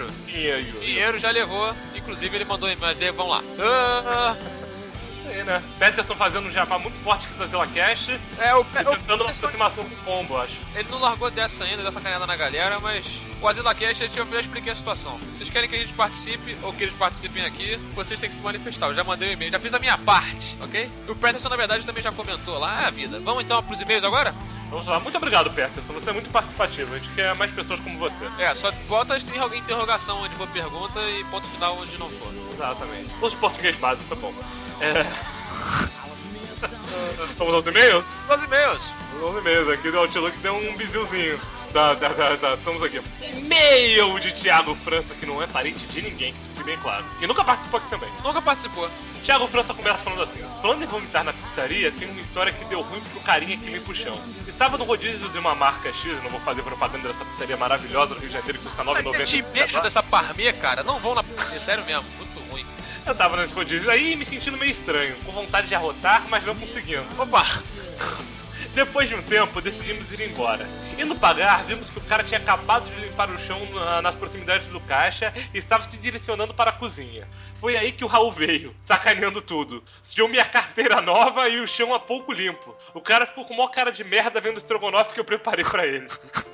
Pinheiro já levou. Inclusive ele mandou mas vamos lá.
Aí, né? Peterson fazendo um jabá muito forte aqui da ZelaCast. Tentando uma aproximação com o combo, acho.
Ele não largou dessa ainda, dessa canhada na galera, mas com a ZelaCast eu já expliquei a situação. Vocês querem que a gente participe ou que eles participem aqui, vocês têm que se manifestar. Eu já mandei o e-mail, já fiz a minha parte, ok? E o Peterson, na verdade, também já comentou lá, vida. Vamos então pros e-mails agora?
Vamos lá, muito obrigado, Peterson. Você é muito participativo. A gente quer mais pessoas como você.
Só bota alguém interrogação onde for pergunta e ponto final onde não for.
Exatamente. Usa o português básico, tá bom. Vamos aos e-mails?
Vamos
aos e-mails. Aqui do Outlook tem um bizilzinho. Estamos aqui. E-mail de Thiago França, que não é parente de ninguém, que fique bem claro. E nunca participou aqui também.
Nunca participou.
Thiago França começa falando assim: falando em vomitar na pizzaria, tem uma história que deu ruim pro carinha que limpa o chão. Estava no rodízio de uma marca X, não vou fazer propaganda dessa pizzaria maravilhosa do Rio de Janeiro que custa R$9,90.
De beijo dessa parmê, cara, não vão na pizzaria, sério mesmo, muito ruim.
Eu tava nesse rodízio aí me sentindo meio estranho, com vontade de arrotar, mas não conseguindo.
Opa!
Depois de um tempo, decidimos ir embora. Indo pagar, vimos que o cara tinha acabado de limpar o chão nas proximidades do caixa e estava se direcionando para a cozinha. Foi aí que o Raul veio, sacaneando tudo. Deu minha carteira nova e o chão há pouco limpo. O cara ficou com maior cara de merda vendo o estrogonofe que eu preparei pra ele.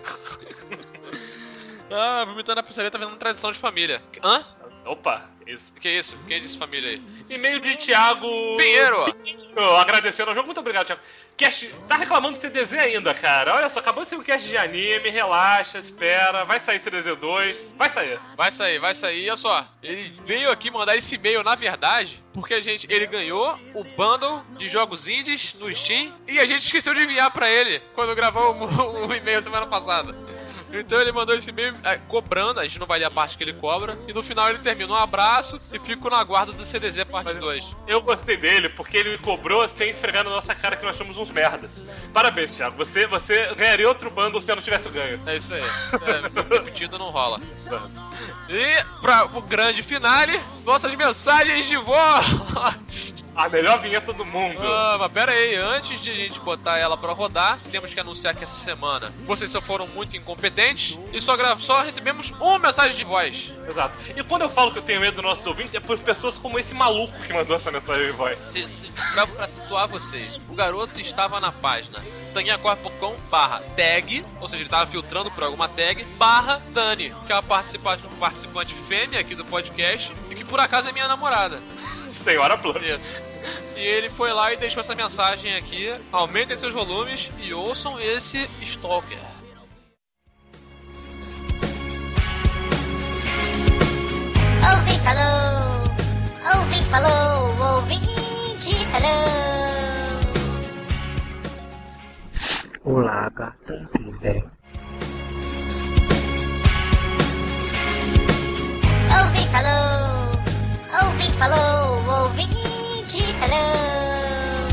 Vomitando na pizzaria tá vendo uma tradição de família. Hã?
Opa, isso.
Que é isso? Quem disse família aí?
E-mail de Thiago
Pinheiro.
Agradecendo ao jogo, muito obrigado, Thiago. Cast, tá reclamando do CDZ ainda, cara. Olha só, acabou de ser um cast de anime, relaxa, espera, vai sair CDZ 2, vai sair.
Vai sair, olha só. Ele veio aqui mandar esse e-mail, na verdade, porque ele ganhou o bundle de jogos indies no Steam e a gente esqueceu de enviar pra ele quando gravou o e-mail semana passada. Então ele mandou esse e-mail cobrando, a gente não vai ler a parte que ele cobra, e no final ele termina um abraço e fico na guarda do CDZ parte 2.
Eu gostei dele porque ele me cobrou sem esfregar na nossa cara que nós somos uns merdas. Parabéns, Thiago, você ganharia outro bundle se eu não tivesse ganho.
É isso aí, repetido não rola. E pro grande finale, nossas mensagens de voz.
A melhor vinheta do mundo.
Mas pera aí, antes de a gente botar ela pra rodar, temos que anunciar que essa semana vocês só foram muito incompetentes e só recebemos uma mensagem de voz.
Exato. E quando eu falo que eu tenho medo dos nossos ouvintes, é por pessoas como esse maluco que mandou essa mensagem de voz.
Pra situar vocês, o garoto estava na página tanguinhacorp.com/tag, ou seja, ele estava filtrando por alguma tag, /Dani, que é uma participante fêmea aqui do podcast e que por acaso é minha namorada.
Senhora Plano.
Isso. E ele foi lá e deixou essa mensagem aqui. Aumentem seus volumes e ouçam esse stalker.
Ouvinte falou, ouvinte falou, ouvinte falou.
Olá, gata, tudo bem?
Ouvinte falou, ouvinte falou, ouvinte falou.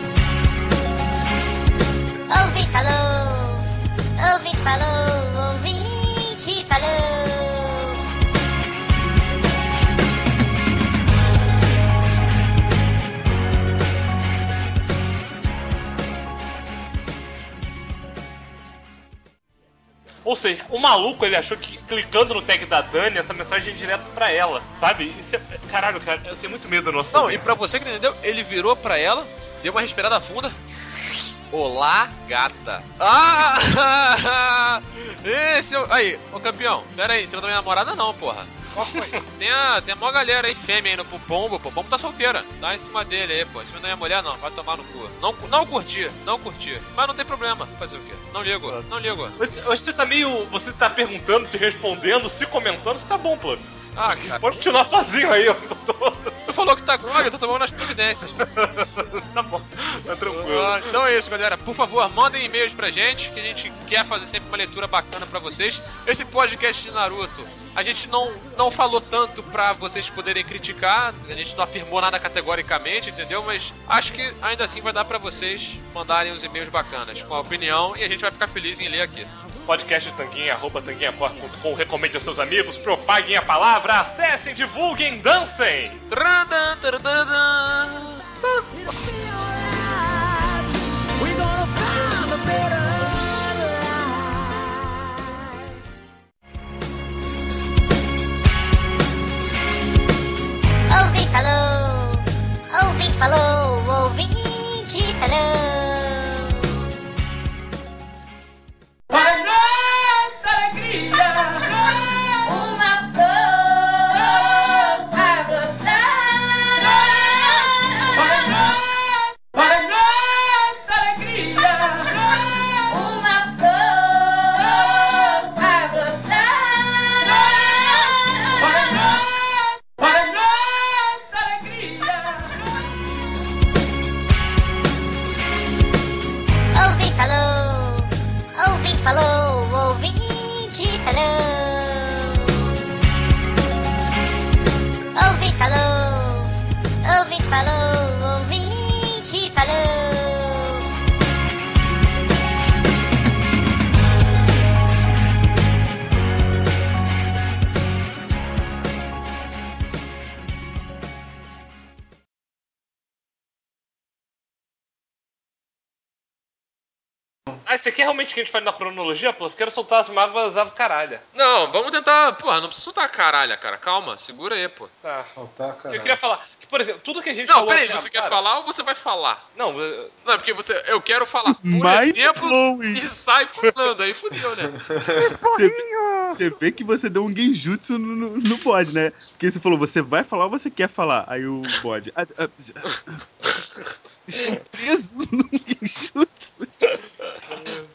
Ouvinte falou, ouvinte falou, ouvinte falou.
Ou seja, o maluco, ele achou que clicando no tag da Dani, essa mensagem é direto pra ela, sabe? Isso é... Caralho, cara, eu tenho muito medo do nosso...
Não, e pra você que não entendeu, ele virou pra ela, deu uma respirada funda. Olá, gata. Esse é o... Aí, ô campeão, pera aí, você não é minha namorada não, porra. Qual foi? Tem a maior galera aí, fêmea aí no Pombo. O Pombo tá solteira. Dá em cima dele aí, pô. Se não é mulher, não. Vai tomar no cu. Não curti. Mas não tem problema. Fazer o quê? Não ligo.
Hoje você tá meio... Você tá perguntando, se respondendo, se comentando, você tá bom, Plano.
Cara.
Pode continuar sozinho aí, ó.
Tu falou que tá grog, eu tô tomando as providências.
Tá bom, tá tranquilo.
Então é isso, galera. Por favor, mandem e-mails pra gente, que a gente quer fazer sempre uma leitura bacana pra vocês. Esse podcast de Naruto, a gente não falou tanto pra vocês poderem criticar, a gente não afirmou nada categoricamente, entendeu? Mas acho que ainda assim vai dar pra vocês mandarem uns e-mails bacanas, com a opinião, e a gente vai ficar feliz em ler aqui.
Podcast Tanguinha, @tanguinhacorp.com. Recomende aos seus amigos, propaguem a palavra, acessem, divulguem, dancem!
Ouvinte falou, ouvinte falou, ouvinte falou.
Para nossa alegria, uma flor a brotar. Para nossa alegria, uma flor a brotar. Para nossa alegria.
Ouvinte falou, ouvinte falou, ouvinte falou. Ouvinte falou, ouvinte falou, ouvinte falou.
Você quer realmente que a gente fale na cronologia, pô? Eu quero soltar as mágoas a caralho.
Não, vamos tentar... Porra, não precisa soltar caralho, cara. Calma, segura aí, pô.
Tá.
Soltar, cara.
Eu queria falar que, por exemplo, tudo que a gente
Não,
falou...
peraí,
aqui,
você quer falar ou você vai falar?
Não,
Não, é porque eu quero falar, por
Mind
exemplo,
blowing.
e sai falando, aí fudeu, né?
Você vê que você deu um genjutsu no bode, né? Porque você falou, você vai falar ou você quer falar? Aí o bode... Estou preso no genjutsu.